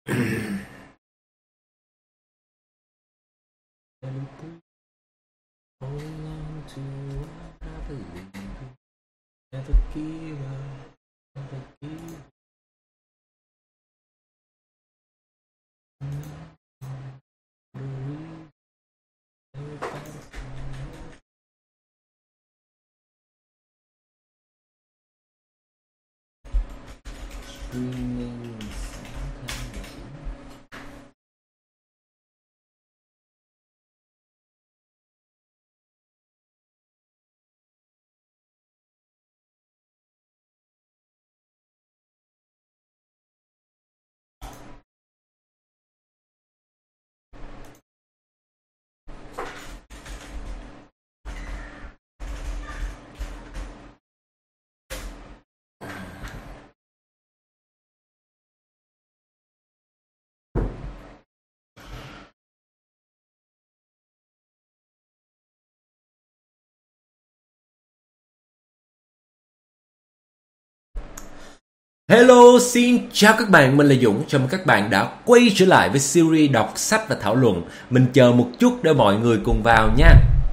Hello, xin chào các bạn, mình là Dũng. Chào mừng các bạn đã quay trở lại với series đọc sách và thảo luận. Mình chờ một chút để mọi người cùng vào nha.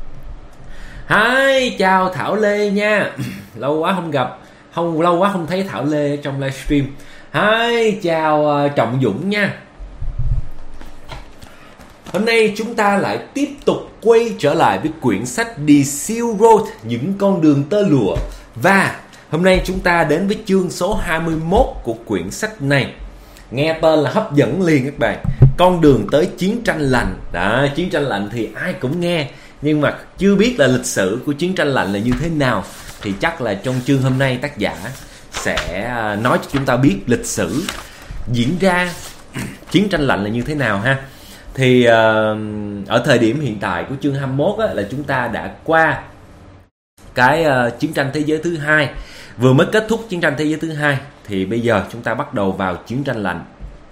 Hi, chào Thảo Lê nha. Lâu quá không gặp, lâu quá không thấy Thảo Lê trong livestream. Hi, chào Trọng Dũng nha. Hôm nay chúng ta lại tiếp tục quay trở lại với quyển sách The Silk Road, những con đường tơ lụa. Và hôm nay chúng ta đến với chương số 21 của quyển sách này. Nghe tên là hấp dẫn liền các bạn. Con đường tới chiến tranh lạnh. Đó, chiến tranh lạnh thì ai cũng nghe, nhưng mà chưa biết là lịch sử của chiến tranh lạnh là như thế nào. Thì chắc là trong chương hôm nay tác giả sẽ nói cho chúng ta biết lịch sử diễn ra chiến tranh lạnh là như thế nào ha. Thì ở thời điểm hiện tại của chương 21 á, là chúng ta đã qua cái chiến tranh thế giới thứ hai, vừa mới kết thúc chiến tranh thế giới thứ hai, thì bây giờ chúng ta bắt đầu vào chiến tranh lạnh.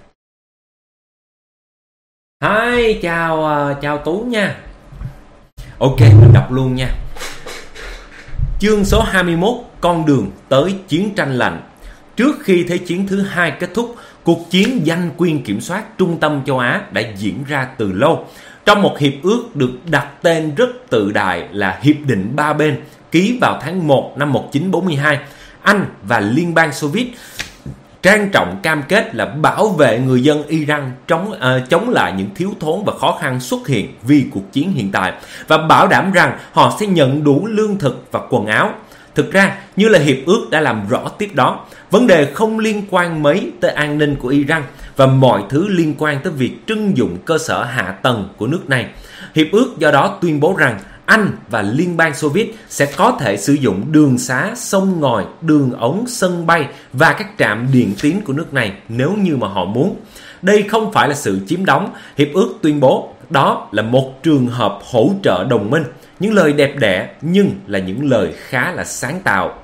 Hi, chào Tú nha. Ok, mình đọc luôn nha. Chương số 21, con đường tới chiến tranh lạnh. Trước khi Thế chiến thứ hai kết thúc, cuộc chiến giành quyền kiểm soát Trung tâm châu Á đã diễn ra từ lâu. Trong một hiệp ước được đặt tên rất tự đại là Hiệp định Ba Bên, ký vào tháng 1 năm 1942, Anh và Liên bang Xô Viết trang trọng cam kết là bảo vệ người dân Iran chống lại những thiếu thốn và khó khăn xuất hiện vì cuộc chiến hiện tại, và bảo đảm rằng họ sẽ nhận đủ lương thực và quần áo. Thực ra, như là hiệp ước đã làm rõ tiếp đó, vấn đề không liên quan mấy tới an ninh của Iran và mọi thứ liên quan tới việc trưng dụng cơ sở hạ tầng của nước này. Hiệp ước do đó tuyên bố rằng Anh và Liên bang Xô Viết sẽ có thể sử dụng đường xá, sông ngòi, đường ống, sân bay và các trạm điện tín của nước này nếu như mà họ muốn. Đây không phải là sự chiếm đóng. Hiệp ước tuyên bố đó là một trường hợp hỗ trợ đồng minh. Những lời đẹp đẽ nhưng là những lời khá là sáng tạo.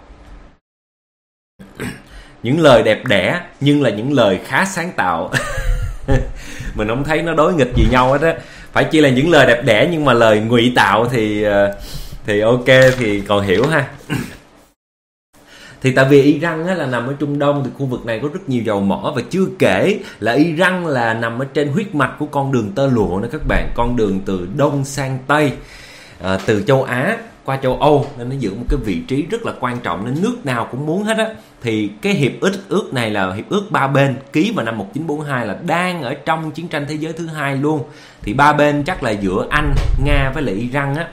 Những lời đẹp đẽ nhưng là những lời khá sáng tạo. Mình không thấy nó đối nghịch gì nhau hết á. Phải chỉ là những lời đẹp đẽ nhưng mà lời ngụy tạo thì ok, thì còn hiểu ha. Thì tại vì Iran á, là nằm ở Trung Đông, thì khu vực này có rất nhiều dầu mỏ, và chưa kể là Iran là nằm ở trên huyết mạch của con đường tơ lụa nữa các bạn. Con đường từ Đông sang Tây, từ châu Á qua châu Âu, nên nó giữ một cái vị trí rất là quan trọng, nên nước nào cũng muốn hết á. Thì cái hiệp ước này là hiệp ước Ba Bên, ký vào năm 1942, là đang ở trong chiến tranh thế giới thứ hai luôn. Thì Ba Bên chắc là giữa Anh, Nga với lại Iran á.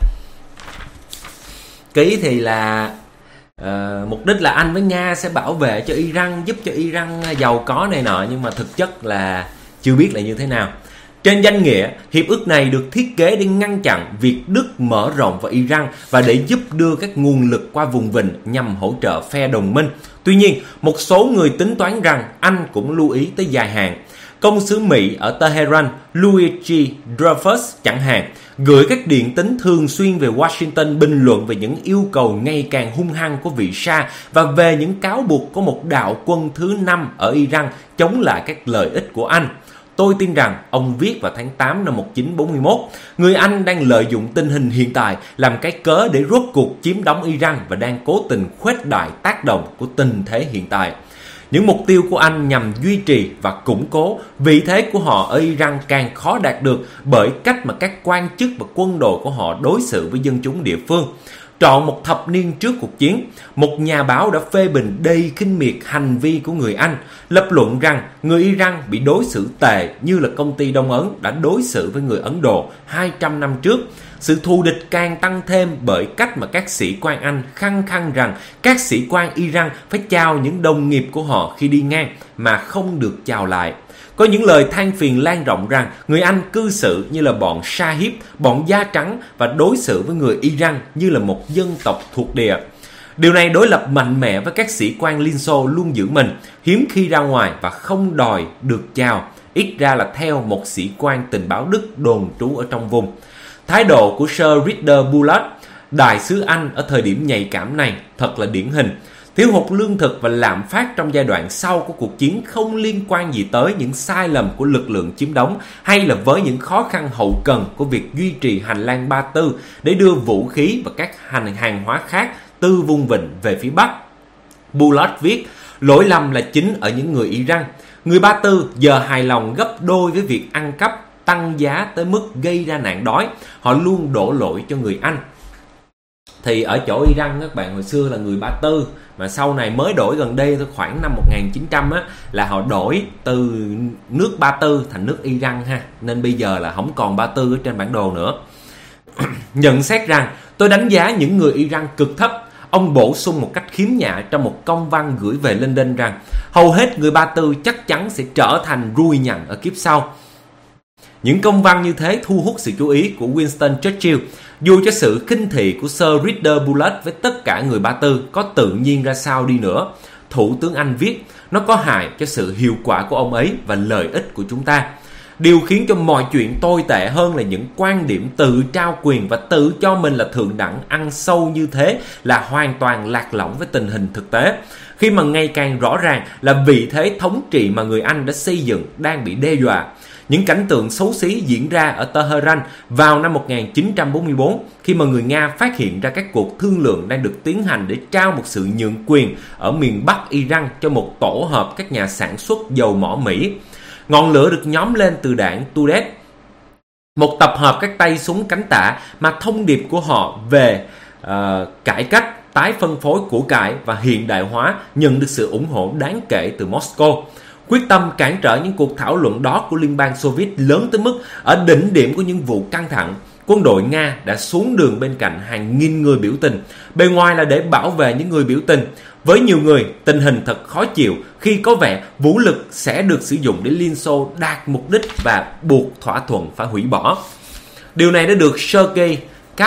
Ký thì là mục đích là Anh với Nga sẽ bảo vệ cho Iran, giúp cho Iran giàu có này nọ, nhưng mà thực chất là chưa biết là như thế nào. Trên danh nghĩa, hiệp ước này được thiết kế để ngăn chặn việc Đức mở rộng vào Iran và để giúp đưa các nguồn lực qua vùng vịnh nhằm hỗ trợ phe đồng minh. Tuy nhiên, một số người tính toán rằng Anh cũng lưu ý tới dài hạn. Công sứ Mỹ ở Tehran, Luigi Dreyfus chẳng hạn, gửi các điện tín thường xuyên về Washington bình luận về những yêu cầu ngày càng hung hăng của vị Shah và về những cáo buộc của một đạo quân thứ 5 ở Iran chống lại các lợi ích của Anh. Tôi tin rằng ông viết vào tháng 8 năm 1941, người Anh đang lợi dụng tình hình hiện tại làm cái cớ để rốt cuộc chiếm đóng Iran và đang cố tình khuếch đại tác động của tình thế hiện tại. Những mục tiêu của Anh nhằm duy trì và củng cố vị thế của họ ở Iran càng khó đạt được bởi cách mà các quan chức và quân đội của họ đối xử với dân chúng địa phương. Trọn một thập niên trước cuộc chiến, một nhà báo đã phê bình đầy khinh miệt hành vi của người Anh, lập luận rằng người Iran bị đối xử tệ như là công ty Đông Ấn đã đối xử với người Ấn Độ 200 năm trước. Sự thù địch càng tăng thêm bởi cách mà các sĩ quan Anh khăng khăng rằng các sĩ quan Iran phải chào những đồng nghiệp của họ khi đi ngang mà không được chào lại. Có những lời than phiền lan rộng rằng người Anh cư xử như là bọn Sahib, bọn da trắng và đối xử với người Iran như là một dân tộc thuộc địa. Điều này đối lập mạnh mẽ với các sĩ quan Liên Xô luôn giữ mình, hiếm khi ra ngoài và không đòi được chào, ít ra là theo một sĩ quan tình báo Đức đồn trú ở trong vùng. Thái độ của Sir Richard Bullard, đại sứ Anh ở thời điểm nhạy cảm này thật là điển hình. Thiếu hụt lương thực và lạm phát trong giai đoạn sau của cuộc chiến không liên quan gì tới những sai lầm của lực lượng chiếm đóng hay là với những khó khăn hậu cần của việc duy trì hành lang Ba Tư để đưa vũ khí và các hàng hóa khác từ vùng vịnh về phía Bắc. Bullard viết, lỗi lầm là chính ở những người Iran. Người Ba Tư giờ hài lòng gấp đôi với việc ăn cắp, tăng giá tới mức gây ra nạn đói. Họ luôn đổ lỗi cho người Anh. Thì ở chỗ Iran các bạn hồi xưa là người Ba Tư, mà sau này mới đổi gần đây khoảng năm 1900 á, là họ đổi từ nước Ba Tư thành nước Iran ha, nên bây giờ là không còn Ba Tư ở trên bản đồ nữa. Nhận xét rằng tôi đánh giá những người Iran cực thấp. Ông bổ sung một cách khiếm nhã trong một công văn gửi về London rằng hầu hết người Ba Tư chắc chắn sẽ trở thành ruồi nhặn ở kiếp sau. Những công văn như thế thu hút sự chú ý của Winston Churchill. Dù cho sự khinh thị của Sir Richard Bullard với tất cả người Ba Tư có tự nhiên ra sao đi nữa, Thủ tướng Anh viết nó có hại cho sự hiệu quả của ông ấy và lợi ích của chúng ta. Điều khiến cho mọi chuyện tồi tệ hơn là những quan điểm tự trao quyền và tự cho mình là thượng đẳng ăn sâu như thế là hoàn toàn lạc lõng với tình hình thực tế. Khi mà ngày càng rõ ràng là vị thế thống trị mà người Anh đã xây dựng đang bị đe dọa. Những cảnh tượng xấu xí diễn ra ở Tehran vào năm 1944 khi mà người Nga phát hiện ra các cuộc thương lượng đang được tiến hành để trao một sự nhượng quyền ở miền Bắc Iran cho một tổ hợp các nhà sản xuất dầu mỏ Mỹ. Ngọn lửa được nhóm lên từ đảng Tudeh, một tập hợp các tay súng cánh tả mà thông điệp của họ về cải cách, tái phân phối của cải và hiện đại hóa nhận được sự ủng hộ đáng kể từ Moscow. Quyết tâm cản trở những cuộc thảo luận đó của Liên bang Xô Viết lớn tới mức ở đỉnh điểm của những vụ căng thẳng, quân đội Nga đã xuống đường bên cạnh hàng nghìn người biểu tình, bề ngoài là để bảo vệ những người biểu tình. Với nhiều người, tình hình thật khó chịu khi có vẻ vũ lực sẽ được sử dụng để Liên Xô đạt mục đích và buộc thỏa thuận phải hủy bỏ. Điều này đã được Sergei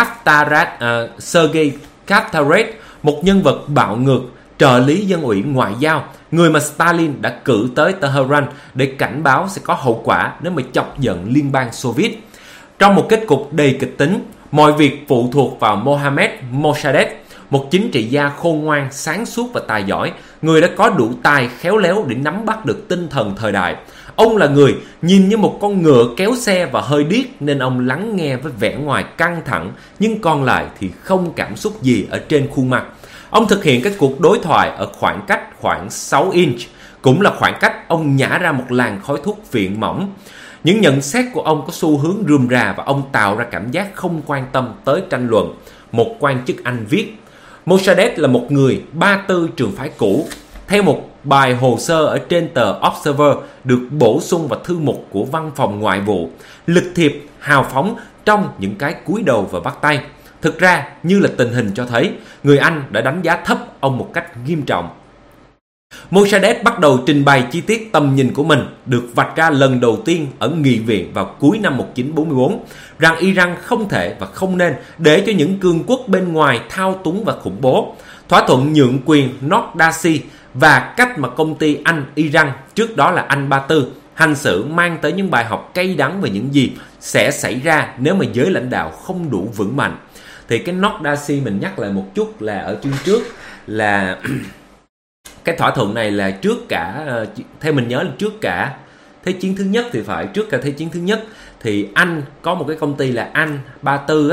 Kaftarev, một nhân vật bạo ngược, trợ lý dân ủy ngoại giao, người mà Stalin đã cử tới Tehran để cảnh báo sẽ có hậu quả nếu mà chọc giận Liên bang Xô Viết. Trong một kết cục đầy kịch tính, mọi việc phụ thuộc vào Mohammad Mossadegh, một chính trị gia khôn ngoan, sáng suốt và tài giỏi, người đã có đủ tài khéo léo để nắm bắt được tinh thần thời đại. Ông là người nhìn như một con ngựa kéo xe và hơi điếc nên ông lắng nghe với vẻ ngoài căng thẳng nhưng còn lại thì không cảm xúc gì ở trên khuôn mặt. Ông thực hiện các cuộc đối thoại ở khoảng cách khoảng 6 inch, cũng là khoảng cách ông nhả ra một làn khói thuốc phiện mỏng. Những nhận xét của ông có xu hướng rườm rà và ông tạo ra cảm giác không quan tâm tới tranh luận. Một quan chức Anh viết, Mossadegh là một người Ba Tư trường phái cũ. Theo một bài hồ sơ ở trên tờ Observer được bổ sung vào thư mục của văn phòng ngoại vụ, lịch thiệp, hào phóng trong những cái cúi đầu và bắt tay. Thực ra, như là tình hình cho thấy, người Anh đã đánh giá thấp ông một cách nghiêm trọng. Mossadegh bắt đầu trình bày chi tiết tầm nhìn của mình được vạch ra lần đầu tiên ở nghị viện vào cuối năm 1944 rằng Iran không thể và không nên để cho những cường quốc bên ngoài thao túng và khủng bố. Thỏa thuận nhượng quyền Nordasi và cách mà công ty Anh-Iran, trước đó là Anh Ba Tư, hành xử mang tới những bài học cay đắng về những gì sẽ xảy ra nếu mà giới lãnh đạo không đủ vững mạnh. Thì cái Nordasi mình nhắc lại một chút là ở chương trước là cái thỏa thuận này là trước cả, theo mình nhớ là trước cả Thế chiến thứ nhất thì phải, trước cả Thế chiến thứ nhất thì Anh có một cái công ty là Anh Ba Tư á,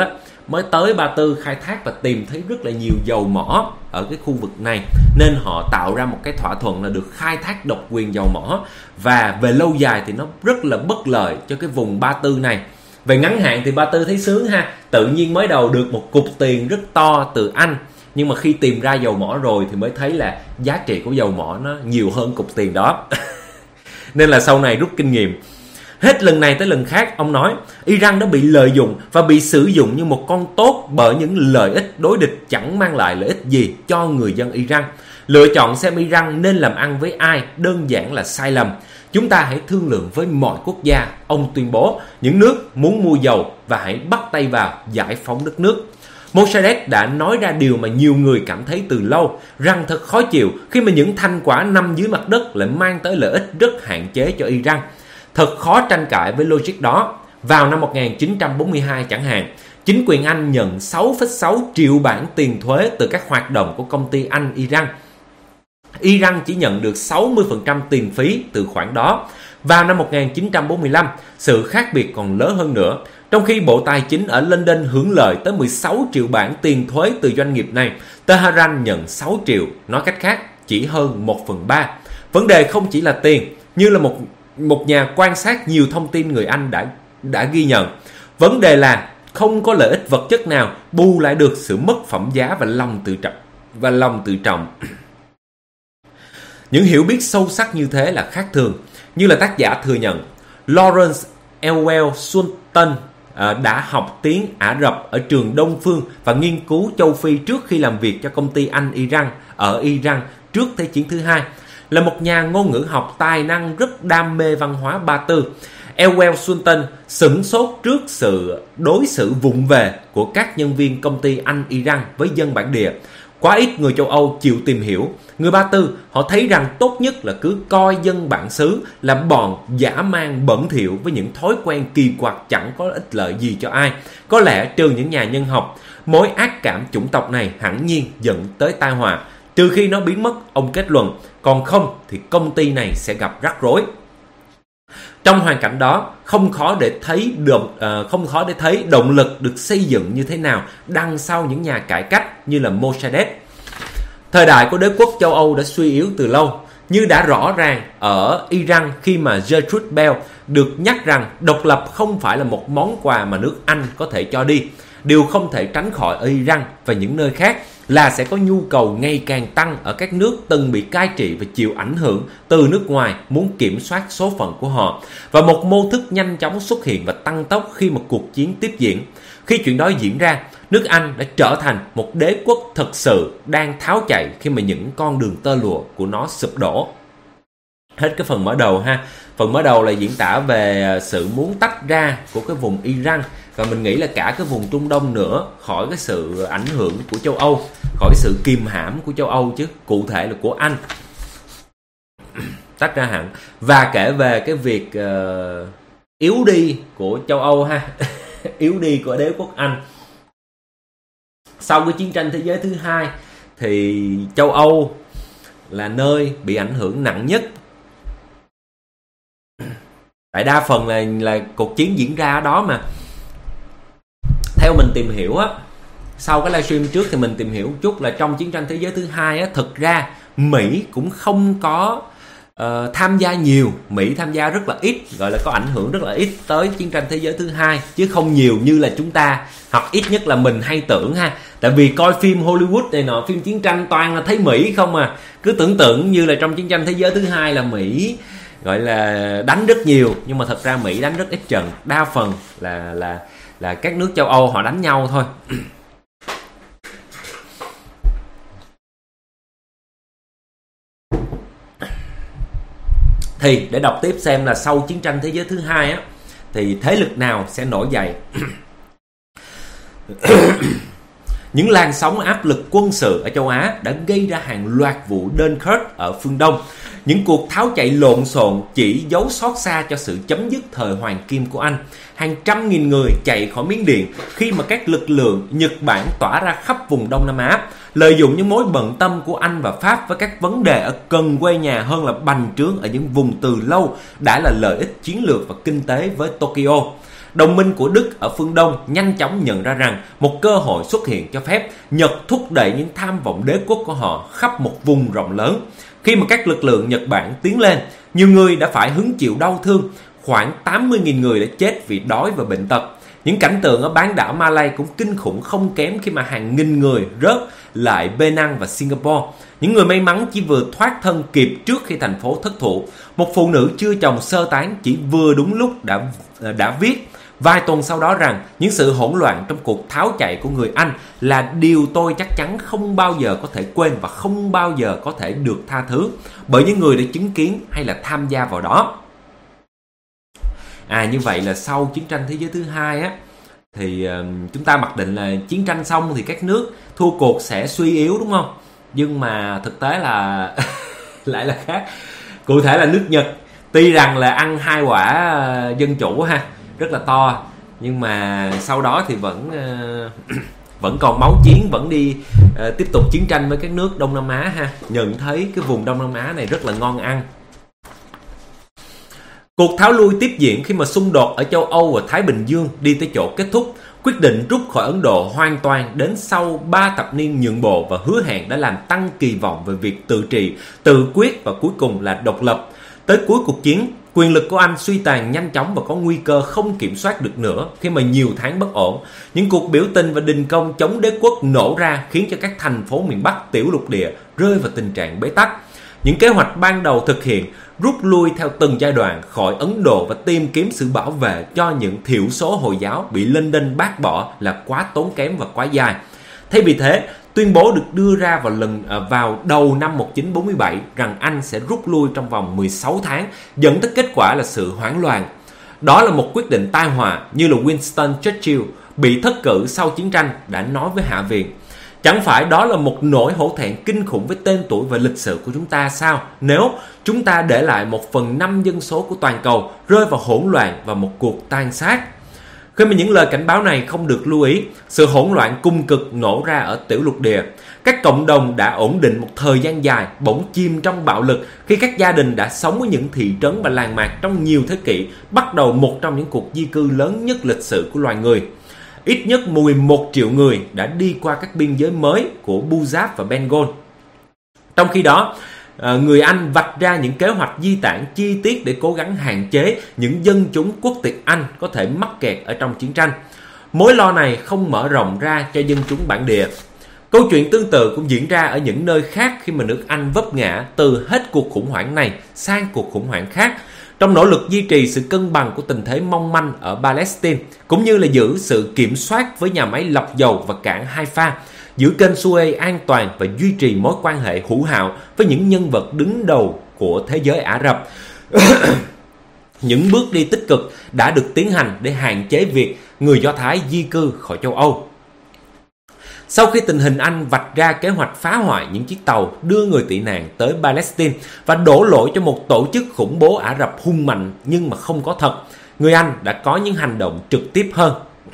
mới tới Ba Tư khai thác và tìm thấy rất là nhiều dầu mỏ ở cái khu vực này, nên họ tạo ra một cái thỏa thuận là được khai thác độc quyền dầu mỏ, và về lâu dài thì nó rất là bất lợi cho cái vùng Ba Tư này. Về ngắn hạn thì Ba Tư thấy sướng ha, tự nhiên mới đầu được một cục tiền rất to từ Anh, nhưng mà khi tìm ra dầu mỏ rồi thì mới thấy là giá trị của dầu mỏ nó nhiều hơn cục tiền đó. Nên là sau này rút kinh nghiệm. Hết lần này tới lần khác, ông nói Iran đã bị lợi dụng và bị sử dụng như một con tốt bởi những lợi ích đối địch chẳng mang lại lợi ích gì cho người dân Iran. Lựa chọn xem Iran nên làm ăn với ai đơn giản là sai lầm. Chúng ta hãy thương lượng với mọi quốc gia, ông tuyên bố, những nước muốn mua dầu, và hãy bắt tay vào giải phóng đất nước. Mossadegh đã nói ra điều mà nhiều người cảm thấy từ lâu, rằng thật khó chịu khi mà những thành quả nằm dưới mặt đất lại mang tới lợi ích rất hạn chế cho Iran. Thật khó tranh cãi với logic đó. Vào năm 1942 chẳng hạn, chính quyền Anh nhận 6,6 triệu bảng tiền thuế từ các hoạt động của công ty Anh-Iran. Iran chỉ nhận được 60% tiền phí từ khoản đó. Vào năm 1945, sự khác biệt còn lớn hơn nữa. Trong khi Bộ Tài chính ở London hưởng lợi tới 16 triệu bảng tiền thuế từ doanh nghiệp này, Tehran nhận 6 triệu, nói cách khác, chỉ hơn 1/3. Vấn đề không chỉ là tiền, như là một nhà quan sát nhiều thông tin người Anh đã ghi nhận. Vấn đề là không có lợi ích vật chất nào bù lại được sự mất phẩm giá và lòng tự trọng. Những hiểu biết sâu sắc như thế là khác thường. Như là tác giả thừa nhận, Lawrence Ewell Sultan đã học tiếng Ả Rập ở trường Đông Phương và nghiên cứu châu Phi trước khi làm việc cho công ty Anh-Iran ở Iran trước Thế chiến thứ hai. Là một nhà ngôn ngữ học tài năng rất đam mê văn hóa Ba Tư, Ewell Sultan sửng sốt trước sự đối xử vụng về của các nhân viên công ty Anh-Iran với dân bản địa. Quá ít người châu Âu chịu tìm hiểu. Người Ba Tư họ thấy rằng tốt nhất là cứ coi dân bản xứ là bọn dã man bẩn thỉu với những thói quen kỳ quặc chẳng có ích lợi gì cho ai. Có lẽ trừ những nhà nhân học, mối ác cảm chủng tộc này hẳn nhiên dẫn tới tai họa. Trừ khi nó biến mất, ông kết luận, còn không thì công ty này sẽ gặp rắc rối. Trong hoàn cảnh đó, không khó để thấy động lực được xây dựng như thế nào đằng sau những nhà cải cách như là Mossadegh. Thời đại của đế quốc châu Âu đã suy yếu từ lâu, như đã rõ ràng ở Iran khi mà Gertrude Bell được nhắc rằng độc lập không phải là một món quà mà nước Anh có thể cho đi. Điều không thể tránh khỏi ở Iran và những nơi khác là sẽ có nhu cầu ngày càng tăng ở các nước từng bị cai trị và chịu ảnh hưởng từ nước ngoài muốn kiểm soát số phận của họ. Và một mô thức nhanh chóng xuất hiện và tăng tốc khi một cuộc chiến tiếp diễn. Khi chuyện đó diễn ra, nước Anh đã trở thành một đế quốc thực sự đang tháo chạy khi mà những con đường tơ lụa của nó sụp đổ. Hết cái phần mở đầu ha. Phần mở đầu là diễn tả về sự muốn tách ra của cái vùng Iran, và mình nghĩ là cả cái vùng Trung Đông nữa, khỏi cái sự ảnh hưởng của châu Âu, khỏi cái sự kìm hãm của châu Âu chứ, cụ thể là của Anh. Tách ra hẳn. Và kể về cái việc yếu đi của châu Âu ha. Yếu đi của đế quốc Anh. Sau cái chiến tranh thế giới thứ hai thì châu Âu là nơi bị ảnh hưởng nặng nhất. Tại đa phần là cuộc chiến diễn ra ở đó mà. Theo mình tìm hiểu á, sau cái livestream trước thì mình tìm hiểu một chút là trong chiến tranh thế giới thứ hai á, thực ra Mỹ cũng không có tham gia nhiều. Mỹ tham gia rất là ít, gọi là có ảnh hưởng rất là ít tới chiến tranh thế giới thứ hai, chứ không nhiều như là chúng ta, hoặc ít nhất là mình hay tưởng ha. Tại vì coi phim Hollywood này nọ, phim chiến tranh toàn là thấy Mỹ không à. Cứ tưởng tượng như là trong chiến tranh thế giới thứ hai là Mỹ gọi là đánh rất nhiều, nhưng mà thật ra Mỹ đánh rất ít trận. Đa phần là các nước châu Âu họ đánh nhau thôi. Thì để đọc tiếp xem là sau chiến tranh thế giới thứ hai á, thì thế lực nào sẽ nổi dậy. Những làn sóng áp lực quân sự ở châu Á đã gây ra hàng loạt vụ Dunkirk ở phương Đông. Những cuộc tháo chạy lộn xộn chỉ giấu xót xa cho sự chấm dứt thời hoàng kim của Anh. Hàng trăm nghìn người chạy khỏi Miến Điện khi mà các lực lượng Nhật Bản tỏa ra khắp vùng Đông Nam Á, lợi dụng những mối bận tâm của Anh và Pháp với các vấn đề ở gần quê nhà hơn là bành trướng ở những vùng từ lâu đã là lợi ích chiến lược và kinh tế với Tokyo. Đồng minh của Đức ở phương Đông nhanh chóng nhận ra rằng một cơ hội xuất hiện cho phép Nhật thúc đẩy những tham vọng đế quốc của họ khắp một vùng rộng lớn. Khi mà các lực lượng Nhật Bản tiến lên, nhiều người đã phải hứng chịu đau thương. Khoảng 80.000 người đã chết vì đói và bệnh tật. Những cảnh tượng ở bán đảo Malay cũng kinh khủng không kém khi mà hàng nghìn người rớt lại Penang và Singapore. Những người may mắn chỉ vừa thoát thân kịp trước khi thành phố thất thủ. Một phụ nữ chưa chồng sơ tán chỉ vừa đúng lúc đã viết vài tuần sau đó rằng những sự hỗn loạn trong cuộc tháo chạy của người Anh là điều tôi chắc chắn không bao giờ có thể quên và không bao giờ có thể được tha thứ bởi những người đã chứng kiến hay là tham gia vào đó. Như vậy là sau chiến tranh thế giới thứ hai á, thì chúng ta mặc định là chiến tranh xong thì các nước thua cuộc sẽ suy yếu, đúng không? Nhưng mà thực tế là lại là khác. Cụ thể là nước Nhật, tuy rằng là ăn 2 quả dân chủ ha, rất là to, nhưng mà sau đó thì vẫn còn máu chiến, vẫn đi tiếp tục chiến tranh với các nước Đông Nam Á ha. Nhận thấy cái vùng Đông Nam Á này rất là ngon ăn. Cuộc tháo lui tiếp diễn khi mà xung đột ở châu Âu và Thái Bình Dương đi tới chỗ kết thúc. Quyết định rút khỏi Ấn Độ hoàn toàn đến sau 3 thập niên nhượng bộ và hứa hẹn đã làm tăng kỳ vọng về việc tự trị, tự quyết và cuối cùng là độc lập. Tới cuối cuộc chiến, quyền lực của Anh suy tàn nhanh chóng và có nguy cơ không kiểm soát được nữa khi mà nhiều tháng bất ổn. Những cuộc biểu tình và đình công chống đế quốc nổ ra khiến cho các thành phố miền Bắc tiểu lục địa rơi vào tình trạng bế tắc. Những kế hoạch ban đầu thực hiện rút lui theo từng giai đoạn khỏi Ấn Độ và tìm kiếm sự bảo vệ cho những thiểu số Hồi giáo bị London bác bỏ là quá tốn kém và quá dài. Thay vì thế, tuyên bố được đưa ra vào đầu năm 1947 rằng Anh sẽ rút lui trong vòng 16 tháng, dẫn tới kết quả là sự hoảng loạn. Đó là một quyết định tai họa, như là Winston Churchill bị thất cử sau chiến tranh đã nói với Hạ viện. Chẳng phải đó là một nỗi hổ thẹn kinh khủng với tên tuổi và lịch sử của chúng ta sao? Nếu chúng ta để lại 1/5 dân số của toàn cầu rơi vào hỗn loạn và một cuộc tàn sát. Khi mà những lời cảnh báo này không được lưu ý, sự hỗn loạn cung cực nổ ra ở tiểu lục địa. Các cộng đồng đã ổn định một thời gian dài bỗng chìm trong bạo lực khi các gia đình đã sống ở những thị trấn và làng mạc trong nhiều thế kỷ, bắt đầu một trong những cuộc di cư lớn nhất lịch sử của loài người. Ít nhất 11 triệu người đã đi qua các biên giới mới của Punjab và Bengal. Trong khi đó, người Anh vạch ra những kế hoạch di tản chi tiết để cố gắng hạn chế những dân chúng quốc tịch Anh có thể mắc kẹt ở trong chiến tranh. Mối lo này không mở rộng ra cho dân chúng bản địa. Câu chuyện tương tự cũng diễn ra ở những nơi khác khi mà nước Anh vấp ngã từ hết cuộc khủng hoảng này sang cuộc khủng hoảng khác, trong nỗ lực duy trì sự cân bằng của tình thế mong manh ở Palestine, cũng như là giữ sự kiểm soát với nhà máy lọc dầu và cảng Haifa, giữ kênh Suez an toàn và duy trì mối quan hệ hữu hảo với những nhân vật đứng đầu của thế giới Ả Rập. Những bước đi tích cực đã được tiến hành để hạn chế việc người Do Thái di cư khỏi châu Âu. Sau khi tình hình Anh vạch ra kế hoạch phá hoại những chiếc tàu đưa người tị nạn tới Palestine và đổ lỗi cho một tổ chức khủng bố Ả Rập hung mạnh nhưng mà không có thật, người Anh đã có những hành động trực tiếp hơn.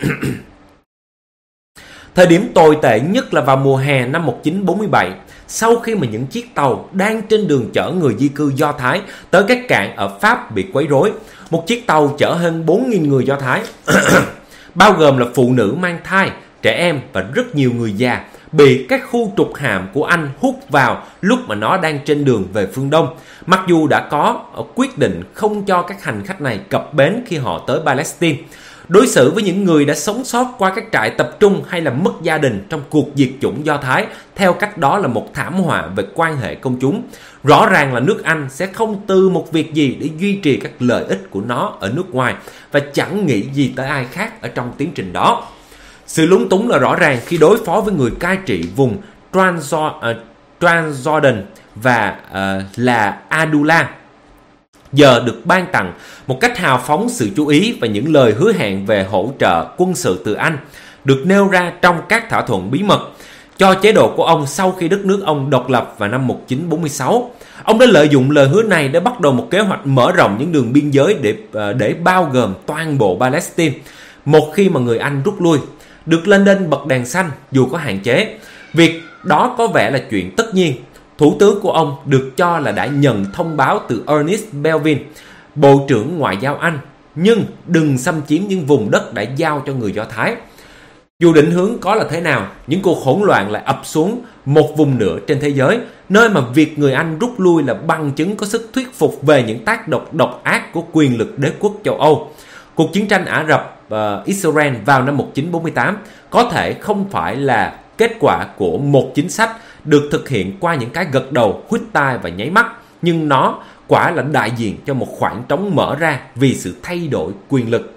Thời điểm tồi tệ nhất là vào mùa hè năm 1947, sau khi mà những chiếc tàu đang trên đường chở người di cư Do Thái tới các cảng ở Pháp bị quấy rối. Một chiếc tàu chở hơn 4.000 người Do Thái, bao gồm là phụ nữ mang thai, trẻ em và rất nhiều người già, bị các khu trục hạm của Anh hút vào lúc mà nó đang trên đường về phương Đông, mặc dù đã có quyết định không cho các hành khách này cập bến khi họ tới Palestine. Đối xử với những người đã sống sót qua các trại tập trung hay là mất gia đình trong cuộc diệt chủng Do Thái theo cách đó là một thảm họa về quan hệ công chúng. Rõ ràng là nước Anh sẽ không từ một việc gì để duy trì các lợi ích của nó ở nước ngoài và chẳng nghĩ gì tới ai khác ở trong tiến trình đó. Sự lúng túng là rõ ràng khi đối phó với người cai trị vùng Transjordan và là Adullam, giờ được ban tặng một cách hào phóng sự chú ý và những lời hứa hẹn về hỗ trợ quân sự từ Anh, được nêu ra trong các thỏa thuận bí mật cho chế độ của ông sau khi đất nước ông độc lập vào năm 1946. Ông đã lợi dụng lời hứa này để bắt đầu một kế hoạch mở rộng những đường biên giới để bao gồm toàn bộ Palestine một khi mà người Anh rút lui, được lên đên bật đèn xanh dù có hạn chế. Việc đó có vẻ là chuyện tất nhiên. Thủ tướng của ông được cho là đã nhận thông báo từ Ernest Belvin, Bộ trưởng Ngoại giao Anh, nhưng đừng xâm chiếm những vùng đất đã giao cho người Do Thái. Dù định hướng có là thế nào, những cuộc hỗn loạn lại ập xuống một vùng nữa trên thế giới, nơi mà việc người Anh rút lui là bằng chứng có sức thuyết phục về những tác động độc ác của quyền lực đế quốc châu Âu. Cuộc chiến tranh Ả Rập Israel vào năm 1948 có thể không phải là kết quả của một chính sách được thực hiện qua những cái gật đầu, huýt tai và nháy mắt, nhưng nó quả là đại diện cho một khoảng trống mở ra vì sự thay đổi quyền lực.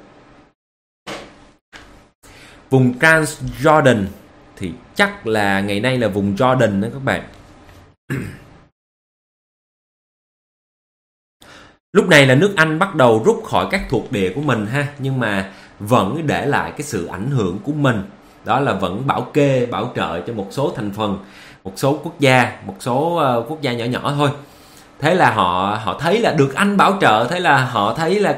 Vùng Transjordan thì chắc là ngày nay là vùng Jordan đó các bạn. Lúc này là nước Anh bắt đầu rút khỏi các thuộc địa của mình ha, nhưng mà vẫn để lại cái sự ảnh hưởng của mình. Đó là vẫn bảo kê, bảo trợ cho một số thành phần, một số quốc gia nhỏ nhỏ thôi. Thế là họ thấy là được Anh bảo trợ, thế là họ thấy là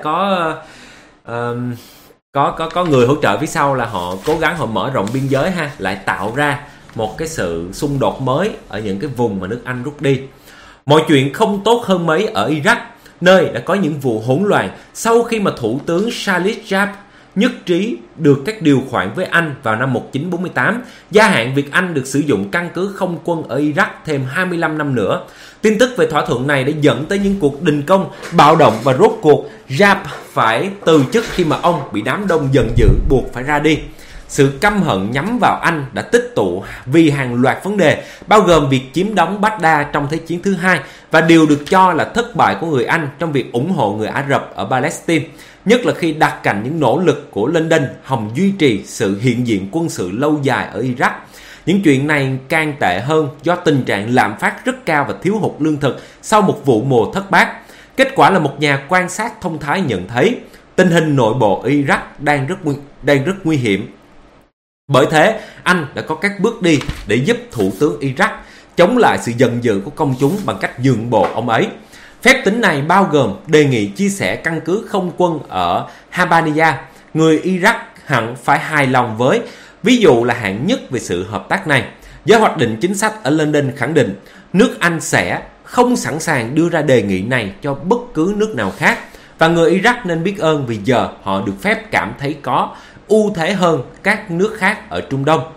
có người hỗ trợ phía sau, là họ cố gắng họ mở rộng biên giới ha, lại tạo ra một cái sự xung đột mới ở những cái vùng mà nước Anh rút đi. Mọi chuyện không tốt hơn mấy ở Iraq, nơi đã có những vụ hỗn loạn sau khi mà Thủ tướng Khalid Jabb nhất trí được các điều khoản với Anh vào năm 1948, gia hạn việc Anh được sử dụng căn cứ không quân ở Iraq thêm 25 năm nữa. Tin tức về thỏa thuận này đã dẫn tới những cuộc đình công, bạo động và rốt cuộc Jabb phải từ chức khi mà ông bị đám đông giận dữ buộc phải ra đi. Sự căm hận nhắm vào Anh đã tích tụ vì hàng loạt vấn đề, bao gồm việc chiếm đóng Baghdad trong Thế chiến thứ hai và điều được cho là thất bại của người Anh trong việc ủng hộ người Ả Rập ở Palestine, nhất là khi đặt cạnh những nỗ lực của London hòng duy trì sự hiện diện quân sự lâu dài ở Iraq. Những chuyện này càng tệ hơn do tình trạng lạm phát rất cao và thiếu hụt lương thực sau một vụ mùa thất bát. Kết quả là một nhà quan sát thông thái nhận thấy tình hình nội bộ Iraq đang rất nguy hiểm. Bởi thế, Anh đã có các bước đi để giúp Thủ tướng Iraq chống lại sự giận dữ của công chúng bằng cách nhượng bộ ông ấy. Phép tính này bao gồm đề nghị chia sẻ căn cứ không quân ở Habaniya. Người Iraq hẳn phải hài lòng với ví dụ là hạng nhất về sự hợp tác này. Giới hoạch định chính sách ở London khẳng định nước Anh sẽ không sẵn sàng đưa ra đề nghị này cho bất cứ nước nào khác, và người Iraq nên biết ơn vì giờ họ được phép cảm thấy có ưu thế hơn các nước khác ở Trung Đông.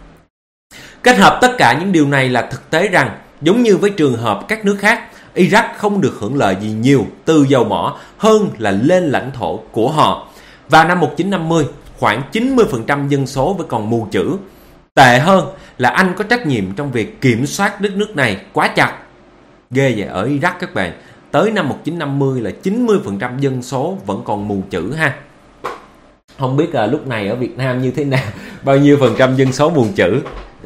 Kết hợp tất cả những điều này là thực tế rằng, giống như với trường hợp các nước khác, Iraq không được hưởng lợi gì nhiều từ dầu mỏ hơn là lên lãnh thổ của họ. Vào năm 1950, khoảng 90% dân số vẫn còn mù chữ. Tệ hơn là Anh có trách nhiệm trong việc kiểm soát đất nước này quá chặt. Ghê vậy, ở Iraq các bạn, tới năm 1950 là 90% dân số vẫn còn mù chữ ha. Không biết là lúc này ở Việt Nam như thế nào, bao nhiêu phần trăm dân số mù chữ.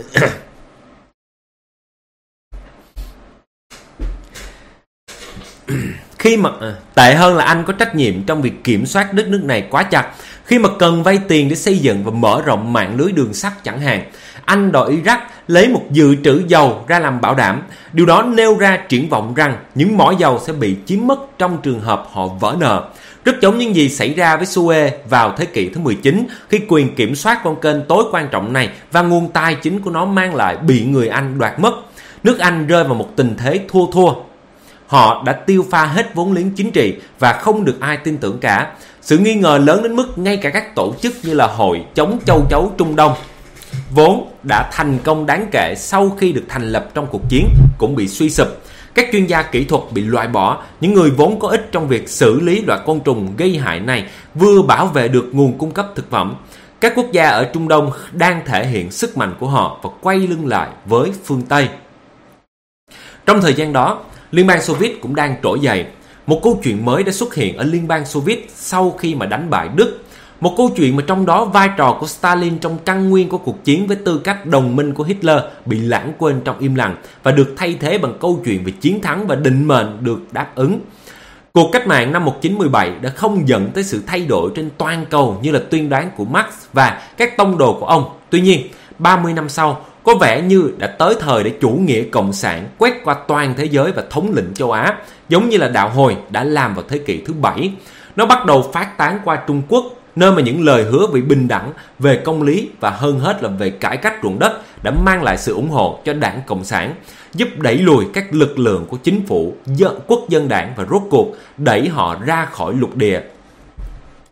Khi mà tệ hơn là Anh có trách nhiệm trong việc kiểm soát đất nước này quá chặt. Khi mà cần vay tiền để xây dựng và mở rộng mạng lưới đường sắt chẳng hạn, Anh đòi Iraq lấy một dự trữ dầu ra làm bảo đảm. Điều đó nêu ra triển vọng rằng những mỏ dầu sẽ bị chiếm mất trong trường hợp họ vỡ nợ. Rất giống những gì xảy ra với Suez vào thế kỷ thứ 19, khi quyền kiểm soát con kênh tối quan trọng này và nguồn tài chính của nó mang lại bị người Anh đoạt mất. Nước Anh rơi vào một tình thế thua. Họ đã tiêu pha hết vốn liếng chính trị và không được ai tin tưởng cả. Sự nghi ngờ lớn đến mức ngay cả các tổ chức như là Hội chống châu chấu Trung Đông, vốn đã thành công đáng kể sau khi được thành lập trong cuộc chiến, cũng bị suy sụp. Các chuyên gia kỹ thuật bị loại bỏ, những người vốn có ích trong việc xử lý loại côn trùng gây hại này vừa bảo vệ được nguồn cung cấp thực phẩm. Các quốc gia ở Trung Đông đang thể hiện sức mạnh của họ và quay lưng lại với phương Tây. Trong thời gian đó, Liên bang Xô Viết cũng đang trỗi dậy. Một câu chuyện mới đã xuất hiện ở Liên bang Xô Viết sau khi mà đánh bại Đức. Một câu chuyện mà trong đó vai trò của Stalin trong căn nguyên của cuộc chiến với tư cách đồng minh của Hitler bị lãng quên trong im lặng và được thay thế bằng câu chuyện về chiến thắng và định mệnh được đáp ứng. Cuộc cách mạng năm 1917 đã không dẫn tới sự thay đổi trên toàn cầu như là tuyên đoán của Marx và các tông đồ của ông. Tuy nhiên, 30 năm sau, có vẻ như đã tới thời để chủ nghĩa cộng sản quét qua toàn thế giới và thống lĩnh châu Á, giống như là đạo Hồi đã làm vào thế kỷ thứ 7. Nó bắt đầu phát tán qua Trung Quốc, nơi mà những lời hứa về bình đẳng, về công lý và hơn hết là về cải cách ruộng đất đã mang lại sự ủng hộ cho Đảng Cộng sản, giúp đẩy lùi các lực lượng của chính phủ quốc dân đảng và rốt cuộc đẩy họ ra khỏi lục địa.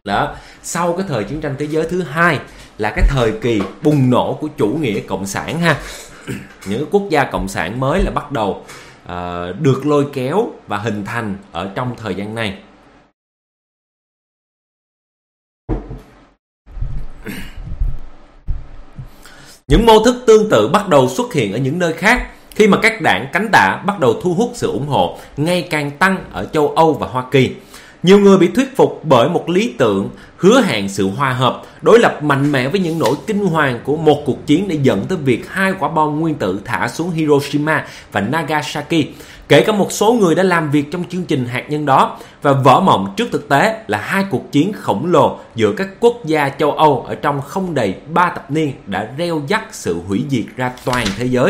Đó, sau cái thời chiến tranh thế giới thứ hai là cái thời kỳ bùng nổ của chủ nghĩa cộng sản ha. Những quốc gia cộng sản mới là bắt đầu được lôi kéo và hình thành ở trong thời gian này. Những mô thức tương tự bắt đầu xuất hiện ở những nơi khác khi mà các đảng cánh tả bắt đầu thu hút sự ủng hộ ngày càng tăng ở châu Âu và Hoa Kỳ. Nhiều người bị thuyết phục bởi một lý tưởng hứa hẹn sự hòa hợp, đối lập mạnh mẽ với những nỗi kinh hoàng của một cuộc chiến để dẫn tới việc 2 quả bom nguyên tử thả xuống Hiroshima và Nagasaki. Kể cả một số người đã làm việc trong chương trình hạt nhân đó, và vỡ mộng trước thực tế là 2 cuộc chiến khổng lồ giữa các quốc gia châu Âu ở trong không đầy 3 thập niên đã reo rắc sự hủy diệt ra toàn thế giới.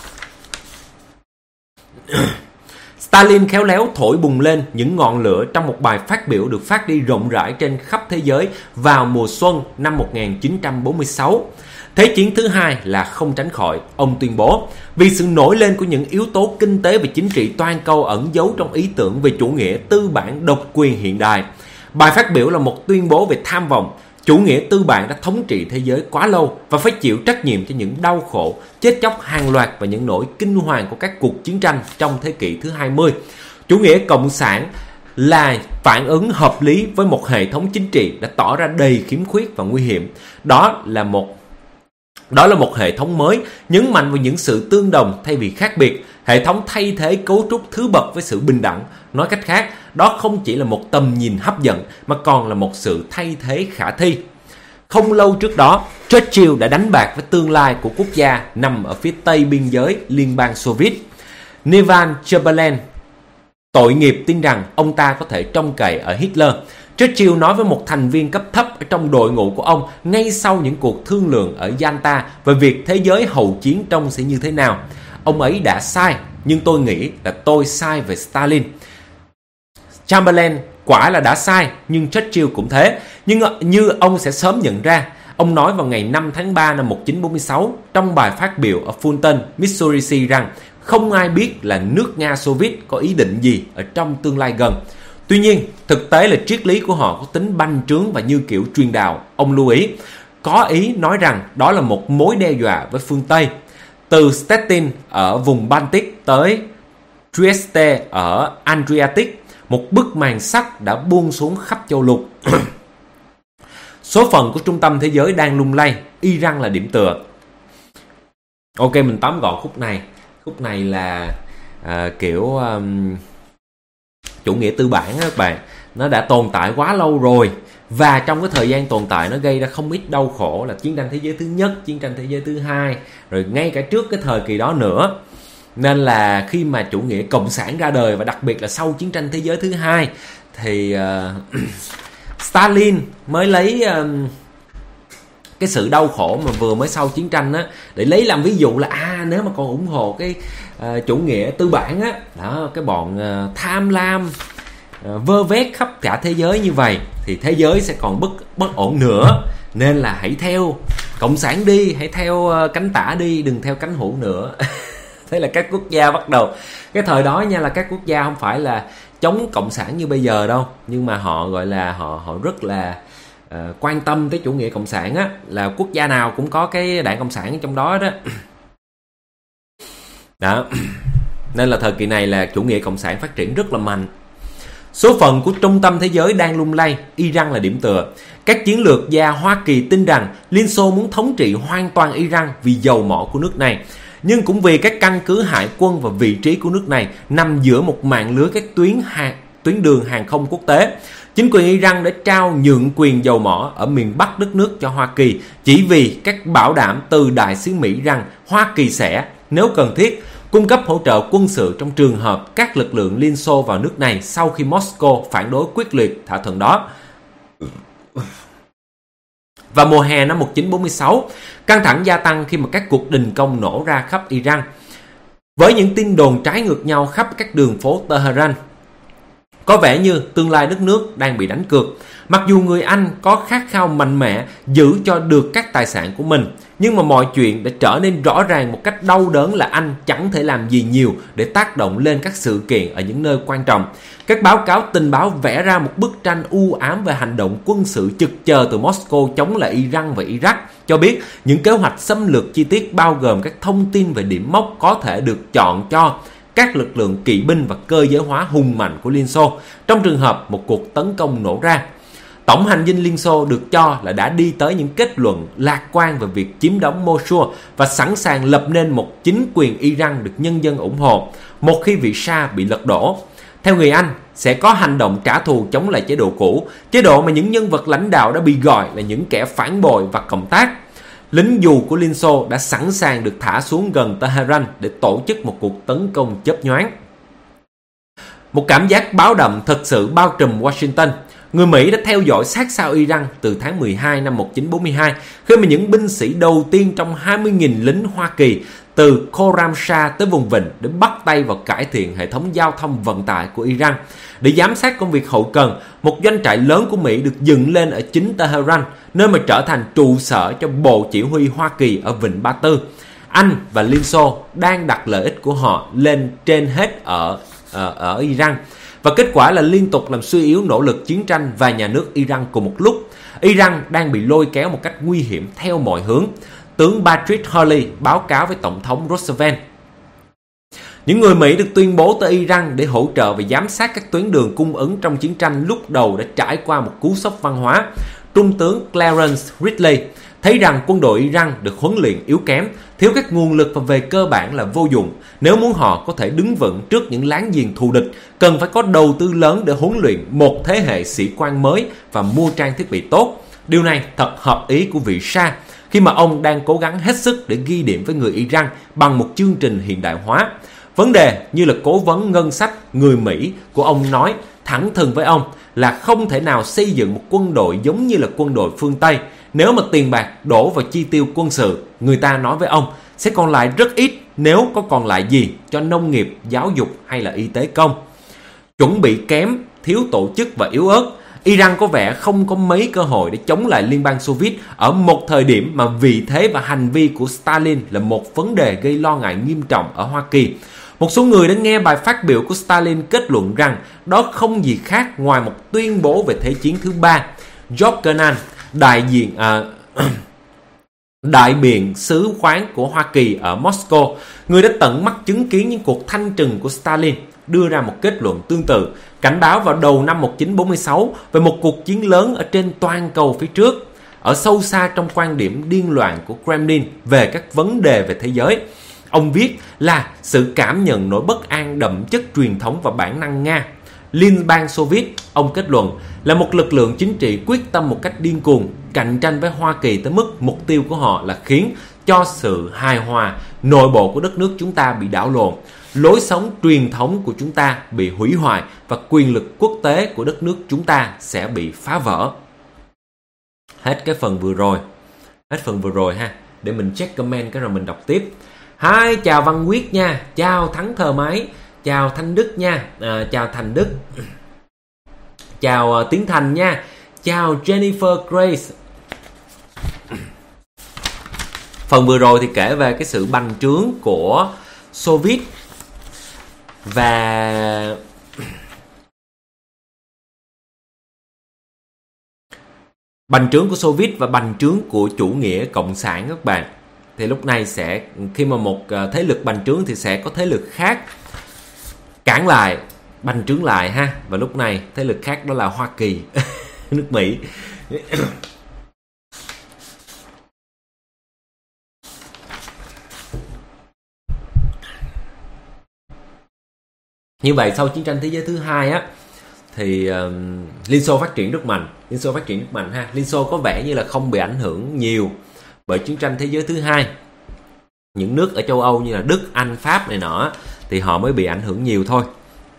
Stalin khéo léo thổi bùng lên những ngọn lửa trong một bài phát biểu được phát đi rộng rãi trên khắp thế giới vào mùa xuân năm 1946. Thế chiến thứ hai là không tránh khỏi, ông tuyên bố, vì sự nổi lên của những yếu tố kinh tế và chính trị toàn cầu ẩn giấu trong ý tưởng về chủ nghĩa tư bản độc quyền hiện đại. Bài phát biểu là một tuyên bố về tham vọng. Chủ nghĩa tư bản đã thống trị thế giới quá lâu và phải chịu trách nhiệm cho những đau khổ, chết chóc hàng loạt và những nỗi kinh hoàng của các cuộc chiến tranh trong thế kỷ thứ 20. Chủ nghĩa cộng sản là phản ứng hợp lý với một hệ thống chính trị đã tỏ ra đầy khiếm khuyết và nguy hiểm. Đó là một hệ thống mới, nhấn mạnh vào những sự tương đồng thay vì khác biệt. Hệ thống thay thế cấu trúc thứ bậc với sự bình đẳng. Nói cách khác, đó không chỉ là một tầm nhìn hấp dẫn mà còn là một sự thay thế khả thi. Không lâu trước đó, Churchill đã đánh bạc với tương lai của quốc gia nằm ở phía tây biên giới Liên bang Xô Viết. Ivan Chamberlain tội nghiệp tin rằng ông ta có thể trông cậy ở Hitler. Churchill nói với một thành viên cấp thấp ở trong đội ngũ của ông ngay sau những cuộc thương lượng ở Yalta về việc thế giới hậu chiến trông sẽ như thế nào. Ông ấy đã sai, nhưng tôi nghĩ là tôi sai về Stalin. Chamberlain quả là đã sai, nhưng Churchill cũng thế. Nhưng như ông sẽ sớm nhận ra, ông nói vào ngày 5 tháng 3 năm 1946 trong bài phát biểu ở Fulton, Missouri rằng không ai biết là nước Nga Xô Viết có ý định gì ở trong tương lai gần. Tuy nhiên, thực tế là triết lý của họ có tính banh trướng và như kiểu truyền đạo. Ông lưu ý, có ý nói rằng đó là một mối đe dọa với phương Tây. Từ Stettin ở vùng Baltic tới Trieste ở Adriatic, một bức màn sắt đã buông xuống khắp châu lục. Số phận của trung tâm thế giới đang lung lay, Iran là điểm tựa. Ok, mình tóm gọn khúc này. Khúc này là chủ nghĩa tư bản đó các bạn. Nó đã tồn tại quá lâu rồi. Và trong cái thời gian tồn tại nó gây ra không ít đau khổ, là chiến tranh thế giới thứ nhất, chiến tranh thế giới thứ hai, rồi ngay cả trước cái thời kỳ đó nữa. Nên là khi mà chủ nghĩa cộng sản ra đời, và đặc biệt là sau chiến tranh thế giới thứ hai, thì Stalin mới lấy cái sự đau khổ mà vừa mới sau chiến tranh á, để lấy làm ví dụ là nếu mà còn ủng hộ cái chủ nghĩa tư bản á, đó, cái bọn tham lam vơ vét khắp cả thế giới như vậy thì thế giới sẽ còn bất ổn nữa. Nên là hãy theo cộng sản đi, hãy theo cánh tả đi, đừng theo cánh hữu nữa. Thế là các quốc gia bắt đầu, cái thời đó nha, là các quốc gia không phải là chống cộng sản như bây giờ đâu, nhưng mà họ gọi là họ rất là quan tâm tới chủ nghĩa cộng sản á, là quốc gia nào cũng có cái đảng cộng sản trong đó đó. Đó. Nên là thời kỳ này là chủ nghĩa cộng sản phát triển rất là mạnh. Số phận của trung tâm thế giới đang lung lay, Iran là điểm tựa. Các chiến lược gia Hoa Kỳ tin rằng Liên Xô muốn thống trị hoàn toàn Iran vì dầu mỏ của nước này, nhưng cũng vì các căn cứ hải quân và vị trí của nước này nằm giữa một mạng lưới các tuyến đường hàng không quốc tế. Chính quyền Iran đã trao nhượng quyền dầu mỏ ở miền Bắc đất nước cho Hoa Kỳ chỉ vì các bảo đảm từ đại sứ Mỹ rằng Hoa Kỳ sẽ, nếu cần thiết, cung cấp hỗ trợ quân sự trong trường hợp các lực lượng Liên Xô vào nước này sau khi Moscow phản đối quyết liệt thỏa thuận đó. Vào mùa hè năm 1946, căng thẳng gia tăng khi mà các cuộc đình công nổ ra khắp Iran, với những tin đồn trái ngược nhau khắp các đường phố Tehran. Có vẻ như tương lai đất nước đang bị đánh cược. Mặc dù người Anh có khát khao mạnh mẽ giữ cho được các tài sản của mình, Nhưng mà mọi chuyện đã trở nên rõ ràng một cách đau đớn là Anh chẳng thể làm gì nhiều để tác động lên các sự kiện ở những nơi quan trọng. Các báo cáo tình báo vẽ ra một bức tranh u ám về hành động quân sự chực chờ từ Moscow chống lại Iran và Iraq, cho biết những kế hoạch xâm lược chi tiết bao gồm các thông tin về điểm mốc có thể được chọn cho các lực lượng kỵ binh và cơ giới hóa hùng mạnh của Liên Xô trong trường hợp một cuộc tấn công nổ ra. Tổng hành dinh Liên Xô được cho là đã đi tới những kết luận lạc quan về việc chiếm đóng Mosul và sẵn sàng lập nên một chính quyền Iran được nhân dân ủng hộ một khi vị Shah bị lật đổ. Theo người Anh, sẽ có hành động trả thù chống lại chế độ cũ, chế độ mà những nhân vật lãnh đạo đã bị gọi là những kẻ phản bội và cộng tác. Lính dù của Liên Xô đã sẵn sàng được thả xuống gần Tehran để tổ chức một cuộc tấn công chớp nhoáng. Một cảm giác báo động thật sự bao trùm Washington. Người Mỹ đã theo dõi sát sao Iran từ tháng 12 năm 1942, khi mà những binh sĩ đầu tiên trong 20.000 lính Hoa Kỳ từ Khorramshahr tới vùng vịnh để bắt tay vào cải thiện hệ thống giao thông vận tải của Iran. Để giám sát công việc hậu cần, một doanh trại lớn của Mỹ được dựng lên ở chính Tehran, nơi mà trở thành trụ sở cho Bộ Chỉ huy Hoa Kỳ ở Vịnh Ba Tư. Anh và Liên Xô đang đặt lợi ích của họ lên trên hết ở Iran. Và kết quả là liên tục làm suy yếu nỗ lực chiến tranh và nhà nước Iran cùng một lúc. Iran đang bị lôi kéo một cách nguy hiểm theo mọi hướng. Tướng Patrick Hurley báo cáo với Tổng thống Roosevelt. Những người Mỹ được tuyên bố tới Iran để hỗ trợ và giám sát các tuyến đường cung ứng trong chiến tranh lúc đầu đã trải qua một cú sốc văn hóa. Trung tướng Clarence Ridley thấy rằng quân đội Iran được huấn luyện yếu kém, thiếu các nguồn lực và về cơ bản là vô dụng. Nếu muốn họ có thể đứng vững trước những láng giềng thù địch, cần phải có đầu tư lớn để huấn luyện một thế hệ sĩ quan mới và mua trang thiết bị tốt. Điều này thật hợp ý của vị Shah, khi mà ông đang cố gắng hết sức để ghi điểm với người Iran bằng một chương trình hiện đại hóa. Vấn đề như là cố vấn ngân sách người Mỹ của ông nói thẳng thừng với ông là không thể nào xây dựng một quân đội giống như là quân đội phương Tây. Nếu mà tiền bạc đổ vào chi tiêu quân sự, người ta nói với ông, sẽ còn lại rất ít nếu có còn lại gì cho nông nghiệp, giáo dục hay là y tế công. Chuẩn bị kém, thiếu tổ chức và yếu ớt, Iran có vẻ không có mấy cơ hội để chống lại Liên bang Xô Viết ở một thời điểm mà vị thế và hành vi của Stalin là một vấn đề gây lo ngại nghiêm trọng ở Hoa Kỳ. Một số người đã nghe bài phát biểu của Stalin kết luận rằng đó không gì khác ngoài một tuyên bố về Thế chiến thứ ba. George Kennan, đại biện sứ quán của Hoa Kỳ ở Moscow, người đã tận mắt chứng kiến những cuộc thanh trừng của Stalin, đưa ra một kết luận tương tự, cảnh báo vào đầu năm 1946 về một cuộc chiến lớn ở trên toàn cầu phía trước, ở sâu xa trong quan điểm điên loạn của Kremlin về các vấn đề về thế giới. Ông viết là sự cảm nhận nỗi bất an đậm chất truyền thống và bản năng Nga. Liên bang Xô Viết, ông kết luận, là một lực lượng chính trị quyết tâm một cách điên cuồng, cạnh tranh với Hoa Kỳ tới mức mục tiêu của họ là khiến cho sự hài hòa nội bộ của đất nước chúng ta bị đảo lộn, lối sống truyền thống của chúng ta bị hủy hoại và quyền lực quốc tế của đất nước chúng ta sẽ bị phá vỡ. Hết cái phần vừa rồi ha, để mình check comment cái rồi mình đọc tiếp. Hi, chào Văn Quyết nha, chào Thắng Thờ Máy, chào Thanh Đức nha, chào Thành Đức, chào Tiến Thành nha, chào Jennifer Grace. Phần vừa rồi thì kể về cái sự bành trướng của Xô Viết và bành trướng của Xô Viết và bành trướng của chủ nghĩa cộng sản các bạn. Thì lúc này sẽ, khi mà một thế lực bành trướng thì sẽ có thế lực khác cản lại, bành trướng lại ha. Và lúc này thế lực khác đó là Hoa Kỳ, nước Mỹ. Như vậy sau chiến tranh thế giới thứ hai á, thì Liên Xô phát triển rất mạnh. Ha. Liên Xô có vẻ như là không bị ảnh hưởng nhiều bởi chiến tranh thế giới thứ hai. Những nước ở châu Âu như là Đức, Anh, Pháp này nọ thì họ mới bị ảnh hưởng nhiều thôi.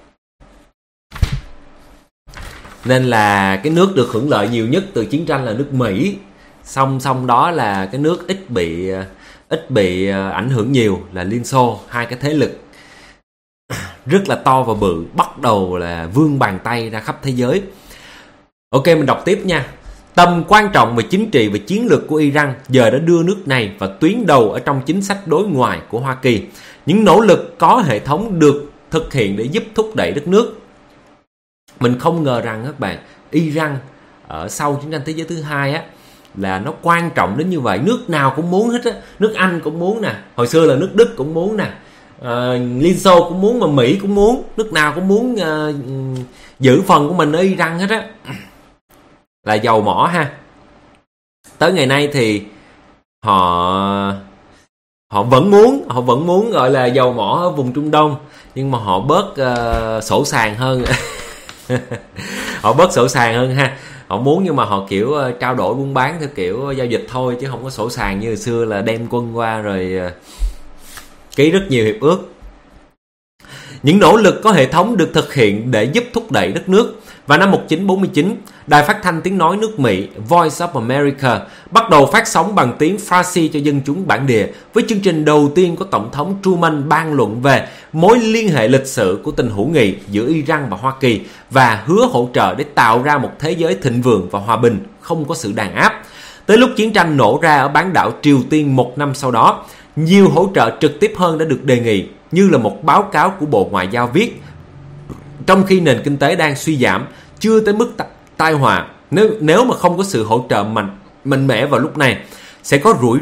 Nên là cái nước được hưởng lợi nhiều nhất từ chiến tranh là nước Mỹ. Song đó là cái nước ít bị ảnh hưởng nhiều là Liên Xô. Hai cái thế lực rất là to và bự bắt đầu là vươn bàn tay ra khắp thế giới. Ok, mình đọc tiếp nha. Tầm quan trọng về chính trị và chiến lược của Iran giờ đã đưa nước này vào tuyến đầu ở trong chính sách đối ngoại của Hoa Kỳ. Những nỗ lực có hệ thống được thực hiện để giúp thúc đẩy đất nước. Mình không ngờ rằng các bạn, Iran ở sau chiến tranh thế giới thứ hai á, là nó quan trọng đến như vậy. Nước nào cũng muốn hết á. Nước Anh cũng muốn nè, hồi xưa là nước Đức cũng muốn nè, Liên Xô cũng muốn, mà Mỹ cũng muốn. Nước nào cũng muốn giữ phần của mình ở Iran hết á, là dầu mỏ ha. Tới ngày nay thì họ vẫn muốn gọi là dầu mỏ ở vùng Trung Đông, nhưng mà họ bớt sổ sàng hơn. Họ bớt sổ sàng hơn ha. Họ muốn nhưng mà họ kiểu trao đổi buôn bán theo kiểu giao dịch thôi, chứ không có sổ sàng như hồi xưa là đem quân qua rồi ký rất nhiều hiệp ước. Những nỗ lực có hệ thống được thực hiện để giúp thúc đẩy đất nước. Vào năm 1949, Đài phát thanh tiếng nói nước Mỹ Voice of America bắt đầu phát sóng bằng tiếng Farsi cho dân chúng bản địa, với chương trình đầu tiên của Tổng thống Truman bàn luận về mối liên hệ lịch sử của tình hữu nghị giữa Iran và Hoa Kỳ và hứa hỗ trợ để tạo ra một thế giới thịnh vượng và hòa bình, không có sự đàn áp. Tới lúc chiến tranh nổ ra ở bán đảo Triều Tiên một năm sau đó, nhiều hỗ trợ trực tiếp hơn đã được đề nghị, như là một báo cáo của Bộ Ngoại giao viết: trong khi nền kinh tế đang suy giảm, chưa tới mức tai họa, nếu mà không có sự hỗ trợ mạnh mẽ vào lúc này, sẽ có rủi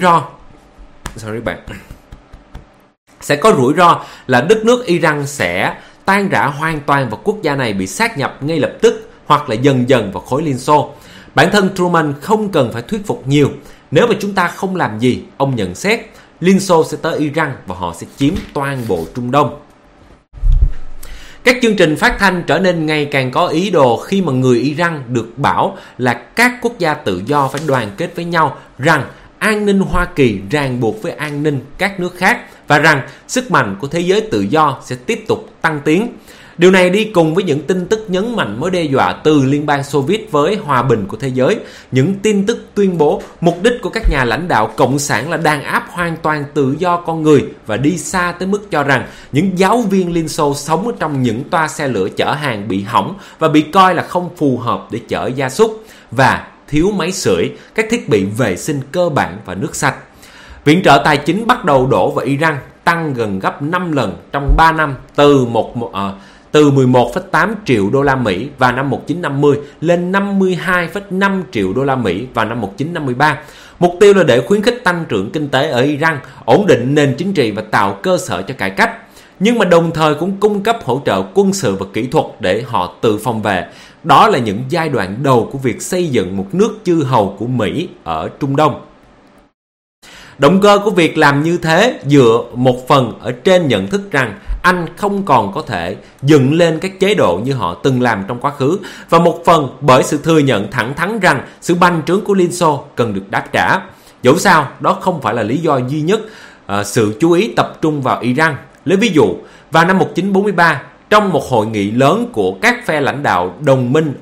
ro là đất nước Iran sẽ tan rã hoàn toàn và quốc gia này bị sát nhập ngay lập tức hoặc là dần dần vào khối Liên Xô. Bản thân Truman không cần phải thuyết phục nhiều. Nếu mà chúng ta không làm gì, ông nhận xét, Liên Xô sẽ tới Iran và họ sẽ chiếm toàn bộ Trung Đông. Các chương trình phát thanh trở nên ngày càng có ý đồ khi mà người Iran được bảo là các quốc gia tự do phải đoàn kết với nhau, rằng an ninh Hoa Kỳ ràng buộc với an ninh các nước khác, và rằng sức mạnh của thế giới tự do sẽ tiếp tục tăng tiến. Điều này đi cùng với những tin tức nhấn mạnh mối đe dọa từ Liên bang Xô Viết với hòa bình của thế giới. Những tin tức tuyên bố mục đích của các nhà lãnh đạo cộng sản là đàn áp hoàn toàn tự do con người, và đi xa tới mức cho rằng những giáo viên Liên Xô sống ở trong những toa xe lửa chở hàng bị hỏng và bị coi là không phù hợp để chở gia súc, và thiếu máy sưởi, các thiết bị vệ sinh cơ bản và nước sạch. Viện trợ tài chính bắt đầu đổ vào Iran, tăng gần gấp 5 lần trong 3 năm, từ 11,8 triệu đô la Mỹ vào năm 1950 lên 52,5 triệu đô la Mỹ vào năm 1953. Mục tiêu là để khuyến khích tăng trưởng kinh tế ở Iran, ổn định nền chính trị và tạo cơ sở cho cải cách. Nhưng mà đồng thời cũng cung cấp hỗ trợ quân sự và kỹ thuật để họ tự phòng vệ. Đó là những giai đoạn đầu của việc xây dựng một nước chư hầu của Mỹ ở Trung Đông. Động cơ của việc làm như thế dựa một phần ở trên nhận thức rằng Anh không còn có thể dựng lên các chế độ như họ từng làm trong quá khứ, và một phần bởi sự thừa nhận thẳng thắn rằng sự bành trướng của Liên Xô cần được đáp trả. Dẫu sao, đó không phải là lý do duy nhất. Sự chú ý tập trung vào Iran. Lấy ví dụ, vào năm 1943, trong một hội nghị lớn của các phe lãnh đạo đồng minh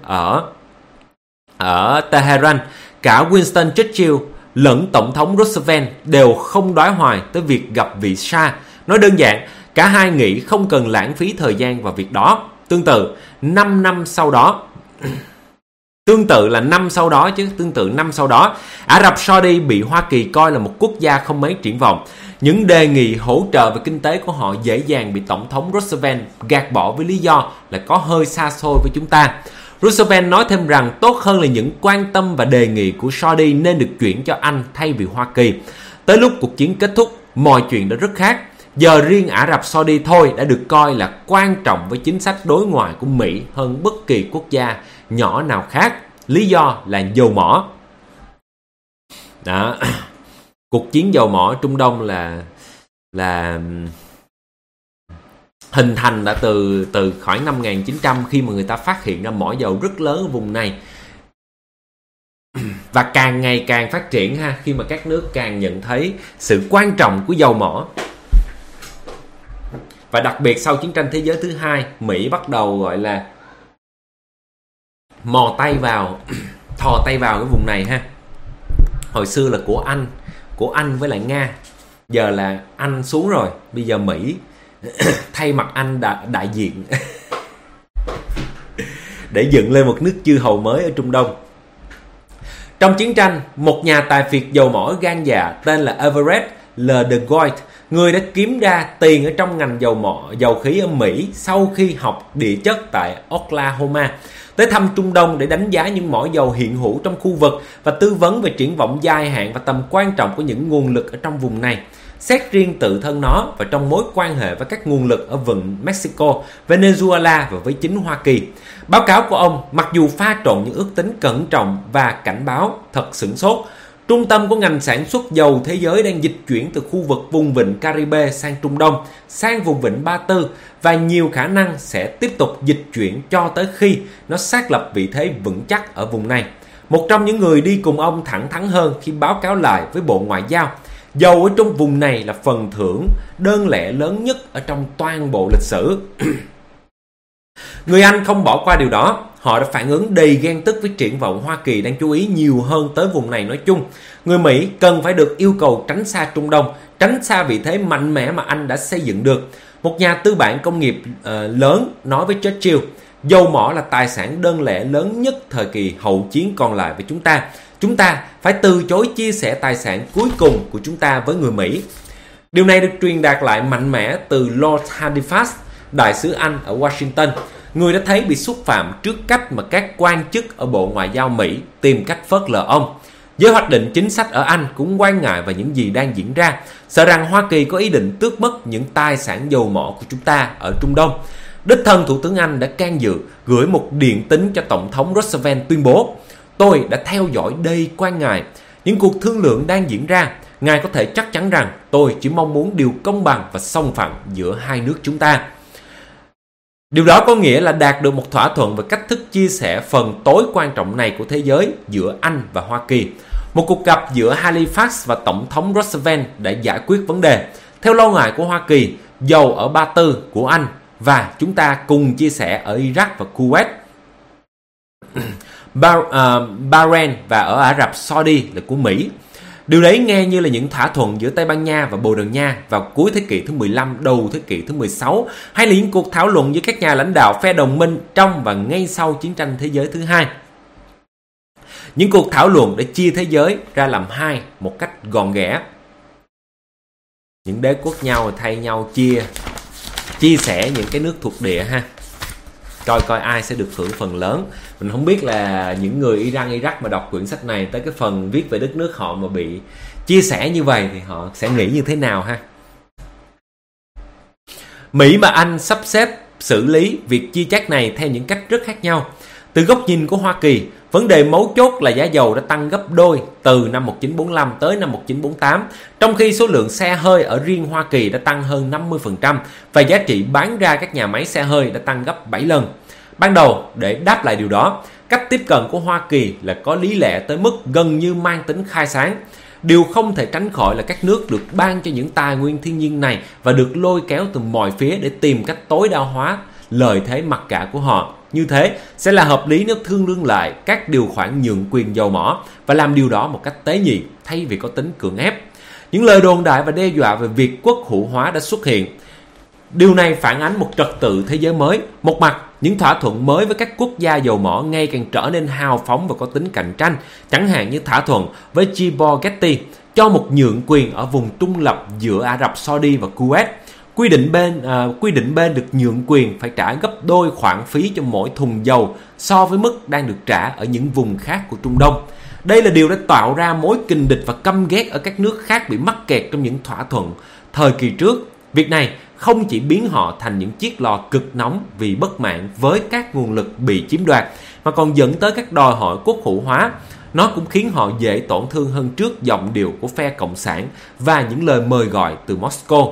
ở Tehran, cả Winston Churchill lẫn Tổng thống Roosevelt đều không đoái hoài tới việc gặp vị Shah. Nói đơn giản, cả hai nghĩ không cần lãng phí thời gian vào việc đó. Tương tự, 5 năm sau đó, Ả Rập Saudi bị Hoa Kỳ coi là một quốc gia không mấy triển vọng. Những đề nghị hỗ trợ về kinh tế của họ dễ dàng bị Tổng thống Roosevelt gạt bỏ với lý do là có hơi xa xôi với chúng ta. Roosevelt nói thêm rằng tốt hơn là những quan tâm và đề nghị của Saudi nên được chuyển cho Anh thay vì Hoa Kỳ. Tới lúc cuộc chiến kết thúc, mọi chuyện đã rất khác. Giờ riêng Ả Rập Saudi thôi đã được coi là quan trọng với chính sách đối ngoại của Mỹ hơn bất kỳ quốc gia nhỏ nào khác. Lý do là dầu mỏ. Đó. Cuộc chiến dầu mỏ Trung Đông là hình thành đã từ khoảng năm 1900, khi mà người ta phát hiện ra mỏ dầu rất lớn ở vùng này, và càng ngày càng phát triển ha, khi mà các nước càng nhận thấy sự quan trọng của dầu mỏ. Và đặc biệt sau chiến tranh thế giới thứ hai, Mỹ bắt đầu gọi là thò tay vào cái vùng này ha. Hồi xưa là của Anh với lại Nga, giờ là Anh xuống rồi, bây giờ Mỹ thay mặt Anh đại diện để dựng lên một nước chư hầu mới ở Trung Đông. Trong chiến tranh, một nhà tài phiệt dầu mỏ gan dạ tên là Everett L. DeGoey, người đã kiếm ra tiền ở trong ngành dầu khí ở Mỹ sau khi học địa chất tại Oklahoma, tới thăm Trung Đông để đánh giá những mỏ dầu hiện hữu trong khu vực và tư vấn về triển vọng dài hạn và tầm quan trọng của những nguồn lực ở trong vùng này. Xét riêng tự thân nó và trong mối quan hệ với các nguồn lực ở vịnh Mexico, Venezuela và với chính Hoa Kỳ. Báo cáo của ông, mặc dù pha trộn những ước tính cẩn trọng và cảnh báo thật sửng sốt, trung tâm của ngành sản xuất dầu thế giới đang dịch chuyển từ khu vực vùng vịnh Caribe sang Trung Đông, sang vùng vịnh Ba Tư và nhiều khả năng sẽ tiếp tục dịch chuyển cho tới khi nó xác lập vị thế vững chắc ở vùng này. Một trong những người đi cùng ông thẳng thắn hơn khi báo cáo lại với Bộ Ngoại giao, dầu ở trong vùng này là phần thưởng đơn lẻ lớn nhất ở trong toàn bộ lịch sử. Người Anh không bỏ qua điều đó. Họ đã phản ứng đầy ghen tức với triển vọng Hoa Kỳ đang chú ý nhiều hơn tới vùng này nói chung. Người Mỹ cần phải được yêu cầu tránh xa Trung Đông, tránh xa vị thế mạnh mẽ mà Anh đã xây dựng được. Một nhà tư bản công nghiệp lớn nói với Churchill, dầu mỏ là tài sản đơn lẻ lớn nhất thời kỳ hậu chiến còn lại với chúng ta. Chúng ta phải từ chối chia sẻ tài sản cuối cùng của chúng ta với người Mỹ. Điều này được truyền đạt lại mạnh mẽ từ Lord Halifax, đại sứ Anh ở Washington, người đã thấy bị xúc phạm trước cách mà các quan chức ở Bộ Ngoại giao Mỹ tìm cách phớt lờ ông. Giới hoạch định chính sách ở Anh cũng quan ngại về những gì đang diễn ra, sợ rằng Hoa Kỳ có ý định tước mất những tài sản dầu mỏ của chúng ta ở Trung Đông. Đích thân Thủ tướng Anh đã can dự, gửi một điện tín cho Tổng thống Roosevelt tuyên bố: "Tôi đã theo dõi đầy quan ngài. Những cuộc thương lượng đang diễn ra. Ngài có thể chắc chắn rằng tôi chỉ mong muốn điều công bằng và song phẳng giữa hai nước chúng ta." Điều đó có nghĩa là đạt được một thỏa thuận về cách thức chia sẻ phần tối quan trọng này của thế giới giữa Anh và Hoa Kỳ. Một cuộc gặp giữa Halifax và Tổng thống Roosevelt đã giải quyết vấn đề. Theo lo ngại của Hoa Kỳ, dầu ở Ba Tư của Anh và chúng ta cùng chia sẻ ở Iraq và Kuwait, Bahrain và ở Ả Rập Saudi là của Mỹ. Điều đấy nghe như là những thỏa thuận giữa Tây Ban Nha và Bồ Đào Nha vào cuối thế kỷ thứ 15, đầu thế kỷ thứ 16, hay là những cuộc thảo luận giữa các nhà lãnh đạo phe đồng minh trong và ngay sau chiến tranh thế giới thứ hai. Những cuộc thảo luận để chia thế giới ra làm hai một cách gọn ghẽ. Những đế quốc nhau thay nhau chia sẻ những cái nước thuộc địa ha. Coi ai sẽ được hưởng phần lớn. Mình không biết là những người Iran, Iraq mà đọc quyển sách này tới cái phần viết về đất nước họ mà bị chia sẻ như vậy thì họ sẽ nghĩ như thế nào ha. Mỹ và Anh sắp xếp xử lý việc chia chác này theo những cách rất khác nhau. Từ góc nhìn của Hoa Kỳ, vấn đề mấu chốt là giá dầu đã tăng gấp đôi từ năm 1945 tới năm 1948, trong khi số lượng xe hơi ở riêng Hoa Kỳ đã tăng hơn 50% và giá trị bán ra các nhà máy xe hơi đã tăng gấp 7 lần. Ban đầu, để đáp lại điều đó, cách tiếp cận của Hoa Kỳ là có lý lẽ tới mức gần như mang tính khai sáng. Điều không thể tránh khỏi là các nước được ban cho những tài nguyên thiên nhiên này và được lôi kéo từ mọi phía để tìm cách tối đa hóa lợi thế mặc cả của họ. Như thế sẽ là hợp lý nếu thương lượng lại các điều khoản nhượng quyền dầu mỏ và làm điều đó một cách tế nhị thay vì có tính cưỡng ép. Những lời đồn đại và đe dọa về việc quốc hữu hóa đã xuất hiện. Điều này phản ánh một trật tự thế giới mới. Một mặt, những thỏa thuận mới với các quốc gia dầu mỏ ngày càng trở nên hào phóng và có tính cạnh tranh, chẳng hạn như thỏa thuận với Gibor Getty cho một nhượng quyền ở vùng trung lập giữa Ả Rập Saudi và Kuwait. Quy định bên được nhượng quyền phải trả gấp đôi khoản phí cho mỗi thùng dầu so với mức đang được trả ở những vùng khác của Trung Đông. Đây là điều đã tạo ra mối kình địch và căm ghét ở các nước khác bị mắc kẹt trong những thỏa thuận thời kỳ trước. Việc này không chỉ biến họ thành những chiếc lò cực nóng vì bất mãn với các nguồn lực bị chiếm đoạt, mà còn dẫn tới các đòi hỏi quốc hữu hóa. Nó cũng khiến họ dễ tổn thương hơn trước giọng điệu của phe Cộng sản và những lời mời gọi từ Moscow.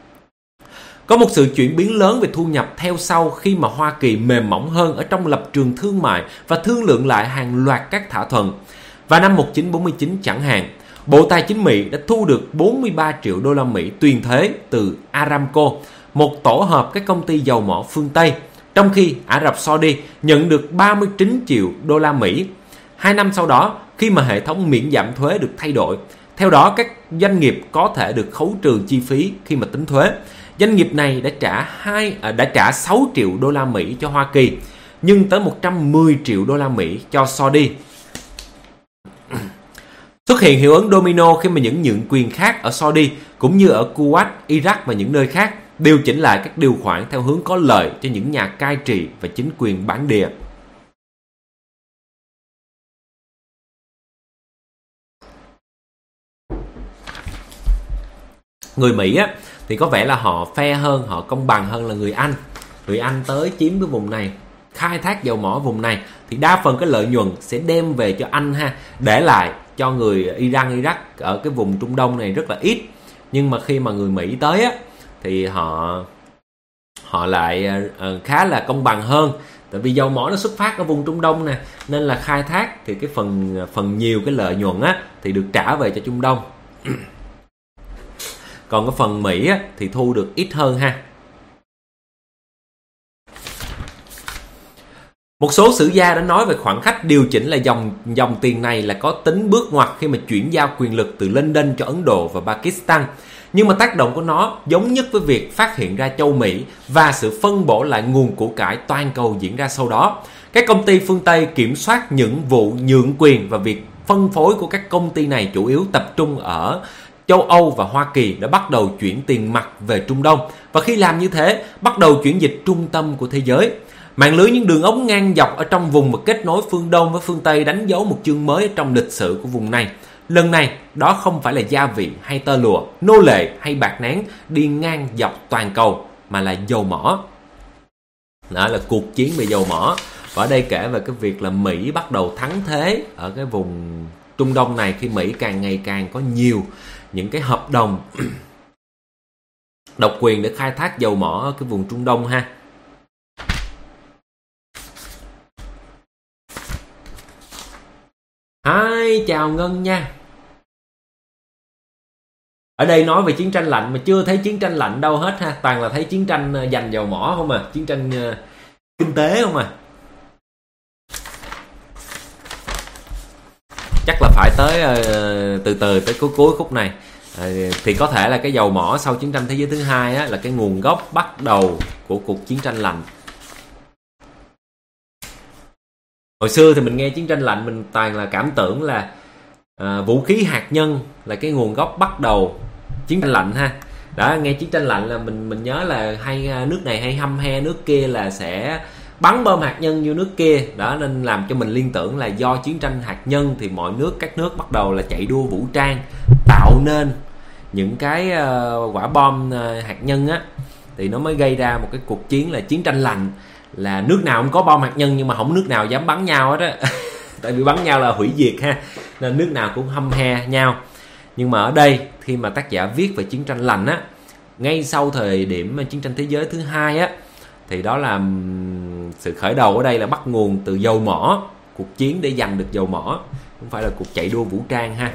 Có một sự chuyển biến lớn về thu nhập theo sau khi mà Hoa Kỳ mềm mỏng hơn ở trong lập trường thương mại và thương lượng lại hàng loạt các thỏa thuận. Vào năm 1949 chẳng hạn, Bộ Tài chính Mỹ đã thu được 43 triệu đô la Mỹ tuyền thuế từ Aramco, một tổ hợp các công ty dầu mỏ phương Tây, trong khi Ả Rập Saudi nhận được 39 triệu đô la Mỹ. 2 năm sau đó, khi mà hệ thống miễn giảm thuế được thay đổi, theo đó các doanh nghiệp có thể được khấu trừ chi phí khi mà tính thuế. Doanh nghiệp này đã trả 6 triệu đô la Mỹ cho Hoa Kỳ, nhưng tới 110 triệu đô la Mỹ cho Saudi. Xuất hiện hiệu ứng domino khi mà những nhượng quyền khác ở Saudi cũng như ở Kuwait, Iraq và những nơi khác điều chỉnh lại các điều khoản theo hướng có lợi cho những nhà cai trị và chính quyền bản địa. Người Mỹ á, thì có vẻ là họ fair hơn, họ công bằng hơn là người Anh. Người Anh tới chiếm cái vùng này, khai thác dầu mỏ vùng này thì đa phần cái lợi nhuận sẽ đem về cho Anh ha, để lại cho người Iran, Iraq ở cái vùng Trung Đông này rất là ít. Nhưng mà khi mà người Mỹ tới á, thì họ lại khá là công bằng hơn. Tại vì dầu mỏ nó xuất phát ở vùng Trung Đông nè, nên là khai thác thì cái phần nhiều cái lợi nhuận á thì được trả về cho Trung Đông. Còn cái phần Mỹ á, thì thu được ít hơn ha. Một số sử gia đã nói về khoảnh khắc điều chỉnh là dòng tiền này là có tính bước ngoặt khi mà chuyển giao quyền lực từ London cho Ấn Độ và Pakistan. Nhưng mà tác động của nó giống nhất với việc phát hiện ra châu Mỹ và sự phân bổ lại nguồn của cải toàn cầu diễn ra sau đó. Các công ty phương Tây kiểm soát những vụ nhượng quyền và việc phân phối của các công ty này chủ yếu tập trung ở châu Âu và Hoa Kỳ đã bắt đầu chuyển tiền mặt về Trung Đông. Và khi làm như thế, bắt đầu chuyển dịch trung tâm của thế giới. Mạng lưới những đường ống ngang dọc ở trong vùng và kết nối phương Đông với phương Tây đánh dấu một chương mới trong lịch sử của vùng này. Lần này, đó không phải là gia vị hay tơ lụa, nô lệ hay bạc nén đi ngang dọc toàn cầu, mà là dầu mỏ. Đó là cuộc chiến về dầu mỏ. Và ở đây kể về cái việc là Mỹ bắt đầu thắng thế ở cái vùng Trung Đông này khi Mỹ càng ngày càng có nhiều những cái hợp đồng độc quyền để khai thác dầu mỏ ở cái vùng Trung Đông ha. Hi, chào Ngân nha. Ở đây nói về chiến tranh lạnh mà chưa thấy chiến tranh lạnh đâu hết ha. Toàn là thấy chiến tranh giành dầu mỏ không à. Chiến tranh kinh tế không à. Chắc là phải tới từ từ tới cuối khúc này. Thì có thể là cái dầu mỏ sau chiến tranh thế giới thứ hai á, là cái nguồn gốc bắt đầu của cuộc chiến tranh lạnh. Hồi xưa thì mình nghe chiến tranh lạnh mình toàn là cảm tưởng là vũ khí hạt nhân là cái nguồn gốc bắt đầu chiến tranh lạnh ha. Đó, nghe chiến tranh lạnh là mình nhớ là hay nước này hay hăm he nước kia là sẽ bắn bom hạt nhân vô nước kia. Đó, nên làm cho mình liên tưởng là do chiến tranh hạt nhân thì các nước bắt đầu là chạy đua vũ trang, tạo nên những cái quả bom hạt nhân á, thì nó mới gây ra một cái cuộc chiến là chiến tranh lạnh, là nước nào cũng có bom hạt nhân nhưng mà không nước nào dám bắn nhau hết á. Tại vì bắn nhau là hủy diệt ha, nên nước nào cũng hăm he nhau. Nhưng mà ở đây khi mà tác giả viết về chiến tranh lạnh á, ngay sau thời điểm chiến tranh thế giới thứ hai á, thì đó là sự khởi đầu ở đây là bắt nguồn từ dầu mỏ, cuộc chiến để giành được dầu mỏ, không phải là cuộc chạy đua vũ trang ha.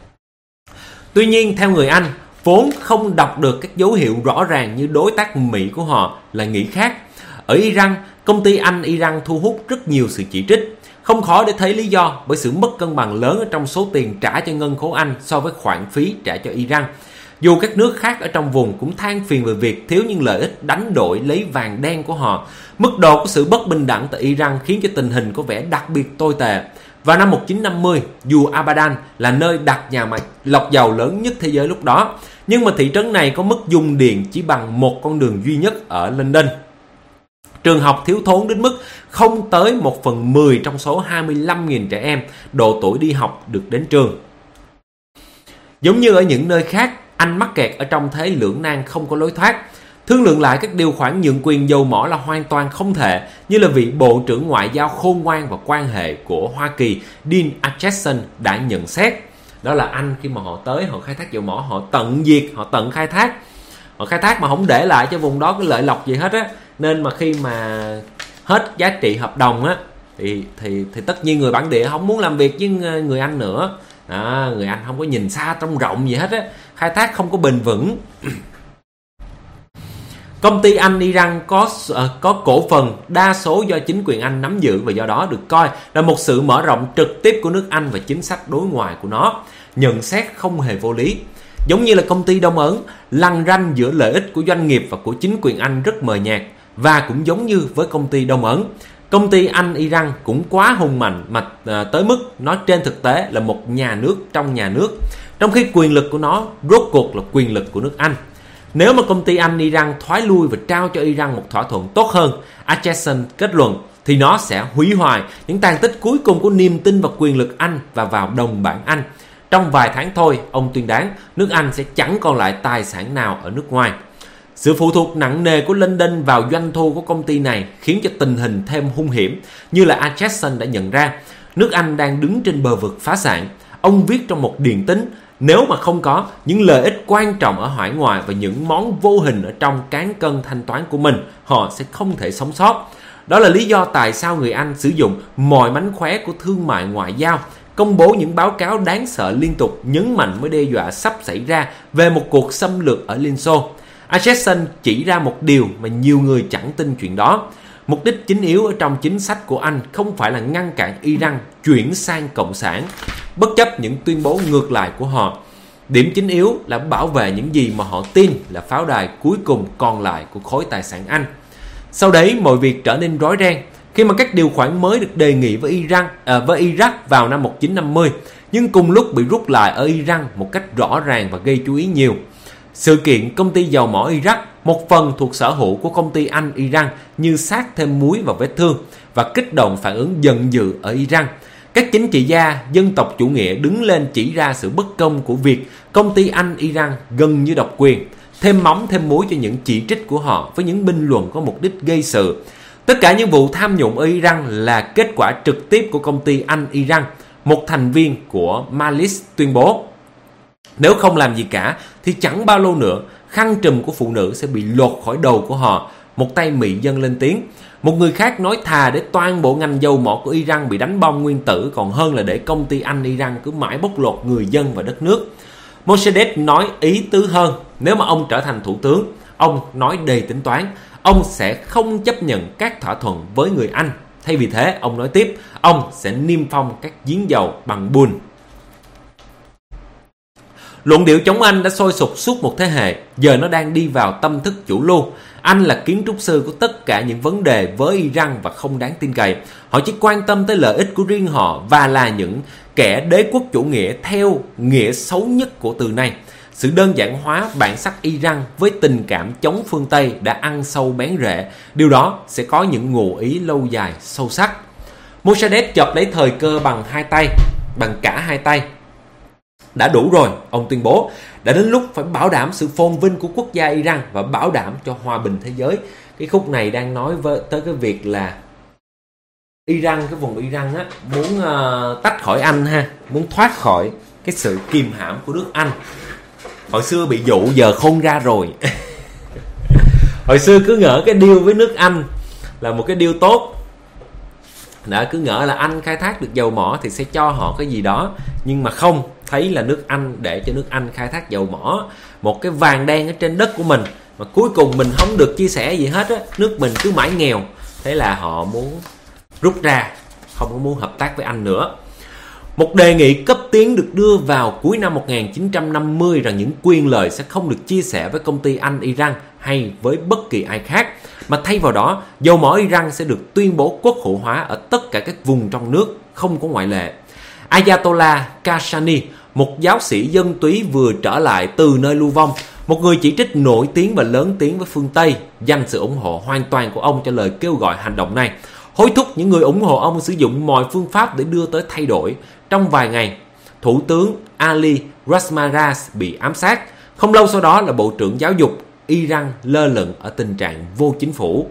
Tuy nhiên theo người Anh, vốn không đọc được các dấu hiệu rõ ràng như đối tác Mỹ của họ là nghĩ khác. Ở Iran, công ty Anh Iran thu hút rất nhiều sự chỉ trích. Không khó để thấy lý do bởi sự mất cân bằng lớn ở trong số tiền trả cho ngân khố Anh so với khoản phí trả cho Iran. Dù các nước khác ở trong vùng cũng than phiền về việc thiếu những lợi ích đánh đổi lấy vàng đen của họ, mức độ của sự bất bình đẳng tại Iran khiến cho tình hình có vẻ đặc biệt tồi tệ. Vào năm 1950, dù Abadan là nơi đặt nhà máy lọc dầu lớn nhất thế giới lúc đó, nhưng mà thị trấn này có mức dùng điện chỉ bằng một con đường duy nhất ở London. Trường học thiếu thốn đến mức không tới 1/10 trong số 25.000 trẻ em độ tuổi đi học được đến trường. Giống như ở những nơi khác, Anh mắc kẹt ở trong thế lưỡng nan không có lối thoát. Thương lượng lại các điều khoản nhượng quyền dầu mỏ là hoàn toàn không thể, như là vị Bộ trưởng Ngoại giao khôn ngoan và quan hệ của Hoa Kỳ Dean Acheson đã nhận xét. Đó là Anh khi mà họ tới, họ khai thác dầu mỏ, họ tận diệt, họ tận khai thác. Họ khai thác mà không để lại cho vùng đó cái lợi lộc gì hết á. Nên mà khi mà hết giá trị hợp đồng á, thì tất nhiên người bản địa không muốn làm việc với người Anh nữa. Người Anh không có nhìn xa trông rộng gì hết á, khai thác không có bền vững. Công ty Anh Iran có cổ phần đa số do chính quyền Anh nắm giữ và do đó được coi là một sự mở rộng trực tiếp của nước Anh và chính sách đối ngoại của nó. Nhận xét không hề vô lý. Giống như là công ty Đông Ấn, lằn ranh giữa lợi ích của doanh nghiệp và của chính quyền Anh rất mờ nhạt. Và cũng giống như với công ty Đông Ấn, Công ty Anh Iran cũng quá hùng mạnh mà tới mức nó trên thực tế là một nhà nước trong nhà nước, trong khi quyền lực của nó rốt cuộc là quyền lực của nước Anh. Nếu mà công ty Anh Iran thoái lui và trao cho Iran một thỏa thuận tốt hơn, Acheson kết luận, thì nó sẽ hủy hoại những tàn tích cuối cùng của niềm tin vào quyền lực Anh và vào đồng bảng Anh. Trong vài tháng thôi, ông tuyên đoán nước Anh sẽ chẳng còn lại tài sản nào ở nước ngoài. Sự phụ thuộc nặng nề của London vào doanh thu của công ty này khiến cho tình hình thêm hung hiểm. Như là Acheson đã nhận ra, nước Anh đang đứng trên bờ vực phá sản. Ông viết trong một điện tín, nếu mà không có những lợi ích quan trọng ở hải ngoại và những món vô hình ở trong cán cân thanh toán của mình, họ sẽ không thể sống sót. Đó là lý do tại sao người Anh sử dụng mọi mánh khóe của thương mại ngoại giao, công bố những báo cáo đáng sợ liên tục, nhấn mạnh mối đe dọa sắp xảy ra về một cuộc xâm lược ở Liên Xô. Acheson chỉ ra một điều mà nhiều người chẳng tin chuyện đó. Mục đích chính yếu ở trong chính sách của Anh không phải là ngăn cản Iran chuyển sang cộng sản, bất chấp những tuyên bố ngược lại của họ. Điểm chính yếu là bảo vệ những gì mà họ tin là pháo đài cuối cùng còn lại của khối tài sản Anh. Sau đấy, mọi việc trở nên rối ren khi mà các điều khoản mới được đề nghị với Iraq vào năm 1950, nhưng cùng lúc bị rút lại ở Iran một cách rõ ràng và gây chú ý nhiều. Sự kiện công ty dầu mỏ Iraq, một phần thuộc sở hữu của công ty Anh Iran, như sát thêm muối vào vết thương và kích động phản ứng giận dữ ở Iran. Các chính trị gia dân tộc chủ nghĩa đứng lên chỉ ra sự bất công của việc công ty Anh Iran gần như độc quyền, thêm mắm thêm muối cho những chỉ trích của họ với những bình luận có mục đích gây sự. Tất cả những vụ tham nhũng ở Iran là kết quả trực tiếp của công ty Anh Iran. Một thành viên của Malis tuyên bố, nếu không làm gì cả thì chẳng bao lâu nữa khăn trùm của phụ nữ sẽ bị lột khỏi đầu của họ. Một tay Mỹ dâng lên tiếng. Một người khác nói thà để toàn bộ ngành dầu mỏ của Iran bị đánh bom nguyên tử còn hơn là để công ty Anh Iran cứ mãi bóc lột người dân và đất nước. Mosaddegh nói ý tứ hơn, nếu mà ông trở thành thủ tướng, ông nói đầy tính toán, ông sẽ không chấp nhận các thỏa thuận với người Anh. Thay vì thế, ông nói tiếp, ông sẽ niêm phong các giếng dầu bằng bùn. Luận điệu chống Anh đã sôi sục suốt một thế hệ, giờ nó đang đi vào tâm thức chủ lưu. Anh là kiến trúc sư của tất cả những vấn đề với Iran và không đáng tin cậy. Họ chỉ quan tâm tới lợi ích của riêng họ và là những kẻ đế quốc chủ nghĩa theo nghĩa xấu nhất của từ này. Sự đơn giản hóa bản sắc Iran với tình cảm chống phương Tây đã ăn sâu bén rễ. Điều đó sẽ có những ngụ ý lâu dài sâu sắc. Mosaddegh chộp lấy thời cơ bằng cả hai tay. Đã đủ rồi, ông tuyên bố. Đã đến lúc phải bảo đảm sự phồn vinh của quốc gia Iran và bảo đảm cho hòa bình thế giới. Cái khúc này đang nói tới cái việc là Iran, cái vùng Iran á, muốn tách khỏi Anh ha, muốn thoát khỏi cái sự kìm hãm của nước Anh. Hồi xưa bị dụ, giờ khôn ra rồi. Hồi xưa cứ ngỡ cái deal với nước Anh là một cái deal tốt. Đã cứ ngỡ là Anh khai thác được dầu mỏ thì sẽ cho họ cái gì đó. Nhưng mà không, thấy là nước Anh để cho nước Anh khai thác dầu mỏ, một cái vàng đen ở trên đất của mình, mà cuối cùng mình không được chia sẻ gì hết á, nước mình cứ mãi nghèo. Thế là họ muốn rút ra, không có muốn hợp tác với Anh nữa. Một đề nghị cấp tiến được đưa vào cuối năm 1950 rằng những quyền lợi sẽ không được chia sẻ với công ty Anh Iran hay với bất kỳ ai khác, mà thay vào đó, dầu mỏ Iran sẽ được tuyên bố quốc hữu hóa ở tất cả các vùng trong nước, không có ngoại lệ. Ayatollah Kashani, một giáo sĩ dân túy vừa trở lại từ nơi lưu vong, một người chỉ trích nổi tiếng và lớn tiếng với phương Tây, dành sự ủng hộ hoàn toàn của ông cho lời kêu gọi hành động này, hối thúc những người ủng hộ ông sử dụng mọi phương pháp để đưa tới thay đổi. Trong vài ngày, Thủ tướng Ali Rasmaras bị ám sát. Không lâu sau đó là Bộ trưởng Giáo dục Iran lơ lửng ở tình trạng vô chính phủ.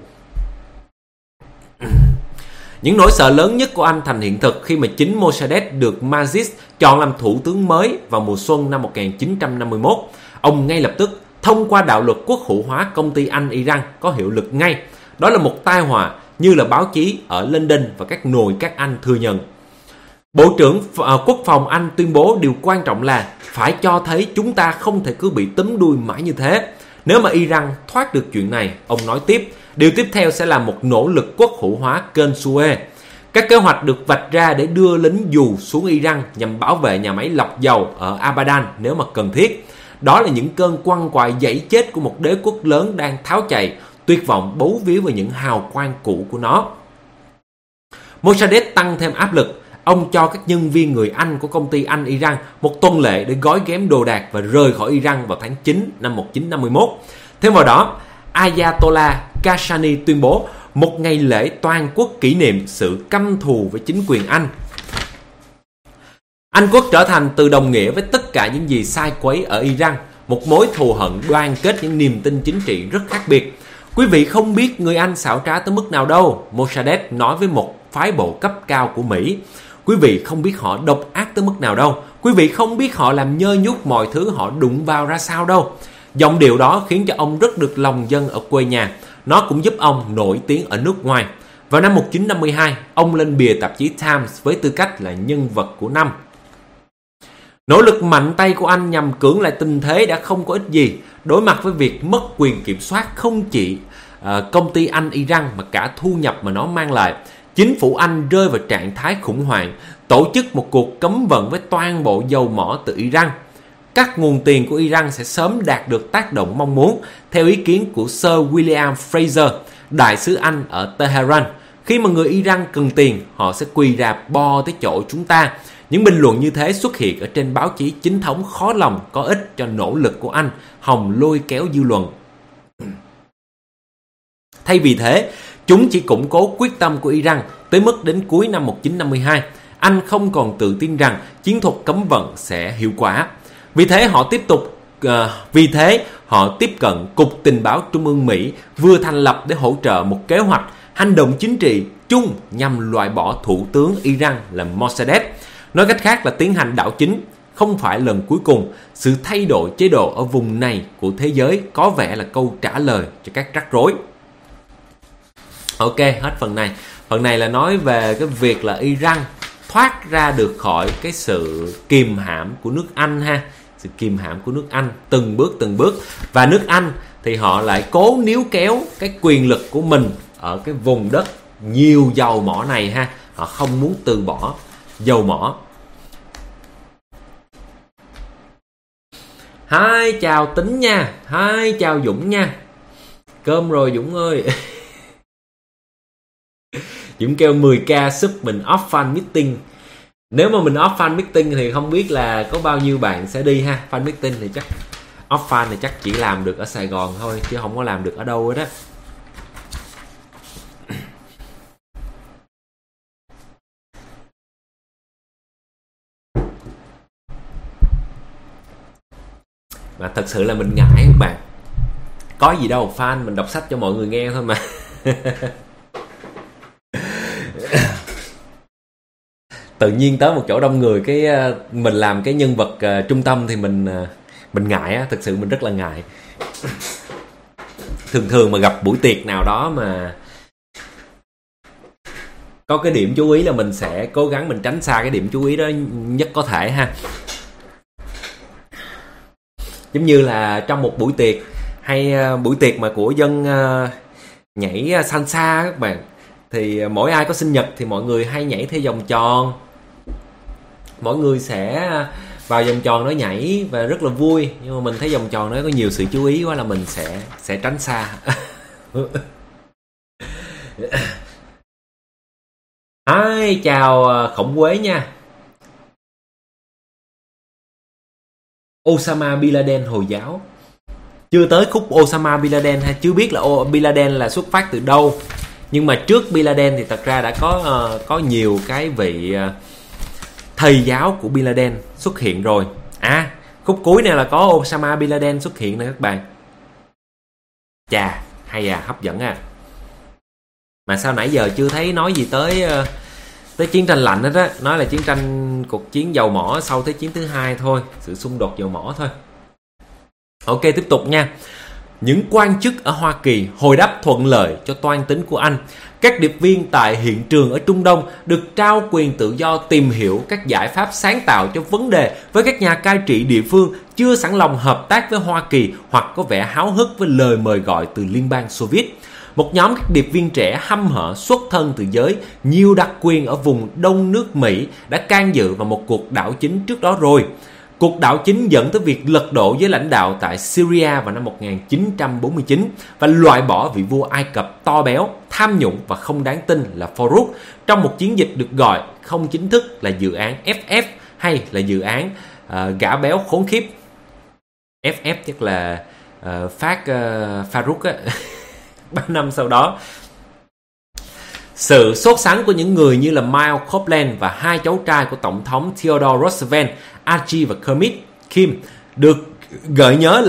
Những nỗi sợ lớn nhất của Anh thành hiện thực khi mà chính Mosaddegh được Majid chọn làm thủ tướng mới vào mùa xuân năm 1951. Ông ngay lập tức thông qua đạo luật quốc hữu hóa công ty Anh Iran có hiệu lực ngay. Đó là một tai họa như là báo chí ở London và các nội các Anh thừa nhận. Bộ trưởng Quốc phòng Anh tuyên bố điều quan trọng là phải cho thấy chúng ta không thể cứ bị túm đuôi mãi như thế. Nếu mà Iran thoát được chuyện này, ông nói tiếp, điều tiếp theo sẽ là một nỗ lực quốc hữu hóa kênh Suez. Các kế hoạch được vạch ra để đưa lính dù xuống Iran nhằm bảo vệ nhà máy lọc dầu ở Abadan nếu mà cần thiết. Đó là những cơn quằn quại dãy chết của một đế quốc lớn đang tháo chạy, tuyệt vọng bấu víu vào những hào quang cũ của nó. Mossadegh tăng thêm áp lực. Ông cho các nhân viên người Anh của công ty Anh Iran một tuần lễ để gói ghém đồ đạc và rời khỏi Iran vào tháng 9 năm 1951. Thêm vào đó, Ayatollah Kashani tuyên bố một ngày lễ toàn quốc kỷ niệm sự căm thù với chính quyền Anh. Anh quốc trở thành từ đồng nghĩa với tất cả những gì sai quấy ở Iran, một mối thù hận đoan kết những niềm tin chính trị rất khác biệt. Quý vị không biết người Anh xảo trá tới mức nào đâu, Mossadegh nói với một phái bộ cấp cao của Mỹ. Quý vị không biết họ độc ác tới mức nào đâu. Quý vị không biết họ làm nhơ nhuốc mọi thứ họ đụng vào ra sao đâu. Giọng điệu đó khiến cho ông rất được lòng dân ở quê nhà. Nó cũng giúp ông nổi tiếng ở nước ngoài. Vào năm 1952, ông lên bìa tạp chí Times với tư cách là nhân vật của năm. Nỗ lực mạnh tay của anh nhằm cưỡng lại tình thế đã không có ích gì. Đối mặt với việc mất quyền kiểm soát không chỉ công ty Anh Iran mà cả thu nhập mà nó mang lại, chính phủ Anh rơi vào trạng thái khủng hoảng, tổ chức một cuộc cấm vận với toàn bộ dầu mỏ từ Iran. Các nguồn tiền của Iran sẽ sớm đạt được tác động mong muốn, theo ý kiến của Sir William Fraser, đại sứ Anh ở Tehran. Khi mà người Iran cần tiền, họ sẽ quỳ rạp bo tới chỗ chúng ta. Những bình luận như thế xuất hiện ở trên báo chí chính thống khó lòng có ích cho nỗ lực của Anh hòng lôi kéo dư luận. Thay vì thế, chúng chỉ củng cố quyết tâm của Iran tới mức đến cuối năm 1952. Anh không còn tự tin rằng chiến thuật cấm vận sẽ hiệu quả. Vì thế họ tiếp cận Cục Tình báo Trung ương Mỹ vừa thành lập để hỗ trợ một kế hoạch hành động chính trị chung nhằm loại bỏ thủ tướng Iran là Mossadegh. Nói cách khác là tiến hành đảo chính. Không phải lần cuối cùng, sự thay đổi chế độ ở vùng này của thế giới có vẻ là câu trả lời cho các rắc rối. Ok, hết phần này. Phần này là nói về cái việc là Iran thoát ra được khỏi cái sự kìm hãm của nước Anh ha. Sự kìm hãm của nước Anh từng bước. Và nước Anh thì họ lại cố níu kéo cái quyền lực của mình ở cái vùng đất nhiều dầu mỏ này ha. Họ không muốn từ bỏ dầu mỏ. Hai chào Tính nha. Hai chào Dũng nha. Cơm rồi Dũng ơi. Dũng kêu 10k sub mình off fan meeting. Nếu mà mình off fan meeting thì không biết là có bao nhiêu bạn sẽ đi ha. Fan meeting thì chắc off fan thì chắc chỉ làm được ở Sài Gòn thôi, chứ không có làm được ở đâu hết á. Mà thật sự là mình ngại các bạn. Có gì đâu, fan mình đọc sách cho mọi người nghe thôi mà. Tự nhiên tới một chỗ đông người cái mình làm cái nhân vật trung tâm thì mình ngại á, thực sự mình rất là ngại. Thường mà gặp buổi tiệc nào đó mà có cái điểm chú ý là mình sẽ cố gắng mình tránh xa cái điểm chú ý đó nhất có thể ha. Giống như là trong một buổi tiệc hay buổi tiệc mà của dân nhảy salsa các bạn, thì mỗi ai có sinh nhật thì mọi người hay nhảy theo vòng tròn. Mỗi người sẽ vào vòng tròn đó nhảy và rất là vui. Nhưng mà mình thấy vòng tròn đó có nhiều sự chú ý quá là mình sẽ tránh xa. Hi, chào Khổng Quế nha. Osama Bin Laden Hồi giáo. Chưa tới khúc Osama Bin Laden hay chưa biết là Bin Laden là xuất phát từ đâu. Nhưng mà trước Bin Laden thì thật ra đã có nhiều cái vị thầy giáo của Bin Laden xuất hiện rồi. Khúc cuối này là có Osama Bin Laden xuất hiện nè các bạn. Chà, hay hấp dẫn Mà sao nãy giờ chưa thấy nói gì tới chiến tranh lạnh hết á. Nói là chiến tranh cuộc chiến dầu mỏ sau Thế chiến thứ 2 thôi, sự xung đột dầu mỏ thôi. Ok, tiếp tục nha. Những quan chức ở Hoa Kỳ hồi đáp thuận lợi cho toan tính của Anh. Các điệp viên tại hiện trường ở Trung Đông được trao quyền tự do tìm hiểu các giải pháp sáng tạo cho vấn đề với các nhà cai trị địa phương chưa sẵn lòng hợp tác với Hoa Kỳ hoặc có vẻ háo hức với lời mời gọi từ Liên bang Xô Viết. Một nhóm các điệp viên trẻ hăm hở xuất thân từ giới nhiều đặc quyền ở vùng đông nước Mỹ đã can dự vào một cuộc đảo chính trước đó rồi. cuộc đảo chính dẫn tới việc lật đổ giới lãnh đạo tại Syria vào năm 1949 và loại bỏ vị vua Ai Cập to béo, tham nhũng và không đáng tin là Farouk trong một chiến dịch được gọi không chính thức là dự án FF hay là dự án gã béo khốn khiếp. FF chắc là Farouk á. 3 năm sau đó, sự sốt sắng của những người như là Miles Copeland và hai cháu trai của Tổng thống Theodore Roosevelt, Archie và Kermit Kim, được gợi nhớ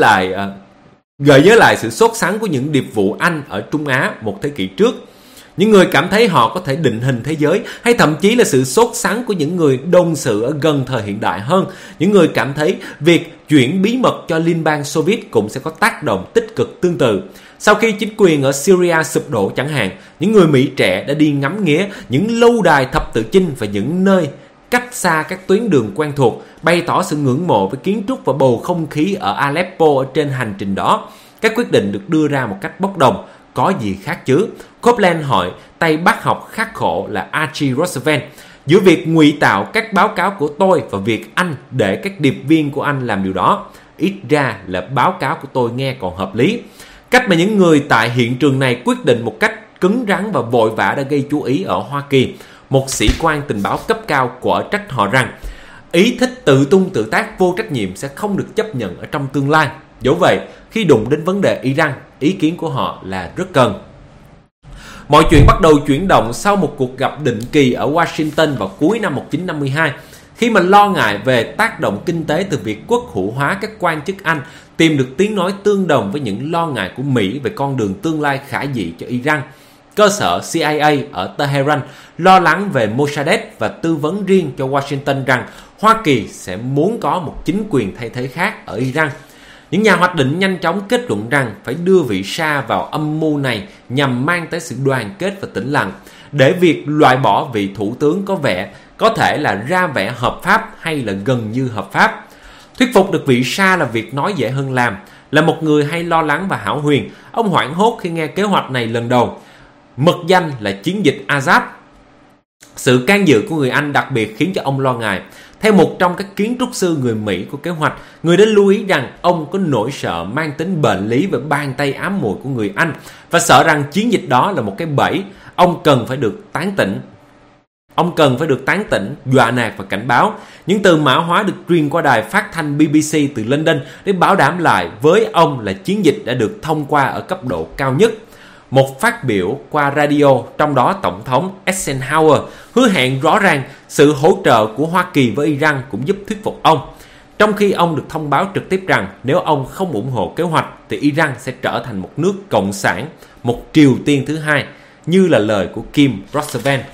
lại sự sốt sắng của những điệp vụ Anh ở Trung Á một thế kỷ trước. Những người cảm thấy họ có thể định hình thế giới, hay thậm chí là sự sốt sắng của những người đôn sự ở gần thời hiện đại hơn. Những người cảm thấy việc chuyển bí mật cho Liên bang Xô Viết cũng sẽ có tác động tích cực tương tự. Sau khi chính quyền ở Syria sụp đổ chẳng hạn, những người Mỹ trẻ đã đi ngắm nghía những lâu đài thập tự chinh và những nơi cách xa các tuyến đường quen thuộc, bày tỏ sự ngưỡng mộ với kiến trúc và bầu không khí ở Aleppo ở trên hành trình đó. Các quyết định được đưa ra một cách bốc đồng. Có gì khác chứ? Copeland hỏi tay bác học khắc khổ là Archie Roosevelt. Giữa việc ngụy tạo các báo cáo của tôi và việc anh để các điệp viên của anh làm điều đó, ít ra là báo cáo của tôi nghe còn hợp lý. Cách mà những người tại hiện trường này quyết định một cách cứng rắn và vội vã đã gây chú ý ở Hoa Kỳ. Một sĩ quan tình báo cấp cao quở trách họ rằng ý thích tự tung tự tác vô trách nhiệm sẽ không được chấp nhận ở trong tương lai. Dẫu vậy, khi đụng đến vấn đề Iran, ý kiến của họ là rất cần. Mọi chuyện bắt đầu chuyển động sau một cuộc gặp định kỳ ở Washington vào cuối năm 1952, khi mà lo ngại về tác động kinh tế từ việc quốc hữu hóa các quan chức Anh tìm được tiếng nói tương đồng với những lo ngại của Mỹ về con đường tương lai khả dĩ cho Iran. Cơ sở CIA ở Tehran lo lắng về Mossadegh và tư vấn riêng cho Washington rằng Hoa Kỳ sẽ muốn có một chính quyền thay thế khác ở Iran. Những nhà hoạch định nhanh chóng kết luận rằng phải đưa vị Shah vào âm mưu này nhằm mang tới sự đoàn kết và tĩnh lặng, để việc loại bỏ vị thủ tướng có thể là ra vẻ hợp pháp hay là gần như hợp pháp. Thuyết phục được vị Shah là việc nói dễ hơn làm. Là một người hay lo lắng và hão huyền, ông hoảng hốt khi nghe kế hoạch này lần đầu. Mật danh là chiến dịch Azad. Sự can dự của người Anh đặc biệt khiến cho ông lo ngại. Theo một trong các kiến trúc sư người Mỹ của kế hoạch, người đã lưu ý rằng ông có nỗi sợ mang tính bệnh lý về bàn tay ám muội của người Anh và sợ rằng chiến dịch đó là một cái bẫy. Ông cần phải được tán tỉnh, dọa nạt và cảnh báo. Những từ mã hóa được truyền qua đài phát thanh BBC từ London để bảo đảm lại với ông là chiến dịch đã được thông qua ở cấp độ cao nhất. Một phát biểu qua radio, trong đó Tổng thống Eisenhower hứa hẹn rõ ràng sự hỗ trợ của Hoa Kỳ với Iran cũng giúp thuyết phục ông. Trong khi ông được thông báo trực tiếp rằng nếu ông không ủng hộ kế hoạch thì Iran sẽ trở thành một nước cộng sản, một Triều Tiên thứ hai, như là lời của Kim Roosevelt.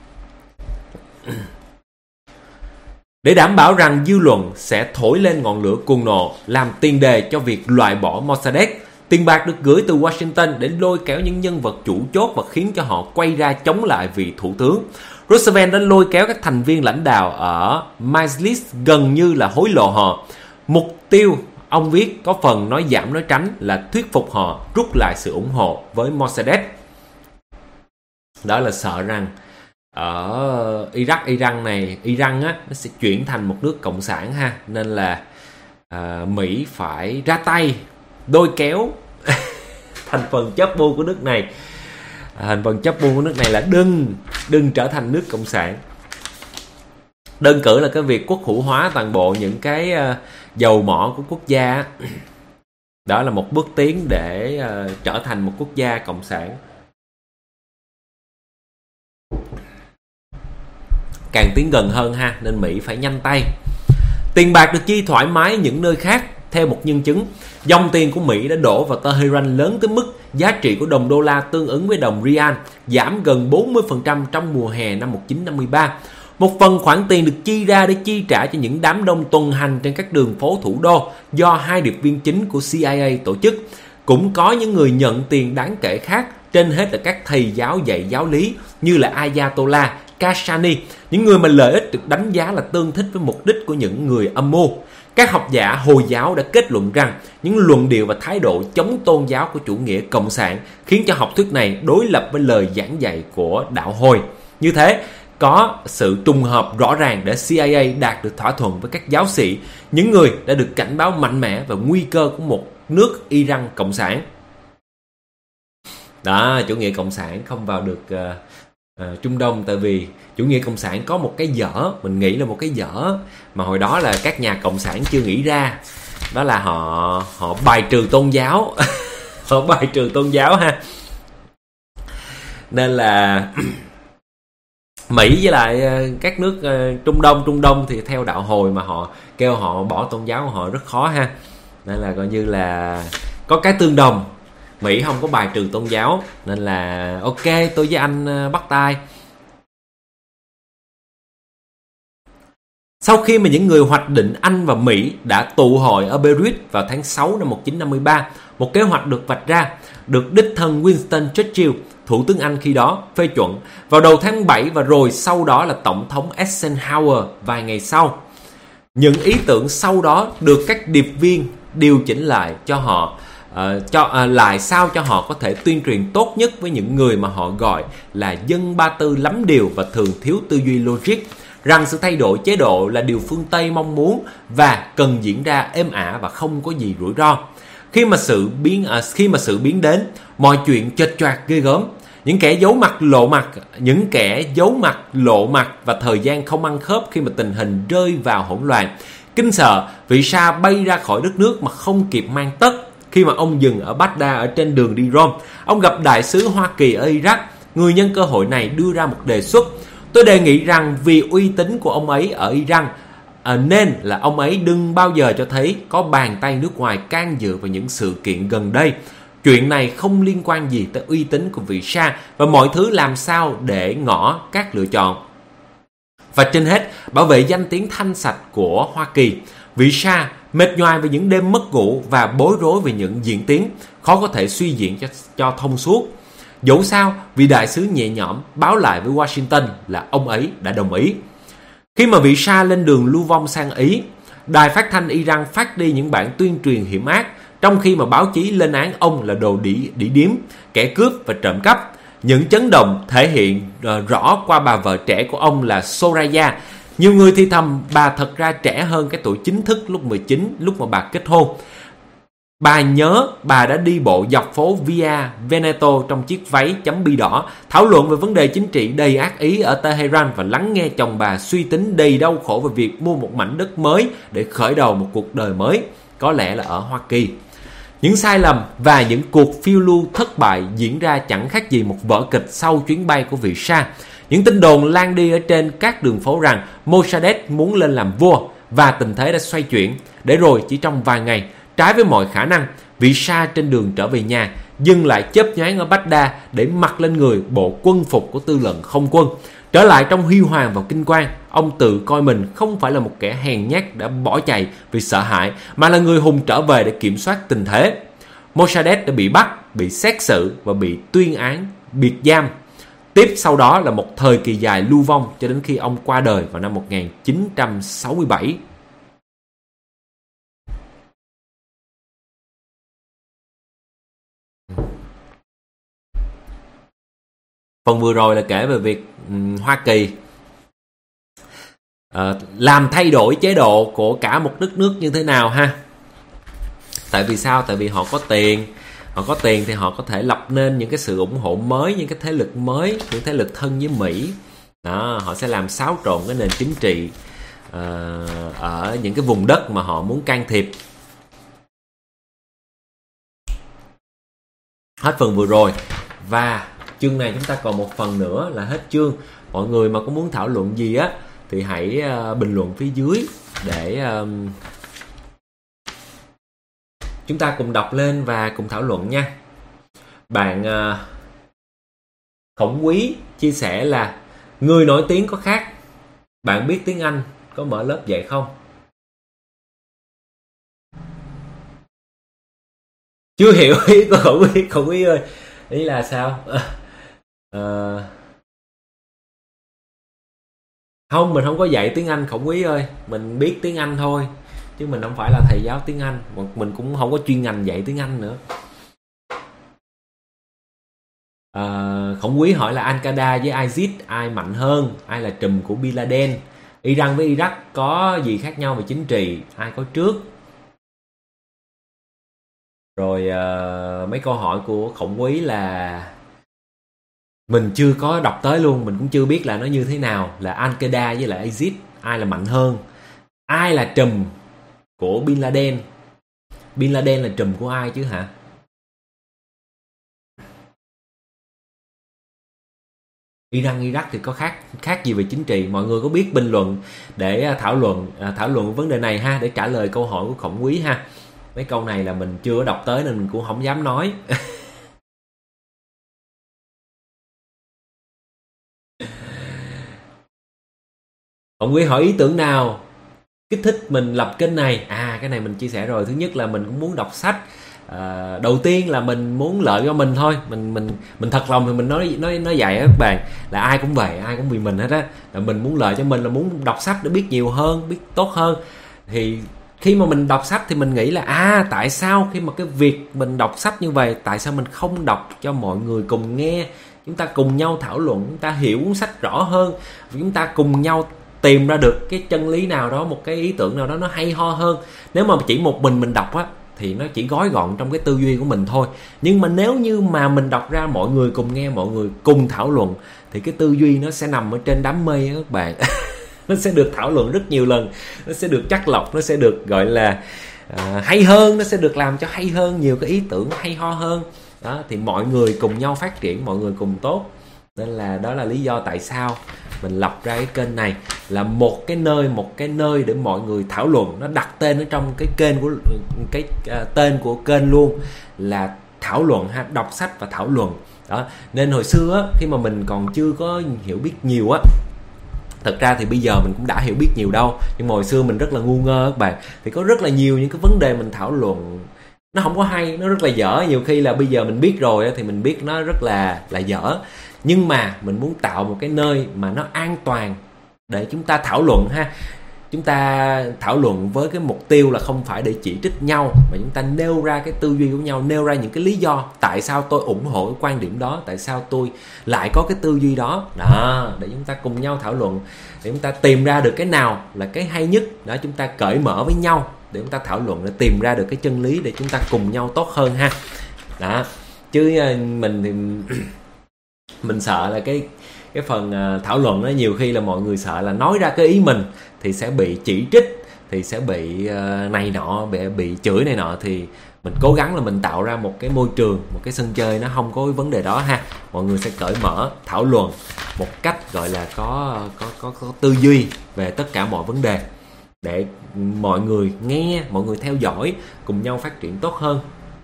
Để đảm bảo rằng dư luận sẽ thổi lên ngọn lửa cuồng nộ làm tiền đề cho việc loại bỏ Mossadegh, tiền bạc được gửi từ Washington để lôi kéo những nhân vật chủ chốt và khiến cho họ quay ra chống lại vị thủ tướng. Roosevelt đã lôi kéo các thành viên lãnh đạo ở Majlis gần như là hối lộ họ. Mục tiêu ông viết có phần nói giảm nói tránh là thuyết phục họ rút lại sự ủng hộ với Mossadegh. Đó là sợ rằng ở Iran á, nó sẽ chuyển thành một nước cộng sản ha, nên là Mỹ phải ra tay đôi kéo thành phần chấp bu của nước này. Thành phần chấp bu của nước này là đừng trở thành nước cộng sản. Đơn cử là cái việc quốc hữu hóa toàn bộ những cái dầu mỏ của quốc gia. Đó là một bước tiến để trở thành một quốc gia cộng sản. Càng tiến gần hơn ha, nên Mỹ phải nhanh tay. Tiền bạc được chi thoải mái những nơi khác. Theo một nhân chứng, dòng tiền của Mỹ đã đổ vào Tehran lớn tới mức giá trị của đồng đô la tương ứng với đồng rial giảm gần 40% trong mùa hè năm 1953. Một phần khoản tiền được chi ra để chi trả cho những đám đông tuần hành trên các đường phố thủ đô do hai điệp viên chính của CIA tổ chức. Cũng có những người nhận tiền đáng kể khác, trên hết là các thầy giáo dạy giáo lý như là Ayatollah Kashani, những người mà lợi ích được đánh giá là tương thích với mục đích của những người âm mưu. Các học giả Hồi giáo đã kết luận rằng những luận điệu và thái độ chống tôn giáo của chủ nghĩa cộng sản khiến cho học thuyết này đối lập với lời giảng dạy của đạo Hồi. Như thế, có sự trùng hợp rõ ràng để CIA đạt được thỏa thuận với các giáo sĩ, những người đã được cảnh báo mạnh mẽ về nguy cơ của một nước Iran cộng sản. Đó, chủ nghĩa cộng sản không vào được Trung Đông, tại vì chủ nghĩa cộng sản có một cái dở, mình nghĩ là một cái dở mà hồi đó là các nhà cộng sản chưa nghĩ ra, đó là họ bài trừ tôn giáo. Họ bài trừ tôn giáo ha. Nên là Mỹ với lại các nước Trung Đông thì theo đạo Hồi, mà họ kêu họ bỏ tôn giáo của họ rất khó ha. Nên là coi như là có cái tương đồng, Mỹ không có bài trừ tôn giáo, nên là ok, tôi với anh bắt tay. Sau khi mà những người hoạch định Anh và Mỹ đã tụ hội ở Beirut vào tháng 6 năm 1953, một kế hoạch được vạch ra, được đích thân Winston Churchill, Thủ tướng Anh khi đó, phê chuẩn vào đầu tháng 7, và rồi sau đó là Tổng thống Eisenhower vài ngày sau. Những ý tưởng sau đó được các điệp viên điều chỉnh lại cho họ, lại sao cho họ có thể tuyên truyền tốt nhất với những người mà họ gọi là dân Ba Tư lắm điều và thường thiếu tư duy logic, rằng sự thay đổi chế độ là điều phương Tây mong muốn và cần diễn ra êm ả và không có gì rủi ro. Khi mà sự biến đến, mọi chuyện chệch choạc ghê gớm. Những kẻ giấu mặt lộ mặt và thời gian không ăn khớp khi mà tình hình rơi vào hỗn loạn. Kinh sợ, vị Sa bay ra khỏi đất nước mà không kịp mang tất. Khi mà ông dừng ở Baghdad ở trên đường đi Rome, ông gặp đại sứ Hoa Kỳ ở Iraq. Người nhân cơ hội này đưa ra một đề xuất: tôi đề nghị rằng vì uy tín của ông ấy ở Iran, nên là ông ấy đừng bao giờ cho thấy có bàn tay nước ngoài can dự vào những sự kiện gần đây. Chuyện này không liên quan gì tới uy tín của vị Sa, và mọi thứ làm sao để ngỏ các lựa chọn. Và trên hết, bảo vệ danh tiếng thanh sạch của Hoa Kỳ. Vị Sa mệt nhoài về những đêm mất ngủ và bối rối về những diễn tiến khó có thể suy diễn cho thông suốt. Dẫu sao, vị đại sứ nhẹ nhõm báo lại với Washington là ông ấy đã đồng ý. Khi mà vị Sa lên đường lưu vong sang Ý, đài phát thanh Iran phát đi những bản tuyên truyền hiểm ác, trong khi mà báo chí lên án ông là đồ đĩ điếm, kẻ cướp và trộm cắp. Những chấn động thể hiện rõ qua bà vợ trẻ của ông là Soraya. Nhiều người thì thầm bà thật ra trẻ hơn cái tuổi chính thức lúc 19, lúc mà bà kết hôn. Bà nhớ bà đã đi bộ dọc phố Via Veneto trong chiếc váy chấm bi đỏ, thảo luận về vấn đề chính trị đầy ác ý ở Tehran và lắng nghe chồng bà suy tính đầy đau khổ về việc mua một mảnh đất mới để khởi đầu một cuộc đời mới, có lẽ là ở Hoa Kỳ. Những sai lầm và những cuộc phiêu lưu thất bại diễn ra chẳng khác gì một vở kịch sau chuyến bay của vị Sa. Những tin đồn lan đi ở trên các đường phố rằng Mossadegh muốn lên làm vua, và tình thế đã xoay chuyển, để rồi chỉ trong vài ngày, trái với mọi khả năng, vị Sa trên đường trở về nhà dừng lại chớp nhoáng ở Baghdad để mặc lên người bộ quân phục của tư lệnh không quân. Trở lại trong huy hoàng vào kinh quan, ông tự coi mình không phải là một kẻ hèn nhát đã bỏ chạy vì sợ hãi, mà là người hùng trở về để kiểm soát tình thế. Mossadegh đã bị bắt, bị xét xử và bị tuyên án biệt giam. Tiếp sau đó là một thời kỳ dài lưu vong cho đến khi ông qua đời vào năm 1967. Phần vừa rồi là kể về việc Hoa Kỳ làm thay đổi chế độ của cả một đất nước như thế nào ha. Tại vì sao? Tại vì họ có tiền. Họ có tiền thì họ có thể lập nên những cái sự ủng hộ mới, những cái thế lực mới, những thế lực thân với Mỹ. Đó, họ sẽ làm xáo trộn cái nền chính trị ở những cái vùng đất mà họ muốn can thiệp. Hết phần vừa rồi. Và chương này chúng ta còn một phần nữa là hết chương. Mọi người mà có muốn thảo luận gì á thì hãy bình luận phía dưới để chúng ta cùng đọc lên và cùng thảo luận nha. Bạn Khổng Quý chia sẻ là người nổi tiếng có khác. Bạn biết tiếng Anh, có mở lớp dạy không? Chưa hiểu ý của Khổng Quý ơi. Ý là sao? Không, mình không có dạy tiếng Anh Khổng Quý ơi. Mình biết tiếng Anh thôi, chứ mình không phải là thầy giáo tiếng Anh. Mình cũng không có chuyên ngành dạy tiếng Anh nữa. Khổng Quý hỏi là Al-Qaeda với ISIS ai mạnh hơn, ai là trùm của Bin Laden, Iran với Iraq có gì khác nhau về chính trị, ai có trước. Rồi mấy câu hỏi của Khổng Quý là mình chưa có đọc tới luôn, mình cũng chưa biết là nó như thế nào, là Al-Qaeda với lại ISIS ai là mạnh hơn, ai là trùm của Bin Laden. Bin Laden là trùm của ai chứ hả? Iran Iraq thì có khác gì về chính trị? Mọi người có biết bình luận để thảo luận vấn đề này ha, để trả lời câu hỏi của Khổng Quý ha. Mấy câu này là mình chưa có đọc tới nên mình cũng không dám nói. Khổng Quý hỏi ý tưởng nào kích thích mình lập kênh này? Cái này mình chia sẻ rồi. Thứ nhất là mình cũng muốn đọc sách. Đầu tiên là mình muốn lợi cho mình thôi, mình thật lòng thì mình nói vậy á các bạn, là ai cũng vậy, ai cũng vì mình hết á, là mình muốn lợi cho mình, là muốn đọc sách để biết nhiều hơn, biết tốt hơn. Thì khi mà mình đọc sách thì mình nghĩ là tại sao khi mà cái việc mình đọc sách như vậy, tại sao mình không đọc cho mọi người cùng nghe, chúng ta cùng nhau thảo luận, chúng ta hiểu cuốn sách rõ hơn, chúng ta cùng nhau tìm ra được cái chân lý nào đó, một cái ý tưởng nào đó nó hay ho hơn. Nếu mà chỉ một mình đọc á thì nó chỉ gói gọn trong cái tư duy của mình thôi. Nhưng mà nếu như mà mình đọc ra, mọi người cùng nghe, mọi người cùng thảo luận, thì cái tư duy nó sẽ nằm ở trên đám mây á các bạn. Nó sẽ được thảo luận rất nhiều lần, nó sẽ được chắc lọc, nó sẽ được gọi là hay hơn, nó sẽ được làm cho hay hơn, nhiều cái ý tưởng hay ho hơn đó, thì mọi người cùng nhau phát triển, mọi người cùng tốt. Nên là đó là lý do tại sao mình lập ra cái kênh này, là một cái nơi để mọi người thảo luận. Nó đặt tên ở trong cái kênh của tên của kênh luôn, là thảo luận ha, đọc sách và thảo luận đó. Nên hồi xưa á, khi mà mình còn chưa có hiểu biết nhiều á, thật ra thì bây giờ mình cũng đã hiểu biết nhiều đâu, nhưng mà hồi xưa mình rất là ngu ngơ các bạn, thì có rất là nhiều những cái vấn đề mình thảo luận nó không có hay, nó rất là dở. Nhiều khi là bây giờ mình biết rồi thì mình biết nó rất là dở, nhưng mà mình muốn tạo một cái nơi mà nó an toàn để chúng ta thảo luận ha. Chúng ta thảo luận với cái mục tiêu là không phải để chỉ trích nhau, mà chúng ta nêu ra cái tư duy của nhau, nêu ra những cái lý do tại sao tôi ủng hộ cái quan điểm đó, tại sao tôi lại có cái tư duy đó để chúng ta cùng nhau thảo luận, để chúng ta tìm ra được cái nào là cái hay nhất đó. Chúng ta cởi mở với nhau để chúng ta thảo luận, để tìm ra được cái chân lý để chúng ta cùng nhau tốt hơn ha. Đó, chứ mình thì mình sợ là cái phần thảo luận đó, nhiều khi là mọi người sợ là nói ra cái ý mình thì sẽ bị chỉ trích, thì sẽ bị này nọ, bị chửi này nọ. Thì mình cố gắng là mình tạo ra một cái môi trường, một cái sân chơi nó không có vấn đề đó ha. Mọi người sẽ cởi mở thảo luận một cách gọi là có tư duy về tất cả mọi vấn đề, để mọi người nghe, mọi người theo dõi, cùng nhau phát triển tốt hơn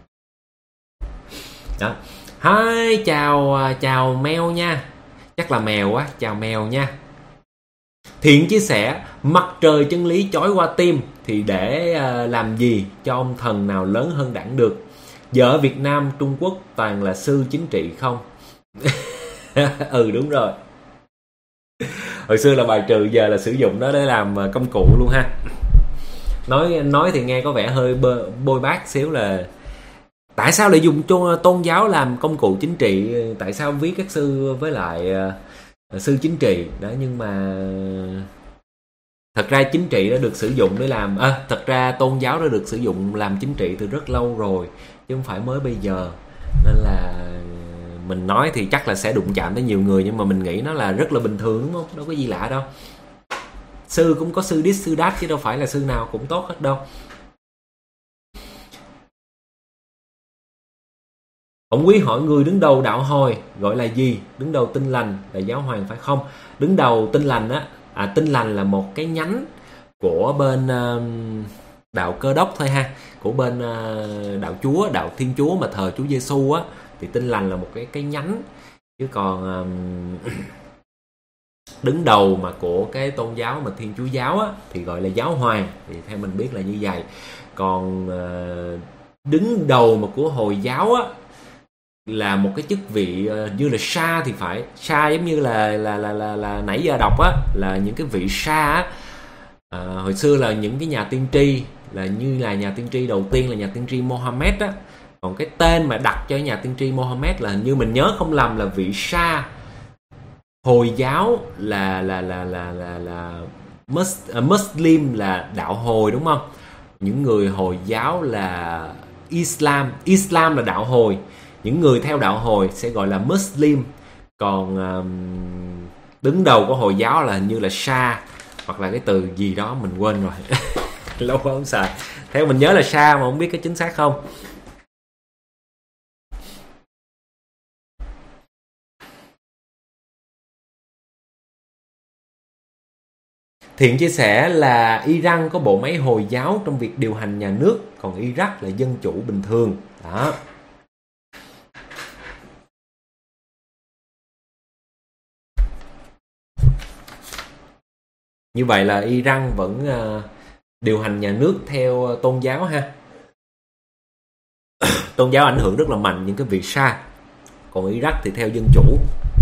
đó. Hi, chào mèo nha, chắc là mèo á, chào mèo nha. Thiện chia sẻ, mặt trời chân lý chói qua tim thì để làm gì cho ông thần nào lớn hơn đảng được? Giờ ở Việt Nam, Trung Quốc toàn là sư chính trị không? Đúng rồi. Hồi xưa là bài trừ, giờ là sử dụng nó để làm công cụ luôn ha. Nói thì nghe có vẻ hơi bôi bác xíu, là tại sao lại dùng tôn giáo làm công cụ chính trị, tại sao ví các sư với lại sư chính trị đó. Nhưng mà thật ra chính trị đã được sử dụng để làm thật ra tôn giáo đã được sử dụng làm chính trị từ rất lâu rồi, chứ không phải mới bây giờ. Nên là mình nói thì chắc là sẽ đụng chạm tới nhiều người, nhưng mà mình nghĩ nó là rất là bình thường, đúng không? Đâu có gì lạ đâu. Sư cũng có sư đít sư đát, chứ đâu phải là sư nào cũng tốt hết đâu. Ông Quý hỏi người đứng đầu đạo Hồi gọi là gì? Đứng đầu Tin Lành là Giáo Hoàng phải không? Đứng đầu Tin Lành á, Tin Lành là một cái nhánh của bên đạo Cơ Đốc thôi ha, của bên đạo Chúa, đạo Thiên Chúa mà thờ Chúa Giêsu á, thì Tin Lành là một cái nhánh. Chứ còn đứng đầu mà của cái tôn giáo mà Thiên Chúa giáo á thì gọi là Giáo Hoàng, thì theo mình biết là như vậy. Còn đứng đầu mà của Hồi giáo á là một cái chức vị như là sa thì phải, sa giống như là nãy giờ đọc á, là những cái vị sa á. Hồi xưa là những cái nhà tiên tri, là như là nhà tiên tri đầu tiên là nhà tiên tri Mohammed á, Còn cái tên mà đặt cho nhà tiên tri Mohammed là hình như mình nhớ không lầm là vị Sa. Hồi giáo là Muslim là đạo hồi, đúng không? Những người Hồi giáo là Islam là đạo hồi. Những người theo đạo hồi sẽ gọi là Muslim. Còn đứng đầu của Hồi giáo là hình như là Sa, hoặc là cái từ gì đó mình quên rồi. Lâu quá không xài. Theo mình nhớ là Sa mà không biết cái chính xác không. Thiện chia sẻ là Iran có bộ máy Hồi giáo trong việc điều hành nhà nước, còn Iraq là dân chủ bình thường. Đó. Như vậy là Iran vẫn điều hành nhà nước theo tôn giáo ha. Tôn giáo ảnh hưởng rất là mạnh những cái vị Sa. Còn Iraq thì theo dân chủ.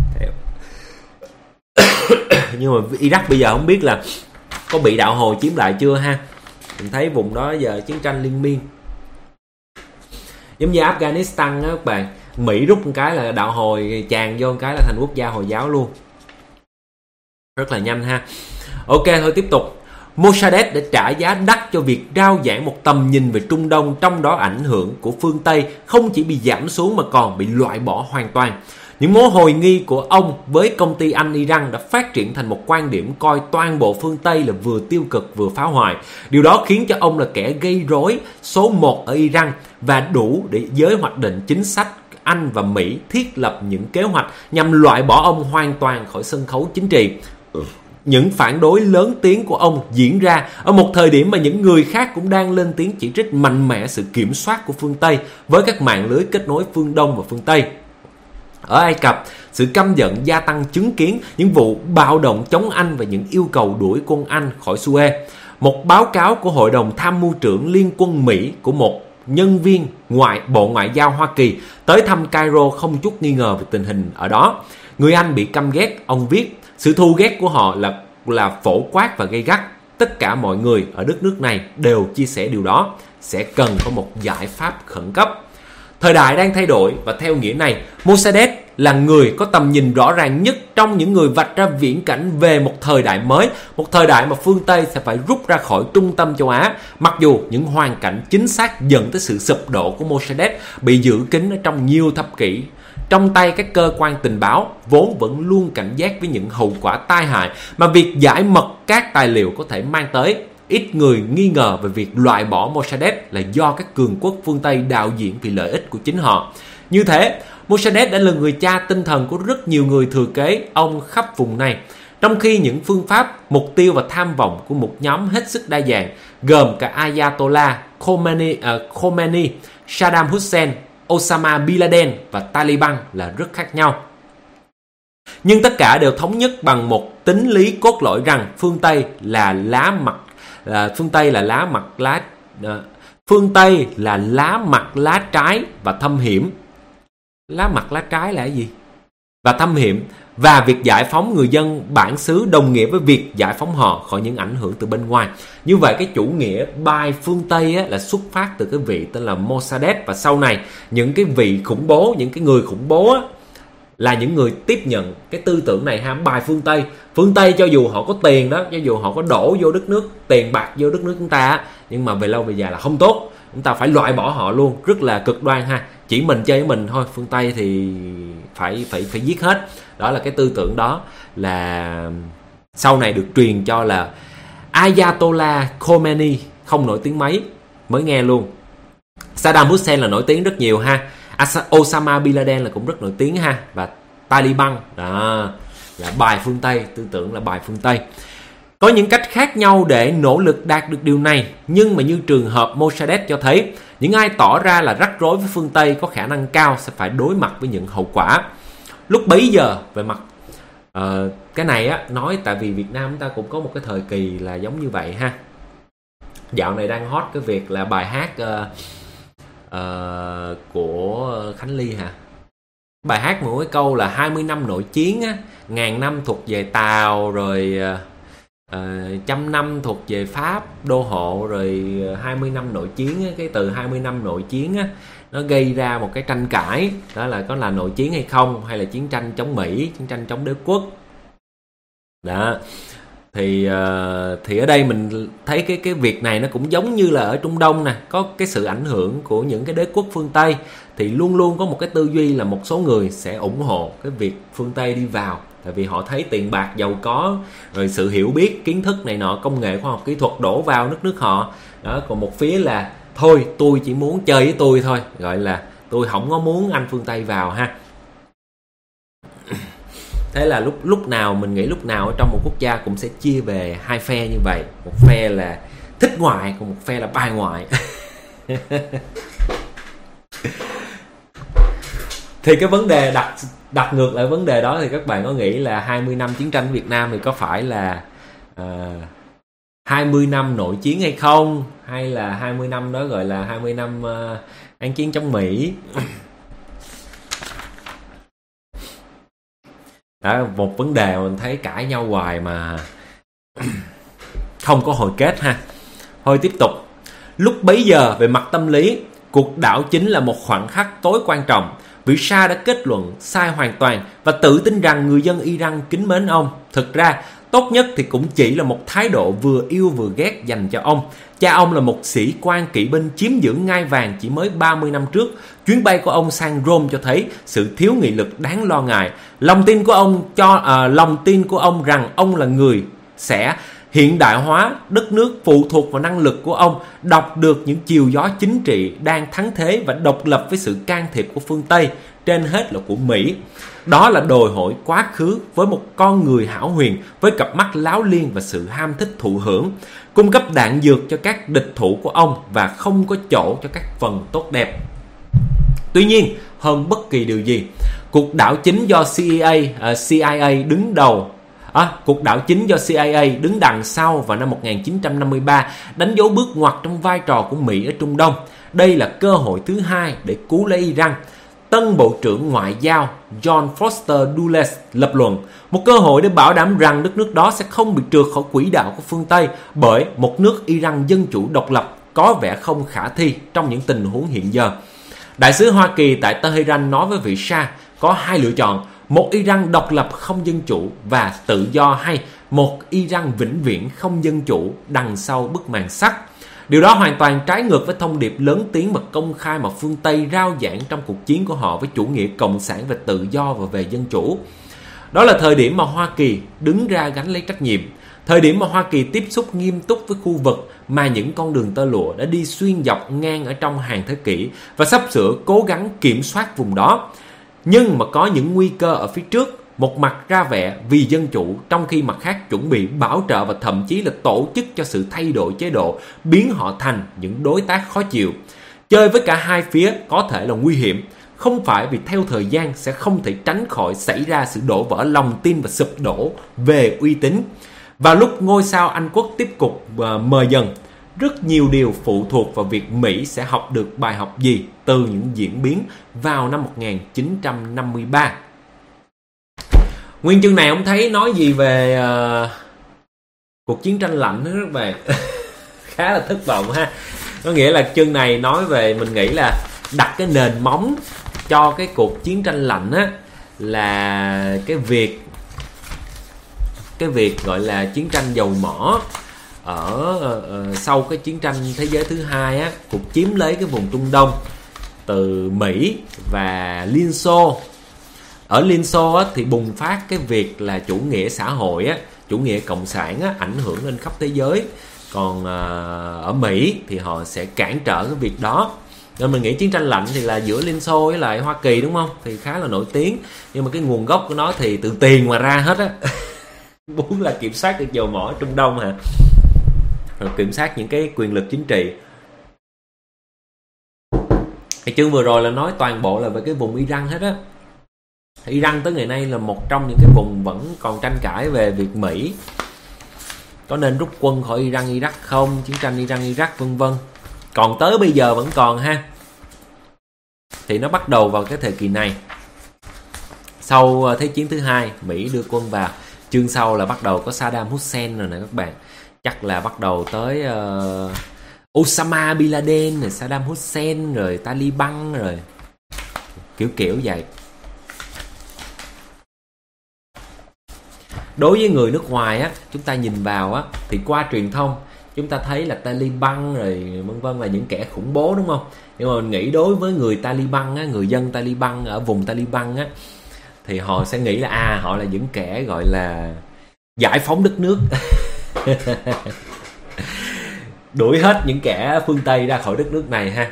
Nhưng mà Iraq bây giờ không biết là có bị đạo hồi chiếm lại chưa ha. Mình thấy vùng đó giờ chiến tranh liên miên. Giống như Afghanistan đó các bạn, Mỹ rút một cái là đạo hồi tràn vô một cái là thành quốc gia Hồi giáo luôn. Rất là nhanh ha. Ok, thôi tiếp tục. Mossadegh đã trả giá đắt cho việc rao giảng một tầm nhìn về Trung Đông, trong đó ảnh hưởng của phương Tây không chỉ bị giảm xuống mà còn bị loại bỏ hoàn toàn. Những mối hồi nghi của ông với công ty Anh Iran đã phát triển thành một quan điểm coi toàn bộ phương Tây là vừa tiêu cực vừa phá hoại. Điều đó khiến cho ông là kẻ gây rối số 1 ở Iran và đủ để giới hoạch định chính sách Anh và Mỹ thiết lập những kế hoạch nhằm loại bỏ ông hoàn toàn khỏi sân khấu chính trị. Những phản đối lớn tiếng của ông diễn ra ở một thời điểm mà những người khác cũng đang lên tiếng chỉ trích mạnh mẽ sự kiểm soát của phương Tây với các mạng lưới kết nối phương Đông và phương Tây. Ở Ai Cập, sự căm giận gia tăng chứng kiến những vụ bạo động chống Anh và những yêu cầu đuổi quân Anh khỏi Suez. Một báo cáo của Hội đồng Tham mưu trưởng Liên quân Mỹ của một nhân viên Bộ Ngoại giao Hoa Kỳ tới thăm Cairo không chút nghi ngờ về tình hình ở đó. Người Anh bị căm ghét, ông viết, sự thù ghét của họ là phổ quát và gay gắt. Tất cả mọi người ở đất nước này đều chia sẻ điều đó. Sẽ cần có một giải pháp khẩn cấp. Thời đại đang thay đổi và theo nghĩa này, Mossadegh là người có tầm nhìn rõ ràng nhất trong những người vạch ra viễn cảnh về một thời đại mới, một thời đại mà phương Tây sẽ phải rút ra khỏi trung tâm châu Á, mặc dù những hoàn cảnh chính xác dẫn tới sự sụp đổ của Mossadegh bị giữ kín ở trong nhiều thập kỷ. Trong tay các cơ quan tình báo vốn vẫn luôn cảnh giác với những hậu quả tai hại mà việc giải mật các tài liệu có thể mang tới. Ít người nghi ngờ về việc loại bỏ Mossadegh là do các cường quốc phương Tây đạo diễn vì lợi ích của chính họ. Như thế, Mossadegh đã là người cha tinh thần của rất nhiều người thừa kế ông khắp vùng này. Trong khi những phương pháp, mục tiêu và tham vọng của một nhóm hết sức đa dạng, gồm cả Ayatollah Khomeini, Saddam Hussein, Osama Bin Laden và Taliban là rất khác nhau. Nhưng tất cả đều thống nhất bằng một tính lý cốt lõi rằng phương Tây là lá mặt lá trái và thâm hiểm. Lá mặt lá trái là cái gì? Và thâm hiểm, và việc giải phóng người dân bản xứ đồng nghĩa với việc giải phóng họ khỏi những ảnh hưởng từ bên ngoài. Như vậy cái chủ nghĩa bài phương Tây á, là xuất phát từ cái vị tên là Mossadegh, và sau này những cái vị khủng bố, những cái người khủng bố á, là những người tiếp nhận cái tư tưởng này ha, bài phương Tây. Phương Tây cho dù họ có tiền đó, cho dù họ có đổ vô đất nước, tiền bạc vô đất nước chúng ta á, nhưng mà về lâu về dài là không tốt. Chúng ta phải loại bỏ họ luôn, rất là cực đoan ha. Chỉ mình chơi với mình thôi, phương Tây thì phải giết hết. Đó là cái tư tưởng đó là sau này được truyền cho là Ayatollah Khomeini, không nổi tiếng mấy, mới nghe luôn. Saddam Hussein là nổi tiếng rất nhiều ha. Osama Bin Laden là cũng rất nổi tiếng ha. Và Taliban đó là bài phương Tây, tư tưởng là bài phương Tây. Có những cách khác nhau để nỗ lực đạt được điều này, nhưng mà như trường hợp Mossadegh cho thấy, những ai tỏ ra là rắc rối với phương Tây có khả năng cao sẽ phải đối mặt với những hậu quả. Lúc bấy giờ về mặt cái này á, nói tại vì Việt Nam chúng ta cũng có một cái thời kỳ là giống như vậy ha. Dạo này đang hot cái việc là bài hát của Khánh Ly hả? Bài hát một cái câu là 20 năm nội chiến á, 1000 năm thuộc về Tàu, rồi 100 năm thuộc về Pháp đô hộ, rồi 20 năm nội chiến á. Cái từ 20 năm nội chiến á, nó gây ra một cái tranh cãi, đó là có là nội chiến hay không, hay là chiến tranh chống Mỹ, chiến tranh chống đế quốc. Đó. Thì ở đây mình thấy cái việc này nó cũng giống như là ở Trung Đông nè, có cái sự ảnh hưởng của những cái đế quốc phương Tây, thì luôn luôn có một cái tư duy là một số người sẽ ủng hộ cái việc phương Tây đi vào, tại vì họ thấy tiền bạc giàu có, rồi sự hiểu biết, kiến thức này nọ, công nghệ khoa học kỹ thuật đổ vào nước họ. Đó, còn một phía là thôi tôi chỉ muốn chơi với tôi thôi, gọi là tôi không có muốn anh phương Tây vào ha. Thế là lúc nào mình nghĩ lúc nào ở trong một quốc gia cũng sẽ chia về hai phe như vậy, một phe là thích ngoại, còn một phe là bài ngoại. Thì cái vấn đề đặt ngược lại vấn đề đó, thì các bạn có nghĩ là 20 năm chiến tranh Việt Nam thì có phải là 20 năm nội chiến hay không, hay là 20 năm đó gọi là 20 năm kháng chiến chống Mỹ? Đó, một vấn đề mình thấy cãi nhau hoài mà không có hồi kết ha. Thôi tiếp tục. Lúc bấy giờ về mặt tâm lý, cuộc đảo chính là một khoảnh khắc tối quan trọng. Vị Shah đã kết luận sai hoàn toàn và tự tin rằng người dân Iran kính mến ông. Thực ra, tốt nhất thì cũng chỉ là một thái độ vừa yêu vừa ghét dành cho ông. Cha ông là một sĩ quan kỵ binh chiếm giữ ngai vàng chỉ mới 30 năm trước. Chuyến bay của ông sang Rome cho thấy sự thiếu nghị lực đáng lo ngại. Lòng tin của ông rằng ông là người sẽ hiện đại hóa đất nước phụ thuộc vào năng lực của ông, đọc được những chiều gió chính trị đang thắng thế và độc lập với sự can thiệp của phương Tây, trên hết là của Mỹ. Đó là đòi hỏi quá khứ với một con người hão huyền với cặp mắt láo liên và sự ham thích thụ hưởng, cung cấp đạn dược cho các địch thủ của ông và không có chỗ cho các phần tốt đẹp. Tuy nhiên, hơn bất kỳ điều gì, cuộc đảo chính do CIA đứng đầu cuộc đảo chính do CIA đứng đằng sau vào năm 1953 đánh dấu bước ngoặt trong vai trò của Mỹ ở Trung Đông. Đây là cơ hội thứ hai để cứu lấy Iran. Tân Bộ trưởng Ngoại giao John Foster Dulles lập luận, một cơ hội để bảo đảm rằng đất nước đó sẽ không bị trượt khỏi quỹ đạo của phương Tây, bởi một nước Iran dân chủ độc lập có vẻ không khả thi trong những tình huống hiện giờ. Đại sứ Hoa Kỳ tại Tehran nói với vị Shah có hai lựa chọn: một Iran độc lập không dân chủ và tự do, hay một Iran vĩnh viễn không dân chủ đằng sau bức màn sắt. Điều đó hoàn toàn trái ngược với thông điệp lớn tiếng và công khai mà phương Tây rao giảng trong cuộc chiến của họ với chủ nghĩa cộng sản về tự do và về dân chủ. Đó là thời điểm mà Hoa Kỳ đứng ra gánh lấy trách nhiệm, thời điểm mà Hoa Kỳ tiếp xúc nghiêm túc với khu vực mà những con đường tơ lụa đã đi xuyên dọc ngang ở trong hàng thế kỷ và sắp sửa cố gắng kiểm soát vùng đó. Nhưng mà có những nguy cơ ở phía trước, một mặt ra vẻ vì dân chủ, trong khi mặt khác chuẩn bị bảo trợ và thậm chí là tổ chức cho sự thay đổi chế độ, biến họ thành những đối tác khó chịu. Chơi với cả hai phía có thể là nguy hiểm, không phải vì theo thời gian sẽ không thể tránh khỏi xảy ra sự đổ vỡ lòng tin và sụp đổ về uy tín. Và lúc ngôi sao Anh quốc tiếp tục mờ dần, rất nhiều điều phụ thuộc vào việc Mỹ sẽ học được bài học gì từ những diễn biến vào năm 1953. Nguyên chương này ông thấy nói gì về cuộc chiến tranh lạnh đó các bạn. Khá là thất vọng ha. Có nghĩa là chương này nói về, mình nghĩ là đặt cái nền móng cho cái cuộc chiến tranh lạnh á, là cái việc gọi là chiến tranh dầu mỏ sau cái chiến tranh thế giới thứ hai á, cuộc chiếm lấy cái vùng Trung Đông từ Mỹ và Liên Xô. Ở Liên Xô á, thì bùng phát cái việc là chủ nghĩa xã hội á, chủ nghĩa cộng sản á, ảnh hưởng lên khắp thế giới. Còn ở Mỹ thì họ sẽ cản trở cái việc đó. Nên mình nghĩ chiến tranh lạnh thì là giữa Liên Xô với lại Hoa Kỳ, đúng không? Thì khá là nổi tiếng. Nhưng mà cái nguồn gốc của nó thì từ tiền mà ra hết á. Muốn là kiểm soát được dầu mỏ Trung Đông hả? Rồi kiểm soát những cái quyền lực chính trị. Thì chương vừa rồi là nói toàn bộ là về cái vùng Iran hết á. Iran tới ngày nay là một trong những cái vùng vẫn còn tranh cãi về việc Mỹ có nên rút quân khỏi Iran Iraq không, chiến tranh Iran Iraq vân vân. Còn tới bây giờ vẫn còn ha. Thì nó bắt đầu vào cái thời kỳ này. Sau Thế chiến thứ hai, Mỹ đưa quân vào. Chương sau là bắt đầu có Saddam Hussein rồi nè các bạn. Chắc là bắt đầu tới Osama Bin Laden, rồi Saddam Hussein, rồi Taliban, rồi kiểu kiểu vậy. Đối với người nước ngoài á, chúng ta nhìn vào á thì qua truyền thông chúng ta thấy là Taliban rồi vân vân là những kẻ khủng bố, đúng không? Nhưng mà mình nghĩ đối với người Taliban á, người dân Taliban ở vùng Taliban á, thì họ sẽ nghĩ là họ là những kẻ gọi là giải phóng đất nước. Đuổi hết những kẻ phương Tây ra khỏi đất nước này ha.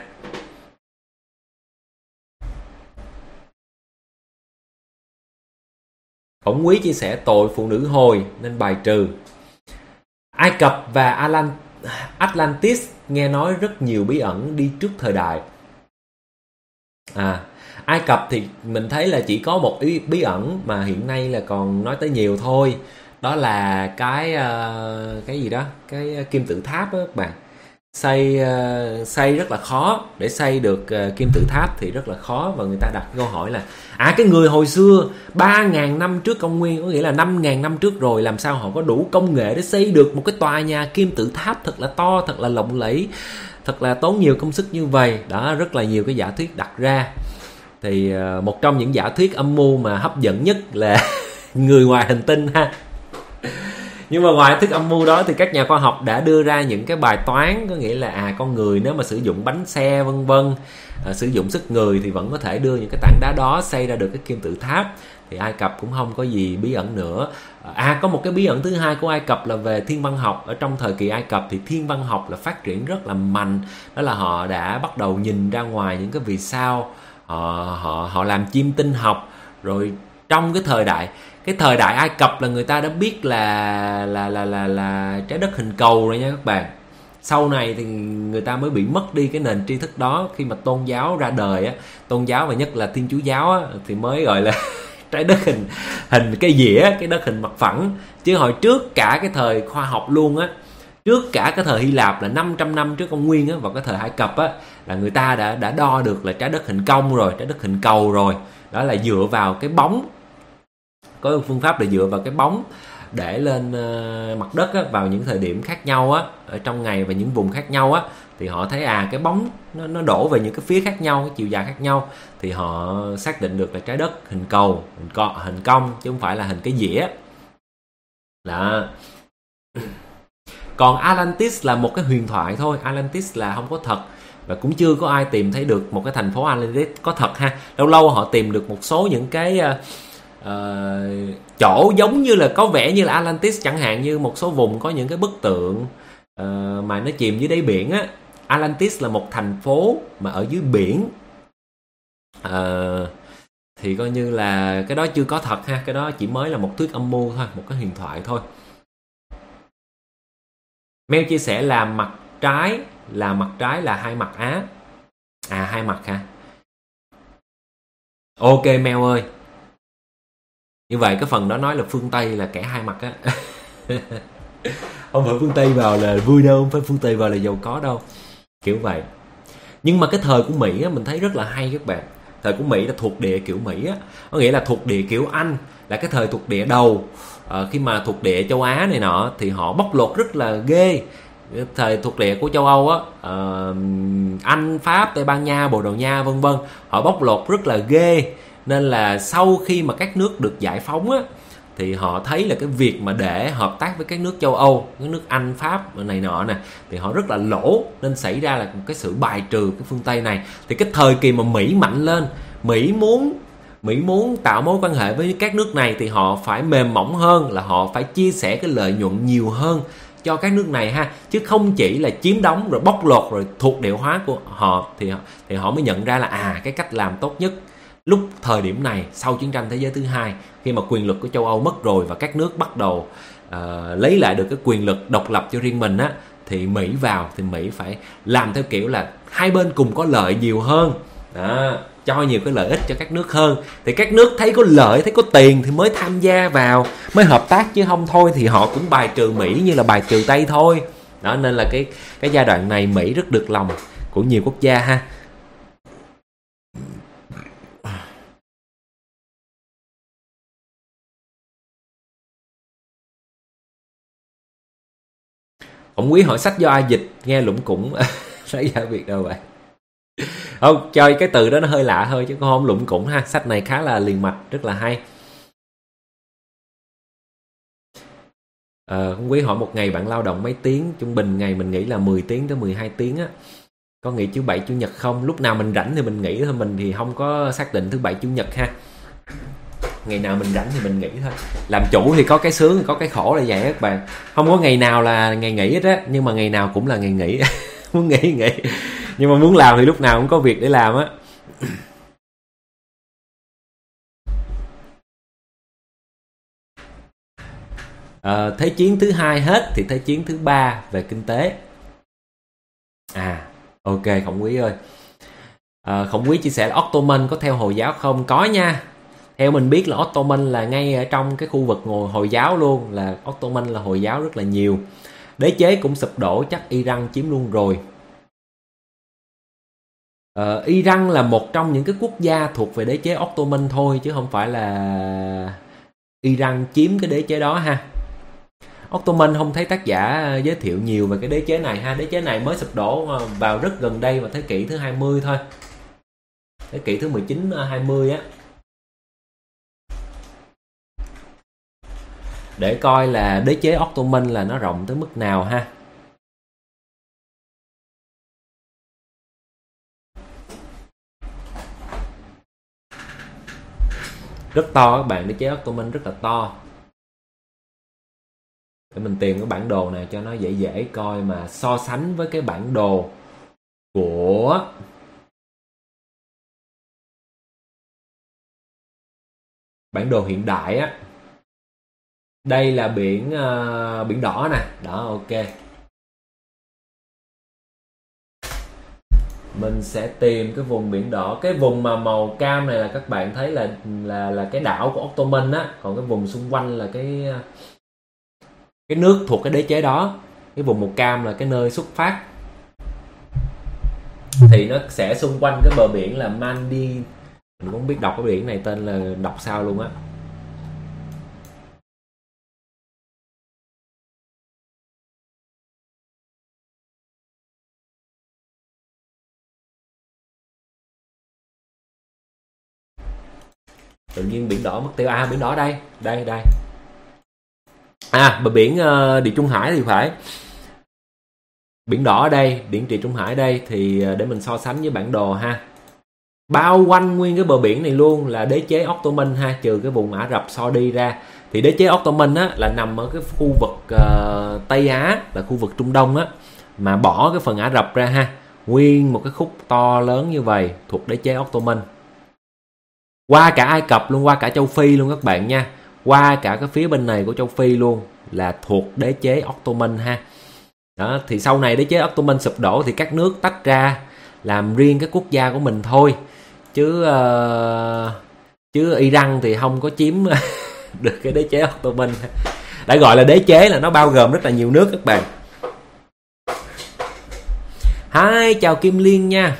Khổng Quý chia sẻ tội phụ nữ hồi nên bài trừ. Ai Cập và Atlantis nghe nói rất nhiều bí ẩn đi trước thời đại. Ai Cập thì mình thấy là chỉ có một bí ẩn mà hiện nay là còn nói tới nhiều thôi. Đó là cái gì đó, cái kim tự tháp đó các bạn. Xây rất là khó. Để xây được kim tự tháp thì rất là khó. Và người ta đặt câu hỏi là cái người hồi xưa 3.000 năm trước công nguyên, có nghĩa là 5.000 năm trước rồi, làm sao họ có đủ công nghệ để xây được một cái tòa nhà kim tự tháp thật là to, thật là lộng lẫy, thật là tốn nhiều công sức như vậy. Đó, rất là nhiều cái giả thuyết đặt ra. Thì một trong những giả thuyết âm mưu mà hấp dẫn nhất là người ngoài hành tinh ha. Nhưng mà ngoài thuyết âm mưu đó thì các nhà khoa học đã đưa ra những cái bài toán, có nghĩa là con người nếu mà sử dụng bánh xe vân vân, sử dụng sức người thì vẫn có thể đưa những cái tảng đá đó xây ra được cái kim tự tháp. Thì Ai Cập cũng không có gì bí ẩn nữa. Có một cái bí ẩn thứ hai của Ai Cập là về thiên văn học. Ở trong thời kỳ Ai Cập thì thiên văn học là phát triển rất là mạnh. Đó là họ đã bắt đầu nhìn ra ngoài những cái vì sao, họ làm chiêm tinh học. Rồi trong cái thời đại Ai Cập là người ta đã biết là trái đất hình cầu rồi nha các bạn. Sau này thì người ta mới bị mất đi cái nền tri thức đó khi mà tôn giáo ra đời á, tôn giáo và nhất là Thiên Chúa giáo á, thì mới gọi là trái đất hình cái dĩa, cái đất hình mặt phẳng. Chứ hồi trước cả cái thời khoa học luôn á, trước cả cái thời Hy Lạp là 500 năm trước công nguyên á, vào cái thời Ai Cập á, là người ta đã đo được là trái đất hình cong rồi, trái đất hình cầu rồi. Đó là dựa vào cái bóng, có một phương pháp là dựa vào cái bóng để lên mặt đất á, vào những thời điểm khác nhau á, ở trong ngày và những vùng khác nhau á, thì họ thấy cái bóng nó đổ về những cái phía khác nhau, cái chiều dài khác nhau, thì họ xác định được là trái đất hình cầu, hình cong chứ không phải là hình cái dĩa. Đó. Còn Atlantis là một cái huyền thoại thôi, Atlantis là không có thật và cũng chưa có ai tìm thấy được một cái thành phố Atlantis có thật ha. Lâu lâu họ tìm được một số những cái chỗ giống như là có vẻ như là Atlantis, chẳng hạn như một số vùng có những cái bức tượng mà nó chìm dưới đáy biển á. Atlantis là một thành phố mà ở dưới biển, thì coi như là cái đó chưa có thật ha, cái đó chỉ mới là một thuyết âm mưu thôi, một cái huyền thoại thôi. Mel chia sẻ là mặt trái là hai mặt Á. Hai mặt hả? Ok Mel ơi, như vậy cái phần đó nói là phương Tây là kẻ hai mặt á. Không phải phương Tây vào là vui đâu, không phải phương Tây vào là giàu có đâu, kiểu vậy. Nhưng mà cái thời của Mỹ á, mình thấy rất là hay các bạn. Thời của Mỹ là thuộc địa kiểu Mỹ á, có nghĩa là thuộc địa kiểu Anh, là cái thời thuộc địa đầu. Khi mà thuộc địa châu Á này nọ thì họ bóc lột rất là ghê. Thời thuộc địa của châu Âu á, Anh, Pháp, Tây Ban Nha, Bồ Đào Nha vân vân, họ bóc lột rất là ghê. Nên là sau khi mà các nước được giải phóng á, thì họ thấy là cái việc mà để hợp tác với các nước châu Âu, các nước Anh, Pháp này nọ nè, thì họ rất là lỗ, nên xảy ra là một cái sự bài trừ cái phương Tây này. Thì cái thời kỳ mà Mỹ mạnh lên, Mỹ muốn tạo mối quan hệ với các nước này thì họ phải mềm mỏng hơn, là họ phải chia sẻ cái lợi nhuận nhiều hơn cho các nước này ha, chứ không chỉ là chiếm đóng rồi bóc lột rồi thuộc địa hóa của họ. Thì họ mới nhận ra là cái cách làm tốt nhất lúc thời điểm này sau chiến tranh thế giới thứ hai, khi mà quyền lực của châu Âu mất rồi và các nước bắt đầu lấy lại được cái quyền lực độc lập cho riêng mình á, thì Mỹ vào thì Mỹ phải làm theo kiểu là hai bên cùng có lợi nhiều hơn đó, cho nhiều cái lợi ích cho các nước hơn. Thì các nước thấy có lợi, thấy có tiền thì mới tham gia vào, mới hợp tác, chứ không thôi thì họ cũng bài trừ Mỹ như là bài trừ Tây thôi. Đó, nên là cái giai đoạn này Mỹ rất được lòng của nhiều quốc gia ha. Ông Quý hỏi sách do ai dịch, nghe lủng củng. Lấy ra Việt đâu vậy? Không, chơi cái từ đó nó hơi lạ thôi chứ không lủng củng ha. Sách này khá là liền mạch, rất là hay. Ông Quý hỏi một ngày bạn lao động mấy tiếng? Trung bình ngày mình nghĩ là 10 tiếng tới 12 tiếng á. Có nghỉ thứ bảy chủ nhật không? Lúc nào mình rảnh thì mình nghỉ thôi, mình thì không có xác định thứ bảy chủ nhật ha. Ngày nào mình rảnh thì mình nghỉ thôi. Làm chủ thì có cái sướng, có cái khổ là vậy các bạn. Không có ngày nào là ngày nghỉ hết á, nhưng mà ngày nào cũng là ngày nghỉ. Muốn nghỉ. Nhưng mà muốn làm thì lúc nào cũng có việc để làm á. Thế chiến thứ 2 hết thì thế chiến thứ 3 về kinh tế. Ok Khổng Quý ơi. Khổng Quý chia sẻ là Ottoman có theo Hồi giáo không? Có nha. Theo mình biết là Ottoman là ngay ở trong cái khu vực Hồi giáo luôn, là Ottoman là Hồi giáo rất là nhiều. Đế chế cũng sụp đổ, chắc Iran chiếm luôn rồi. Iran là một trong những cái quốc gia thuộc về đế chế Ottoman thôi, chứ không phải là Iran chiếm cái đế chế đó ha. Ottoman không thấy tác giả giới thiệu nhiều về cái đế chế này ha. Đế chế này mới sụp đổ vào rất gần đây, vào thế kỷ thứ 20 thôi. Thế kỷ thứ 19-20 á. Để coi là đế chế Ottoman là nó rộng tới mức nào ha. Rất to các bạn, đế chế Ottoman rất là to. Để mình tìm cái bản đồ này cho nó dễ dễ coi mà so sánh với cái bản đồ của bản đồ hiện đại á. Đây là biển đỏ nè, đó ok. Mình sẽ tìm cái vùng biển đỏ, cái vùng mà màu cam này là các bạn thấy là cái đảo của Ottoman á, còn cái vùng xung quanh là cái nước thuộc cái đế chế đó. Cái vùng màu cam là cái nơi xuất phát. Thì nó sẽ xung quanh cái bờ biển là Mandi. Mình cũng không biết đọc cái biển này tên là đọc sao luôn á. Tự nhiên biển đỏ mất tiêu. Biển đỏ đây. Đây. Bờ biển Địa Trung Hải thì phải. Biển đỏ ở đây, biển Địa Trung Hải đây. Thì để mình so sánh với bản đồ ha. Bao quanh nguyên cái bờ biển này luôn là đế chế Ottoman ha, trừ cái vùng Ả Rập Saudi ra. Thì đế chế Ottoman á là nằm ở cái khu vực Tây Á, là khu vực Trung Đông á, mà bỏ cái phần Ả Rập ra ha. Nguyên một cái khúc to lớn như vậy thuộc đế chế Ottoman. Qua cả Ai Cập luôn, qua cả châu Phi luôn các bạn nha. Qua cả cái phía bên này của châu Phi luôn là thuộc đế chế Ottoman ha. Đó, thì sau này đế chế Ottoman sụp đổ thì các nước tách ra làm riêng cái quốc gia của mình thôi. Chứ Iran thì không có chiếm được cái đế chế Ottoman. Đã gọi là đế chế là nó bao gồm rất là nhiều nước các bạn. Hi, chào Kim Liên nha.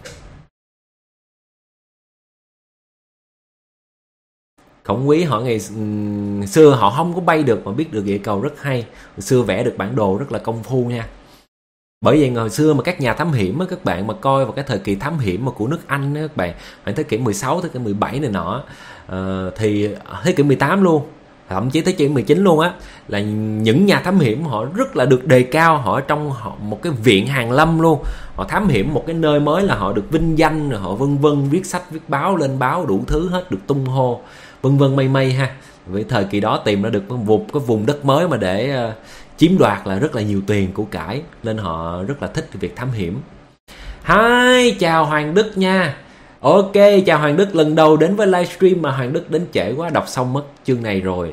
Khổng Quý hỏi ngày xưa họ không có bay được mà biết được địa cầu rất hay. Hồi xưa vẽ được bản đồ rất là công phu nha. Bởi vậy hồi xưa mà các nhà thám hiểm á, các bạn mà coi vào cái thời kỳ thám hiểm mà của nước Anh á các bạn, khoảng thế kỷ 16, thế kỷ 17 này nọ, thì thế kỷ 18 luôn, thậm chí thế kỷ 19 luôn á, là những nhà thám hiểm họ rất là được đề cao, họ ở trong một cái viện hàn lâm luôn, họ thám hiểm một cái nơi mới là họ được vinh danh, rồi họ vân vân, viết sách viết báo lên báo đủ thứ hết, được tung hô vân vân mây ha. Với thời kỳ đó tìm ra được cái vùng đất mới mà để chiếm đoạt là rất là nhiều tiền của cải, nên họ rất là thích việc thám hiểm. Hi, chào Hoàng Đức nha. Ok, chào Hoàng Đức, lần đầu đến với livestream mà Hoàng Đức đến trễ quá, đọc xong mất chương này rồi.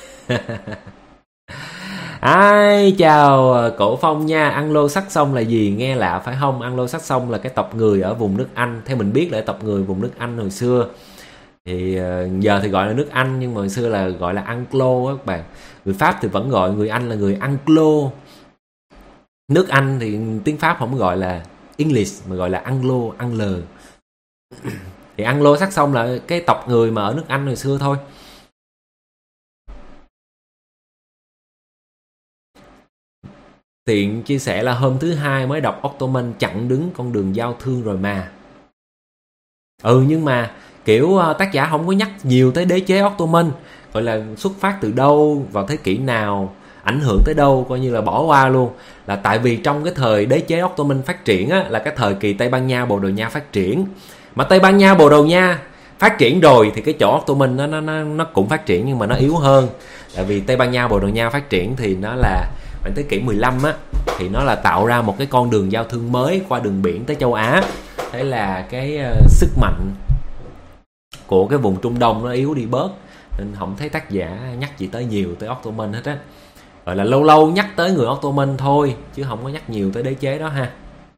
Hi, chào Cổ Phong nha. Anglo-Saxon là gì? Nghe lạ phải không? Anglo-Saxon là cái tộc người ở vùng nước Anh. Theo mình biết là tộc người vùng nước Anh hồi xưa. Thì giờ thì gọi là nước Anh, nhưng mà hồi xưa là gọi là Anglo các bạn. Người Pháp thì vẫn gọi người Anh là người Anglo. Nước Anh thì tiếng Pháp không gọi là English mà gọi là Anglo, Anglo. Thì Anglo-Saxon là cái tộc người mà ở nước Anh hồi xưa thôi. tiện chia sẻ là hôm thứ Hai mới đọc Ottoman chặn đứng con đường giao thương rồi mà. Nhưng mà kiểu tác giả không có nhắc nhiều tới đế chế Ottoman, gọi là xuất phát từ đâu, vào thế kỷ nào, ảnh hưởng tới đâu, coi như là bỏ qua luôn. Là tại vì trong cái thời đế chế Ottoman phát triển á, là cái thời kỳ Tây Ban Nha Bồ Đào Nha phát triển. Mà Tây Ban Nha Bồ Đào Nha phát triển rồi thì cái chỗ Ottoman nó cũng phát triển, nhưng mà nó yếu hơn. Tại vì Tây Ban Nha Bồ Đào Nha phát triển thì nó là khoảng thế kỷ 15 á, thì nó là tạo ra một cái con đường giao thương mới qua đường biển tới châu Á. Thế là cái sức mạnh của cái vùng Trung Đông nó yếu đi bớt, nên không thấy tác giả nhắc gì tới nhiều tới Ottoman hết á. Gọi là lâu lâu nhắc tới người Ottoman thôi, chứ không có nhắc nhiều tới đế chế đó ha.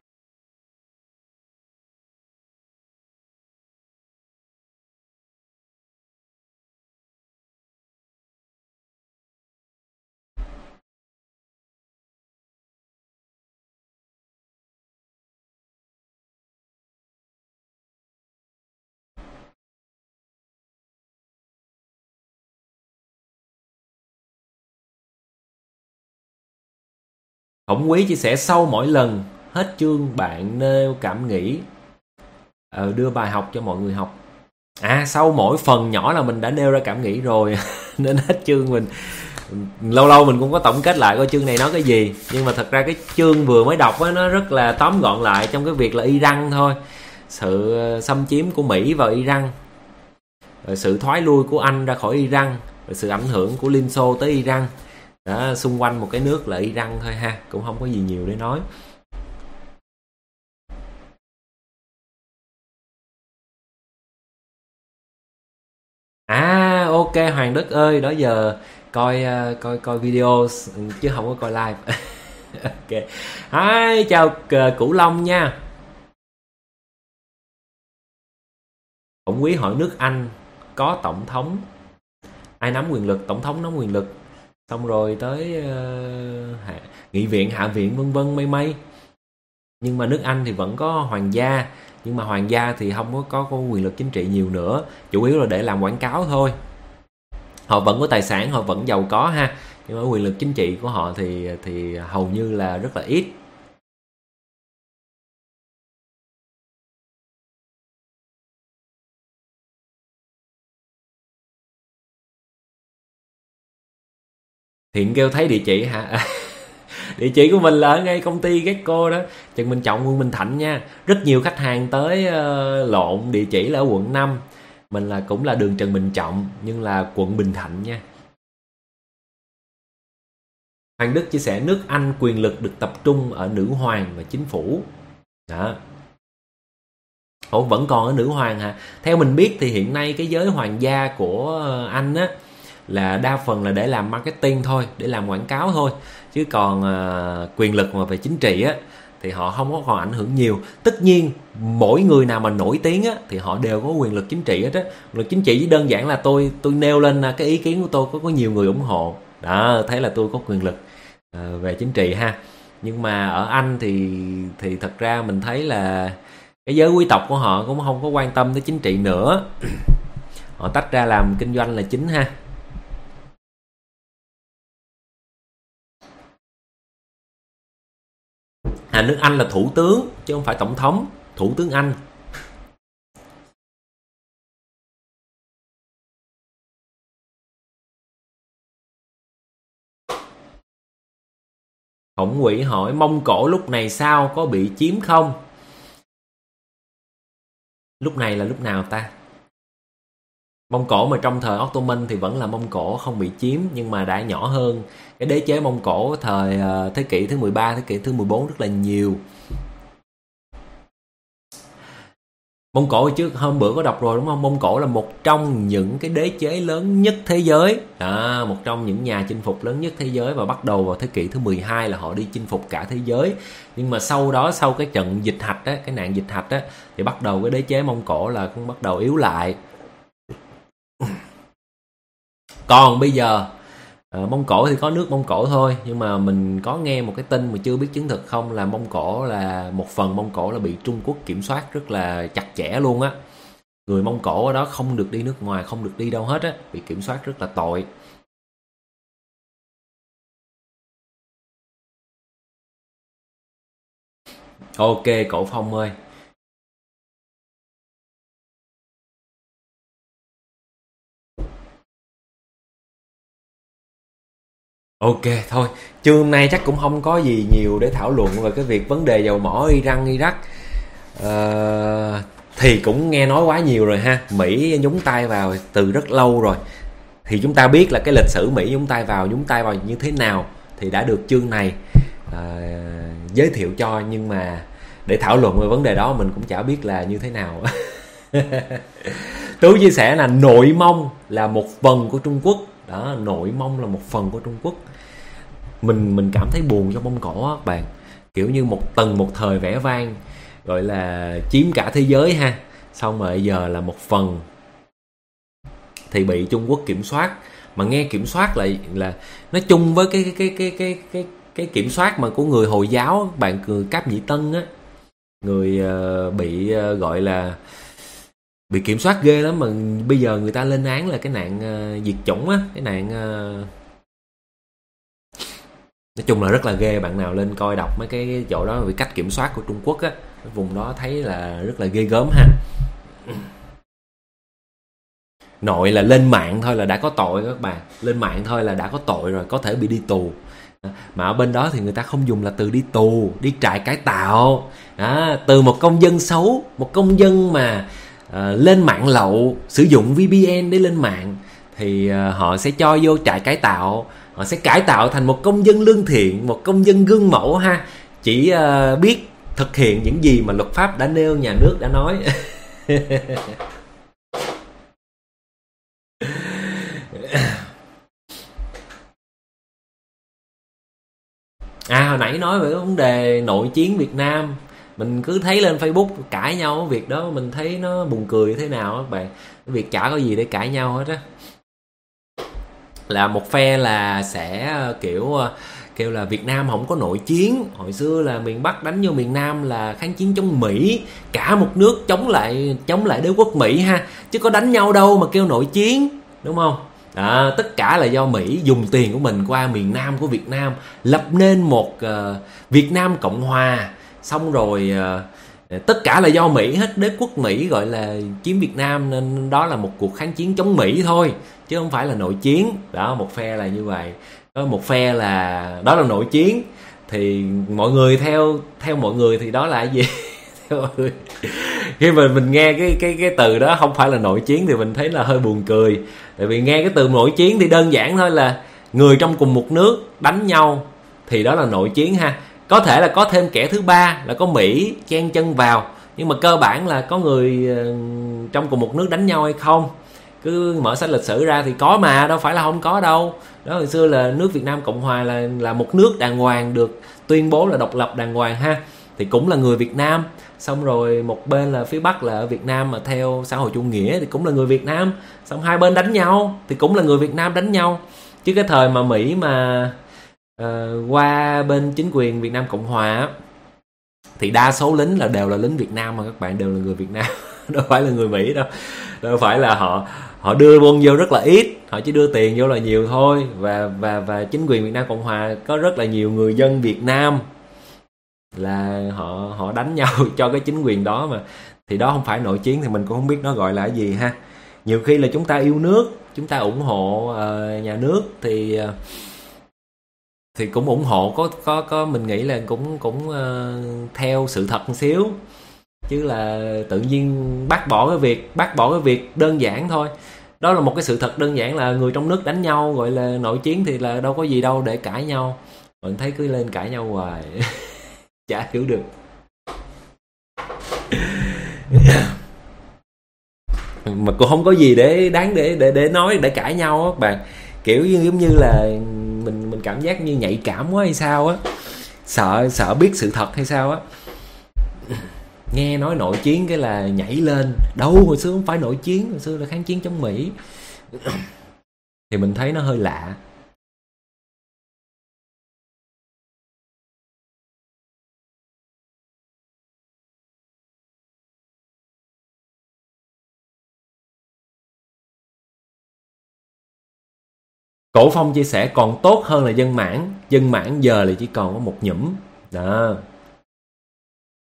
Khổng Quý chia sẻ sau mỗi lần hết chương bạn nêu cảm nghĩ, đưa bài học cho mọi người học. Sau mỗi phần nhỏ là mình đã nêu ra cảm nghĩ rồi nên hết chương mình lâu lâu mình cũng có tổng kết lại coi chương này nói cái gì. Nhưng mà thật ra cái chương vừa mới đọc á, nó rất là tóm gọn lại trong cái việc là Iran thôi. Sự xâm chiếm của Mỹ vào Iran, rồi sự thoái lui của Anh ra khỏi Iran, rồi sự ảnh hưởng của Liên Xô tới Iran. Đó, xung quanh một cái nước là Iran thôi ha, cũng không có gì nhiều để nói. Ok Hoàng Đức ơi, đó giờ coi video chứ không có coi live. Ok. Hi, chào Cửu Long nha. Khổng Quý hỏi nước Anh có tổng thống, ai nắm quyền lực? Tổng thống nắm quyền lực, xong rồi tới nghị viện, hạ viện vân vân mây. Nhưng mà nước Anh thì vẫn có hoàng gia, nhưng mà hoàng gia thì không có quyền lực chính trị nhiều nữa, chủ yếu là để làm quảng cáo thôi. Họ vẫn có tài sản, họ vẫn giàu có ha, nhưng mà quyền lực chính trị của họ thì hầu như là rất là ít. Thiện kêu thấy địa chỉ hả? Địa chỉ của mình là ở ngay công ty Gecko đó, Trần Bình Trọng, quận Bình Thạnh nha. Rất nhiều khách hàng tới lộn địa chỉ là ở quận 5. Mình là cũng là đường Trần Bình Trọng nhưng là quận Bình Thạnh nha. Hoàng Đức chia sẻ nước Anh quyền lực được tập trung ở nữ hoàng và chính phủ. Đó. Vẫn còn ở nữ hoàng hả? Theo mình biết thì hiện nay cái giới hoàng gia của Anh á là đa phần là để làm marketing thôi, để làm quảng cáo thôi, chứ còn quyền lực mà về chính trị á thì họ không có còn ảnh hưởng nhiều. Tất nhiên mỗi người nào mà nổi tiếng á thì họ đều có quyền lực chính trị hết á. Quyền lực chính trị chỉ đơn giản là tôi nêu lên cái ý kiến của tôi, có nhiều người ủng hộ đó, thấy là tôi có quyền lực về chính trị ha. Nhưng mà ở Anh thì thật ra mình thấy là cái giới quý tộc của họ cũng không có quan tâm tới chính trị nữa. Họ tách ra làm kinh doanh là chính ha. Nước Anh là thủ tướng chứ không phải tổng thống, thủ tướng Anh. Khổng Quỷ hỏi Mông Cổ lúc này sao, có bị chiếm không? Lúc này là lúc nào ta? Mông Cổ mà trong thời Ottoman thì vẫn là Mông Cổ, không bị chiếm, nhưng mà đã nhỏ hơn cái đế chế Mông Cổ thời thế kỷ thứ 13, thế kỷ thứ 14 rất là nhiều. Mông Cổ trước hôm bữa có đọc rồi đúng không? Mông Cổ là một trong những cái đế chế lớn nhất thế giới, một trong những nhà chinh phục lớn nhất thế giới, và bắt đầu vào thế kỷ thứ 12 là họ đi chinh phục cả thế giới. Nhưng mà sau đó, sau cái trận dịch hạch á, cái nạn dịch hạch á, thì bắt đầu cái đế chế Mông Cổ là cũng bắt đầu yếu lại. Còn bây giờ Mông Cổ thì có nước Mông Cổ thôi, nhưng mà mình có nghe một cái tin mà chưa biết chứng thực không, là Mông Cổ là một phần Mông Cổ là bị Trung Quốc kiểm soát rất là chặt chẽ luôn á. Người Mông Cổ ở đó không được đi nước ngoài, không được đi đâu hết á, bị kiểm soát rất là tội. Ok Cổ Phong ơi. Ok thôi, chương hôm nay chắc cũng không có gì nhiều để thảo luận về cái việc vấn đề dầu mỏ Iran Iraq. Thì cũng nghe nói quá nhiều rồi ha. Mỹ nhúng tay vào từ rất lâu rồi. Thì chúng ta biết là cái lịch sử Mỹ nhúng tay vào như thế nào thì đã được chương này giới thiệu cho, nhưng mà để thảo luận về vấn đề đó mình cũng chả biết là như thế nào. Tú chia sẻ là Nội Mông là một phần của Trung Quốc. Đó, Nội Mông là một phần của Trung Quốc. Mình cảm thấy buồn cho Mông Cổ á các bạn. Kiểu như một thời vẻ vang, gọi là chiếm cả thế giới ha. Xong rồi giờ là một phần thì bị Trung Quốc kiểm soát. Mà nghe kiểm soát lại là nó chung với cái kiểm soát mà của người Hồi giáo, bạn, người Cáp Nhĩ Tân á, người bị gọi là bị kiểm soát ghê lắm. Mà bây giờ người ta lên án là cái nạn diệt chủng á, cái nạn nói chung là rất là ghê. Bạn nào lên coi đọc mấy cái chỗ đó về cách kiểm soát của Trung Quốc á, cái vùng đó thấy là rất là ghê gớm ha. Nội là lên mạng thôi là đã có tội các bạn, lên mạng thôi là đã có tội rồi, có thể bị đi tù. Mà ở bên đó thì người ta không dùng là từ đi tù, đi trại cải tạo. Đó, từ một công dân xấu, một công dân mà lên mạng lậu, sử dụng VPN để lên mạng, thì họ sẽ cho vô trại cải tạo. Họ sẽ cải tạo thành một công dân lương thiện, một công dân gương mẫu ha. Chỉ biết thực hiện những gì mà luật pháp đã nêu, nhà nước đã nói. Hồi nãy nói về cái vấn đề nội chiến Việt Nam, mình cứ thấy lên Facebook cãi nhau cái việc đó, mình thấy nó buồn cười thế nào các bạn. Cái việc chả có gì để cãi nhau hết á. Là một phe là sẽ kiểu kêu là Việt Nam không có nội chiến, hồi xưa là miền Bắc đánh vô miền Nam là kháng chiến chống Mỹ, cả một nước chống lại đế quốc Mỹ ha, chứ có đánh nhau đâu mà kêu nội chiến, đúng không? Tất cả là do Mỹ dùng tiền của mình qua miền Nam của Việt Nam, lập nên một Việt Nam Cộng Hòa, xong rồi tất cả là do Mỹ hết, đế quốc Mỹ gọi là chiếm Việt Nam, nên đó là một cuộc kháng chiến chống Mỹ thôi, chứ không phải là nội chiến. Đó, một phe là như vậy, có một phe là đó là nội chiến. Thì mọi người theo mọi người thì đó là cái gì? Theo mọi người, khi mà mình nghe cái từ đó không phải là nội chiến thì mình thấy là hơi buồn cười. Tại vì nghe cái từ nội chiến thì đơn giản thôi là người trong cùng một nước đánh nhau thì đó là nội chiến ha. Có thể là có thêm kẻ thứ ba là có Mỹ chen chân vào, nhưng mà cơ bản là có người trong cùng một nước đánh nhau hay không. Cứ mở sách lịch sử ra thì có mà, đâu phải là không có đâu. Đó, hồi xưa là nước Việt Nam Cộng Hòa là một nước đàng hoàng, được tuyên bố là độc lập đàng hoàng ha, thì cũng là người Việt Nam. Xong rồi một bên là phía Bắc là ở Việt Nam mà theo xã hội chủ nghĩa thì cũng là người Việt Nam. Xong hai bên đánh nhau thì cũng là người Việt Nam đánh nhau. Chứ cái thời mà Mỹ mà qua bên chính quyền Việt Nam Cộng Hòa thì đa số lính là đều là lính Việt Nam, mà các bạn đều là người Việt Nam. Đâu phải là người Mỹ đâu. Đâu phải là họ đưa quân vô rất là ít, họ chỉ đưa tiền vô là nhiều thôi. Và chính quyền Việt Nam Cộng Hòa có rất là nhiều người dân Việt Nam là họ đánh nhau cho cái chính quyền đó mà. Thì đó không phải nội chiến thì mình cũng không biết nó gọi là cái gì ha. Nhiều khi là chúng ta yêu nước, chúng ta ủng hộ nhà nước thì cũng ủng hộ, có mình nghĩ là cũng theo sự thật một xíu, chứ là tự nhiên bác bỏ cái việc đơn giản thôi. Đó là một cái sự thật đơn giản là người trong nước đánh nhau gọi là nội chiến thì là đâu có gì đâu để cãi nhau. Mình thấy cứ lên cãi nhau hoài. Chả hiểu được. Mà cũng không có gì để đáng để nói, để cãi nhau á các bạn. Kiểu giống như là mình cảm giác như nhạy cảm quá hay sao á, sợ biết sự thật hay sao á. Nghe nói nội chiến cái là nhảy lên. Đâu, hồi xưa không phải nội chiến, hồi xưa là kháng chiến chống Mỹ. Thì mình thấy nó hơi lạ. Cổ Phong chia sẻ còn tốt hơn là dân mãn. Dân mãn giờ là chỉ còn có một nhủm. Đó.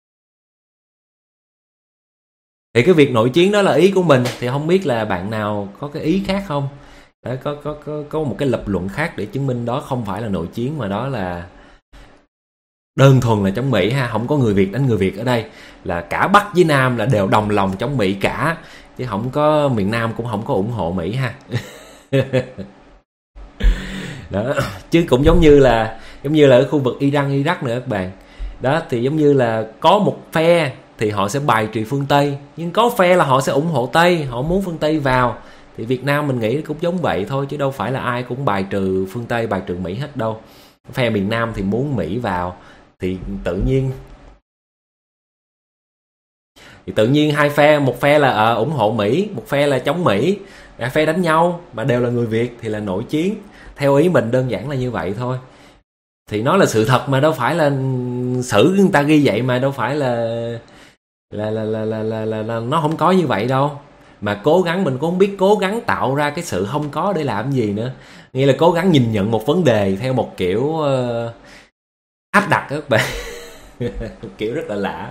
Thì cái việc nội chiến đó là ý của mình, thì không biết là bạn nào có cái ý khác không? Đấy, có một cái lập luận khác để chứng minh đó không phải là nội chiến, mà đó là đơn thuần là chống Mỹ ha. Không có người Việt đánh người Việt ở đây, là cả Bắc với Nam là đều đồng lòng chống Mỹ cả, chứ không có miền Nam cũng không có ủng hộ Mỹ ha. Đó, chứ cũng giống như là ở khu vực Iran Iraq nữa các bạn. Đó, thì giống như là có một phe thì họ sẽ bài trừ phương Tây, nhưng có phe là họ sẽ ủng hộ Tây, họ muốn phương Tây vào. Thì Việt Nam mình nghĩ cũng giống vậy thôi, chứ đâu phải là ai cũng bài trừ phương Tây, bài trừ Mỹ hết đâu. Phe miền Nam thì muốn Mỹ vào, thì tự nhiên hai phe, một phe là ủng hộ Mỹ, một phe là chống Mỹ, phe đánh nhau mà đều là người Việt thì là nội chiến. Theo ý mình đơn giản là như vậy thôi. Thì nó là sự thật mà, đâu phải là sử người ta ghi vậy mà, đâu phải là nó không có như vậy đâu. Mà cố gắng, mình cũng không biết cố gắng tạo ra cái sự không có để làm gì nữa. Nghĩa là cố gắng nhìn nhận một vấn đề theo một kiểu áp đặt các bạn. Một kiểu rất là lạ.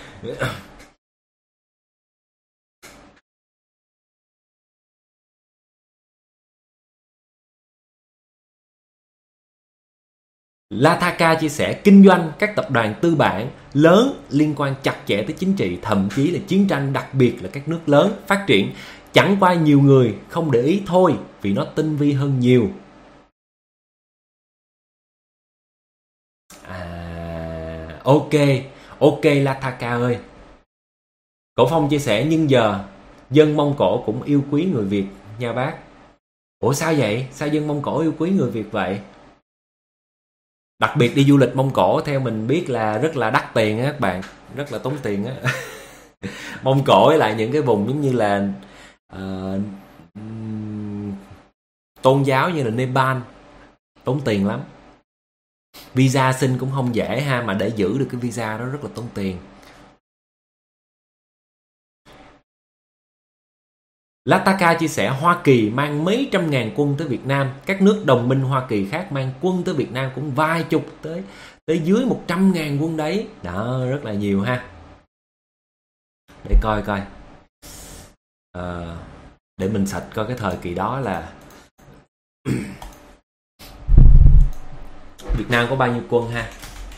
Lataka chia sẻ kinh doanh các tập đoàn tư bản lớn liên quan chặt chẽ tới chính trị, thậm chí là chiến tranh, đặc biệt là các nước lớn phát triển. Chẳng qua nhiều người không để ý thôi, vì nó tinh vi hơn nhiều. Ok Lataka ơi. Cổ Phong chia sẻ, nhưng giờ dân Mông Cổ cũng yêu quý người Việt nha bác. Ủa sao vậy? Sao dân Mông Cổ yêu quý người Việt vậy? Đặc biệt đi du lịch Mông Cổ theo mình biết là rất là đắt tiền á các bạn, rất là tốn tiền á. Mông Cổ với lại những cái vùng giống như là tôn giáo như là Nepal, tốn tiền lắm. Visa xin cũng không dễ ha, mà để giữ được cái visa đó rất là tốn tiền. Lataka chia sẻ Hoa Kỳ mang mấy trăm ngàn quân tới Việt Nam, các nước đồng minh Hoa Kỳ khác mang quân tới Việt Nam cũng vài chục tới dưới 100.000 quân đấy. Đó, rất là nhiều ha. Để coi để mình sạch coi cái thời kỳ đó là Việt Nam có bao nhiêu quân ha.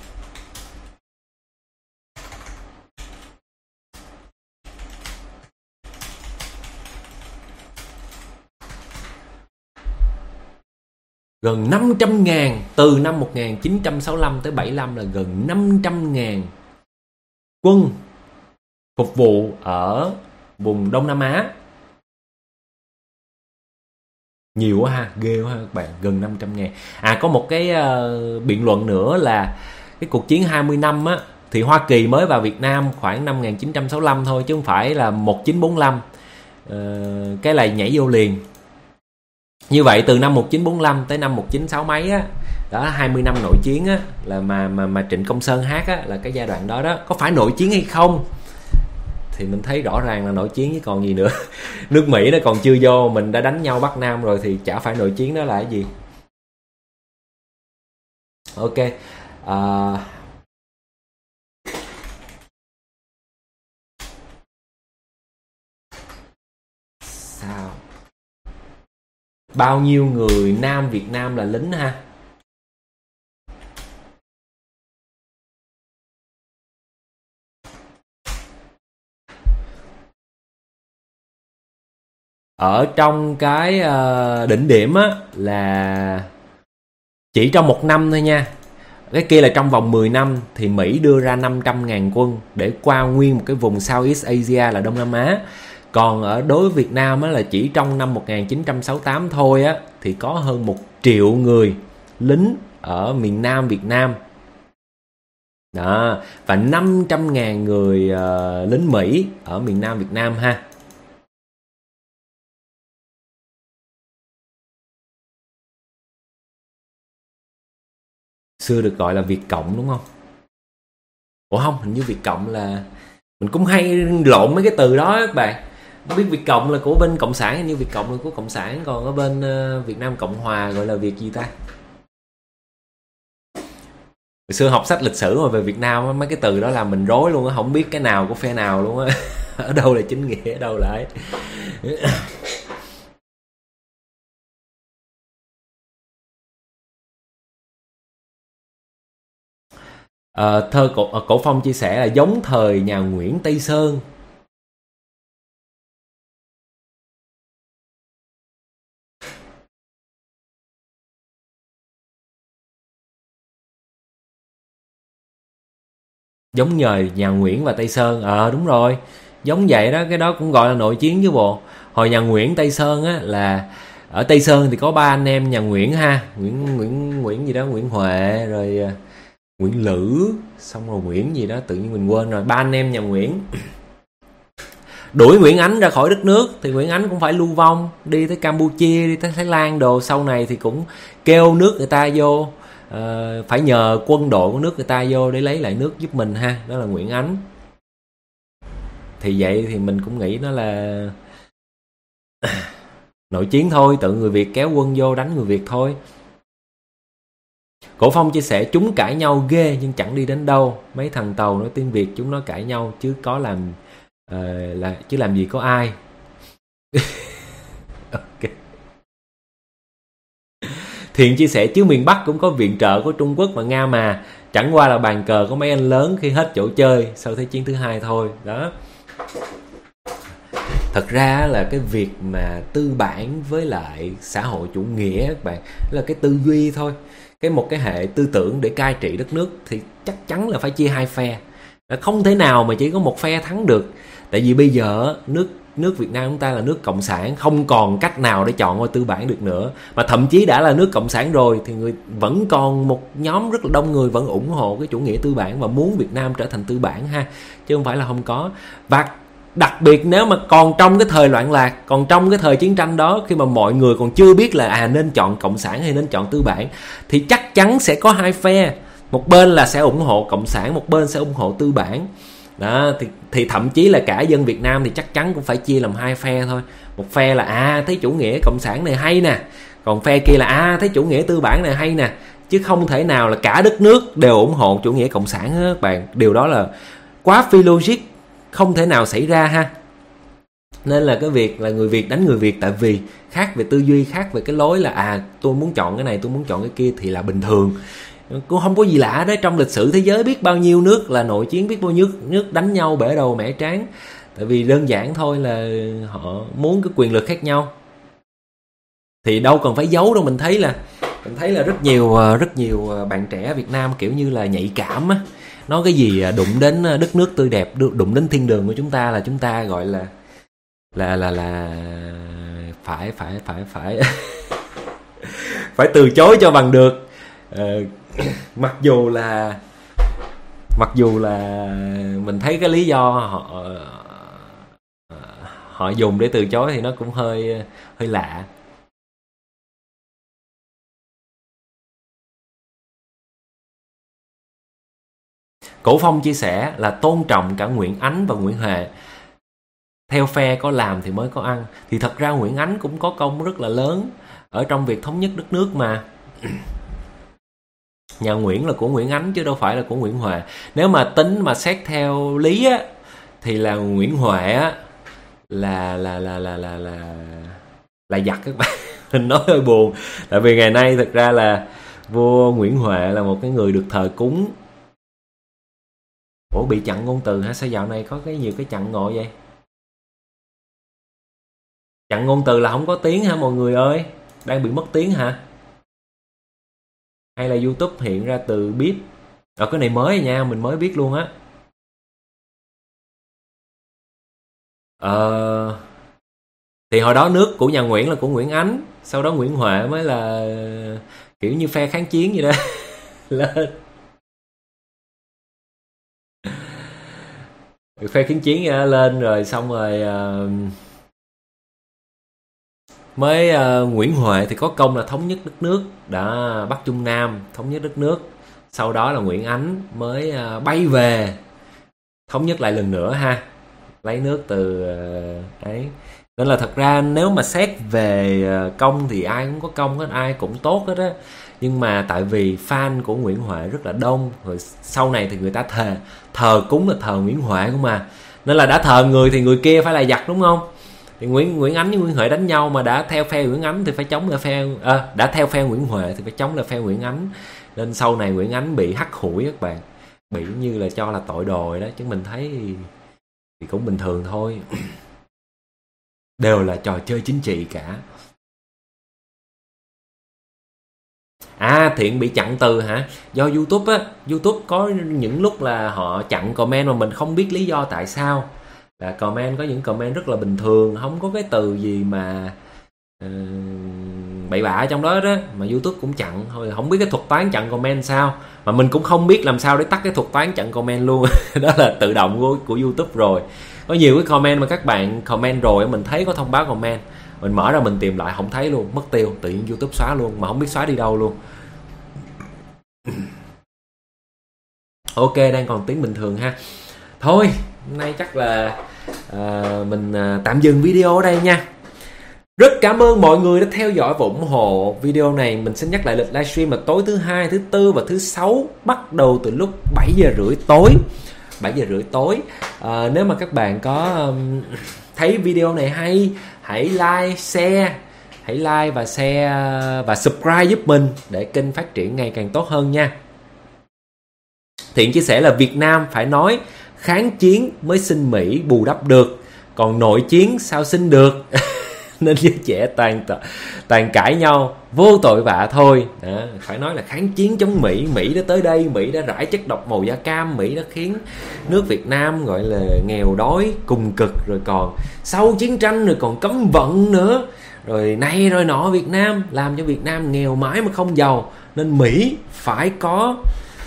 Gần 500.000, từ năm 1965 tới 75 là gần 500.000 quân phục vụ ở vùng Đông Nam Á. Nhiều quá ha, ghê quá ha các bạn, gần 500.000. Có một cái biện luận nữa là cái cuộc chiến 20 năm á, thì Hoa Kỳ mới vào Việt Nam khoảng năm 1965 thôi, chứ không phải là 1945. Cái này nhảy vô liền. Như vậy từ năm 1945 tới năm 1960 mấy á, đó 20 năm nội chiến á, là mà Trịnh Công Sơn hát á, là cái giai đoạn đó đó, có phải nội chiến hay không? Thì mình thấy rõ ràng là nội chiến chứ còn gì nữa. Nước Mỹ nó còn chưa vô, mình đã đánh nhau Bắc Nam rồi thì chả phải nội chiến, đó là cái gì? Ok. Sao? Bao nhiêu người Nam Việt Nam là lính ha? Ở trong cái đỉnh điểm á, là chỉ trong một năm thôi nha. Cái kia là trong vòng 10 năm thì Mỹ đưa ra 500.000 quân để qua nguyên một cái vùng Southeast Asia là Đông Nam Á. Còn ở đối với Việt Nam á, là chỉ trong năm 1968 thôi á, thì có hơn 1 triệu người lính ở miền Nam Việt Nam. Đó, và 500.000 người lính Mỹ ở miền Nam Việt Nam ha. Xưa được gọi là Việt Cộng đúng không? Ủa không, hình như Việt Cộng là... Mình cũng hay lộn mấy cái từ đó các bạn. Biết Việt Cộng là của bên Cộng sản, hình như Việt Cộng là của Cộng sản. Còn ở bên Việt Nam Cộng Hòa gọi là Việt gì ta? Hồi xưa học sách lịch sử mà về Việt Nam mấy cái từ đó làm mình rối luôn á, không biết cái nào của phe nào luôn á. Ở đâu là chính nghĩa, ở đâu là ấy. Thơ Cổ Phong chia sẻ là giống thời nhà Nguyễn Tây Sơn. Giống nhờ nhà Nguyễn và Tây Sơn. Đúng rồi, giống vậy đó, cái đó cũng gọi là nội chiến chứ bộ. Hồi nhà Nguyễn Tây Sơn á, là ở Tây Sơn thì có 3 anh em nhà Nguyễn ha, Nguyễn gì đó, Nguyễn Huệ rồi Nguyễn Lữ, xong rồi Nguyễn gì đó tự nhiên mình quên rồi. 3 anh em nhà Nguyễn đuổi Nguyễn Ánh ra khỏi đất nước, thì Nguyễn Ánh cũng phải lưu vong, đi tới Campuchia, đi tới Thái Lan đồ. Sau này thì cũng kêu nước người ta vô, phải nhờ quân đội của nước người ta vô để lấy lại nước giúp mình ha. Đó là Nguyễn Ánh. Thì vậy thì mình cũng nghĩ nó là nội chiến thôi, tự người Việt kéo quân vô đánh người Việt thôi. Cổ Phong chia sẻ chúng cãi nhau ghê nhưng chẳng đi đến đâu. Mấy thằng Tàu nói tiếng Việt chúng nó cãi nhau chứ có làm chứ làm gì có ai. Okay. Thiện chia sẻ chứ miền Bắc cũng có viện trợ của Trung Quốc và Nga mà, chẳng qua là bàn cờ có mấy anh lớn khi hết chỗ chơi sau Thế chiến thứ 2 thôi. Đó. Thật ra là cái việc mà tư bản với lại xã hội chủ nghĩa các bạn, là cái tư duy thôi. Một cái hệ tư tưởng để cai trị đất nước thì chắc chắn là phải chia hai phe. Không thể nào mà chỉ có một phe thắng được. Tại vì bây giờ nước Việt Nam chúng ta là nước cộng sản, không còn cách nào để chọn qua tư bản được nữa. Mà thậm chí đã là nước cộng sản rồi thì vẫn còn một nhóm rất là đông người vẫn ủng hộ cái chủ nghĩa tư bản và muốn Việt Nam trở thành tư bản ha, chứ không phải là không có. Và đặc biệt nếu mà còn trong cái thời loạn lạc, còn trong cái thời chiến tranh đó, khi mà mọi người còn chưa biết là nên chọn cộng sản hay nên chọn tư bản, thì chắc chắn sẽ có hai phe. Một bên là sẽ ủng hộ cộng sản, một bên sẽ ủng hộ tư bản. Đó, thì thậm chí là cả dân Việt Nam thì chắc chắn cũng phải chia làm hai phe thôi. Một phe là thấy chủ nghĩa cộng sản này hay nè, còn phe kia là thấy chủ nghĩa tư bản này hay nè. Chứ không thể nào là cả đất nước đều ủng hộ chủ nghĩa cộng sản hết bạn. Điều đó là quá phi logic, không thể nào xảy ra ha. Nên là cái việc là người Việt đánh người Việt tại vì khác về tư duy, khác về cái lối là tôi muốn chọn cái này, tôi muốn chọn cái kia thì là bình thường. Cũng không có gì lạ đấy. Trong lịch sử thế giới biết bao nhiêu nước là nội chiến, biết bao nhiêu nước đánh nhau bể đầu mẻ trán. Tại vì đơn giản thôi là họ muốn cái quyền lực khác nhau. Thì đâu cần phải giấu đâu. Mình thấy là rất nhiều bạn trẻ Việt Nam kiểu như là nhạy cảm á. Nói cái gì đụng đến đất nước tươi đẹp, đụng đến thiên đường của chúng ta là chúng ta gọi là phải phải từ chối cho bằng được. Mặc dù là mình thấy cái lý do họ dùng để từ chối thì nó cũng hơi lạ. Cổ Phong chia sẻ là tôn trọng cả Nguyễn Ánh và Nguyễn Huệ. Theo phe có làm thì mới có ăn. Thì thật ra Nguyễn Ánh cũng có công rất là lớn ở trong việc thống nhất đất nước mà. Nhà Nguyễn là của Nguyễn Ánh chứ đâu phải là của Nguyễn Huệ. Nếu mà tính mà xét theo lý á, thì là Nguyễn Huệ á là giặc các bạn. Mình nói hơi buồn. Tại vì ngày nay thực ra là vua Nguyễn Huệ là một cái người được thờ cúng. Ủa bị chặn ngôn từ hả? Sao dạo này có nhiều cái chặn ngộ vậy? Chặn ngôn từ là không có tiếng hả mọi người ơi? Đang bị mất tiếng hả? Hay là YouTube hiện ra từ bip? Cái này mới nha, mình mới biết luôn á. Thì hồi đó nước của nhà Nguyễn là của Nguyễn Ánh, sau đó Nguyễn Huệ mới là kiểu như phe kháng chiến vậy đó. Lên phe kháng chiến lên rồi xong rồi mới Nguyễn Huệ thì có công là thống nhất đất nước đã, Bắc Trung Nam thống nhất đất nước. Sau đó là Nguyễn Ánh mới bay về thống nhất lại lần nữa ha, lấy nước từ ấy. Nên là thật ra nếu mà xét về công thì ai cũng có công hết, ai cũng tốt hết á. Nhưng mà tại vì fan của Nguyễn Huệ rất là đông, rồi sau này thì người ta thờ cúng là thờ Nguyễn Huệ không mà, Nên là đã thờ người thì người kia phải là giặc, đúng không? Thì Nguyễn Ánh với Nguyễn Huệ đánh nhau mà đã theo phe Nguyễn Ánh thì phải chống lại phe đã theo phe Nguyễn Huệ thì phải chống lại phe Nguyễn Ánh. Nên sau này Nguyễn Ánh bị hắt hủi các bạn, bị như là cho là tội đồ đó, chứ mình thấy thì cũng bình thường thôi. Đều là trò chơi chính trị cả. Thiện bị chặn từ hả? Do YouTube á, YouTube có những lúc là họ chặn comment mà mình không biết lý do tại sao. Là comment có những comment rất là bình thường, không có cái từ gì mà bậy bạ trong đó đó, mà YouTube cũng chặn thôi. Không biết cái thuật toán chặn comment sao, mà mình cũng không biết làm sao để tắt cái thuật toán chặn comment luôn. Đó là tự động của YouTube rồi. Có nhiều cái comment mà các bạn comment rồi mình thấy có thông báo comment, mình mở ra mình tìm lại không thấy luôn, mất tiêu, tự nhiên YouTube xóa luôn mà không biết xóa đi đâu luôn. Ok, đang còn tiếng bình thường ha. Thôi hôm nay chắc là mình tạm dừng video ở đây nha. Rất cảm ơn mọi người đã theo dõi và ủng hộ video này. Mình xin nhắc lại lịch livestream là tối thứ Hai, thứ Tư và thứ Sáu, bắt đầu từ lúc 7 giờ rưỡi tối. 7 giờ rưỡi tối. Nếu mà các bạn có thấy video này hay, hãy like và share và subscribe giúp mình để kênh phát triển ngày càng tốt hơn nha. Thiện chia sẻ là Việt Nam phải nói kháng chiến mới sinh Mỹ bù đắp được, còn nội chiến sao sinh được. Nên giới trẻ toàn cãi nhau vô tội vạ thôi. Đó, phải nói là kháng chiến chống Mỹ. Mỹ đã tới đây, Mỹ đã rải chất độc màu da cam, Mỹ đã khiến nước Việt Nam gọi là nghèo đói cùng cực, rồi còn sau chiến tranh rồi còn cấm vận nữa, rồi này rồi nọ Việt Nam, làm cho Việt Nam nghèo mãi mà không giàu. Nên Mỹ phải có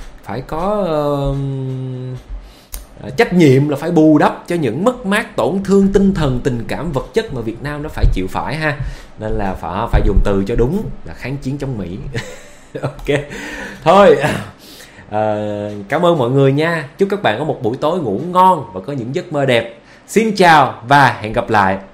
trách nhiệm là phải bù đắp cho những mất mát, tổn thương tinh thần, tình cảm, vật chất mà Việt Nam nó phải chịu phải ha. Nên là phải dùng từ cho đúng là kháng chiến chống Mỹ. Ok, thôi cảm ơn mọi người nha. Chúc các bạn có một buổi tối ngủ ngon và có những giấc mơ đẹp. Xin chào và hẹn gặp lại.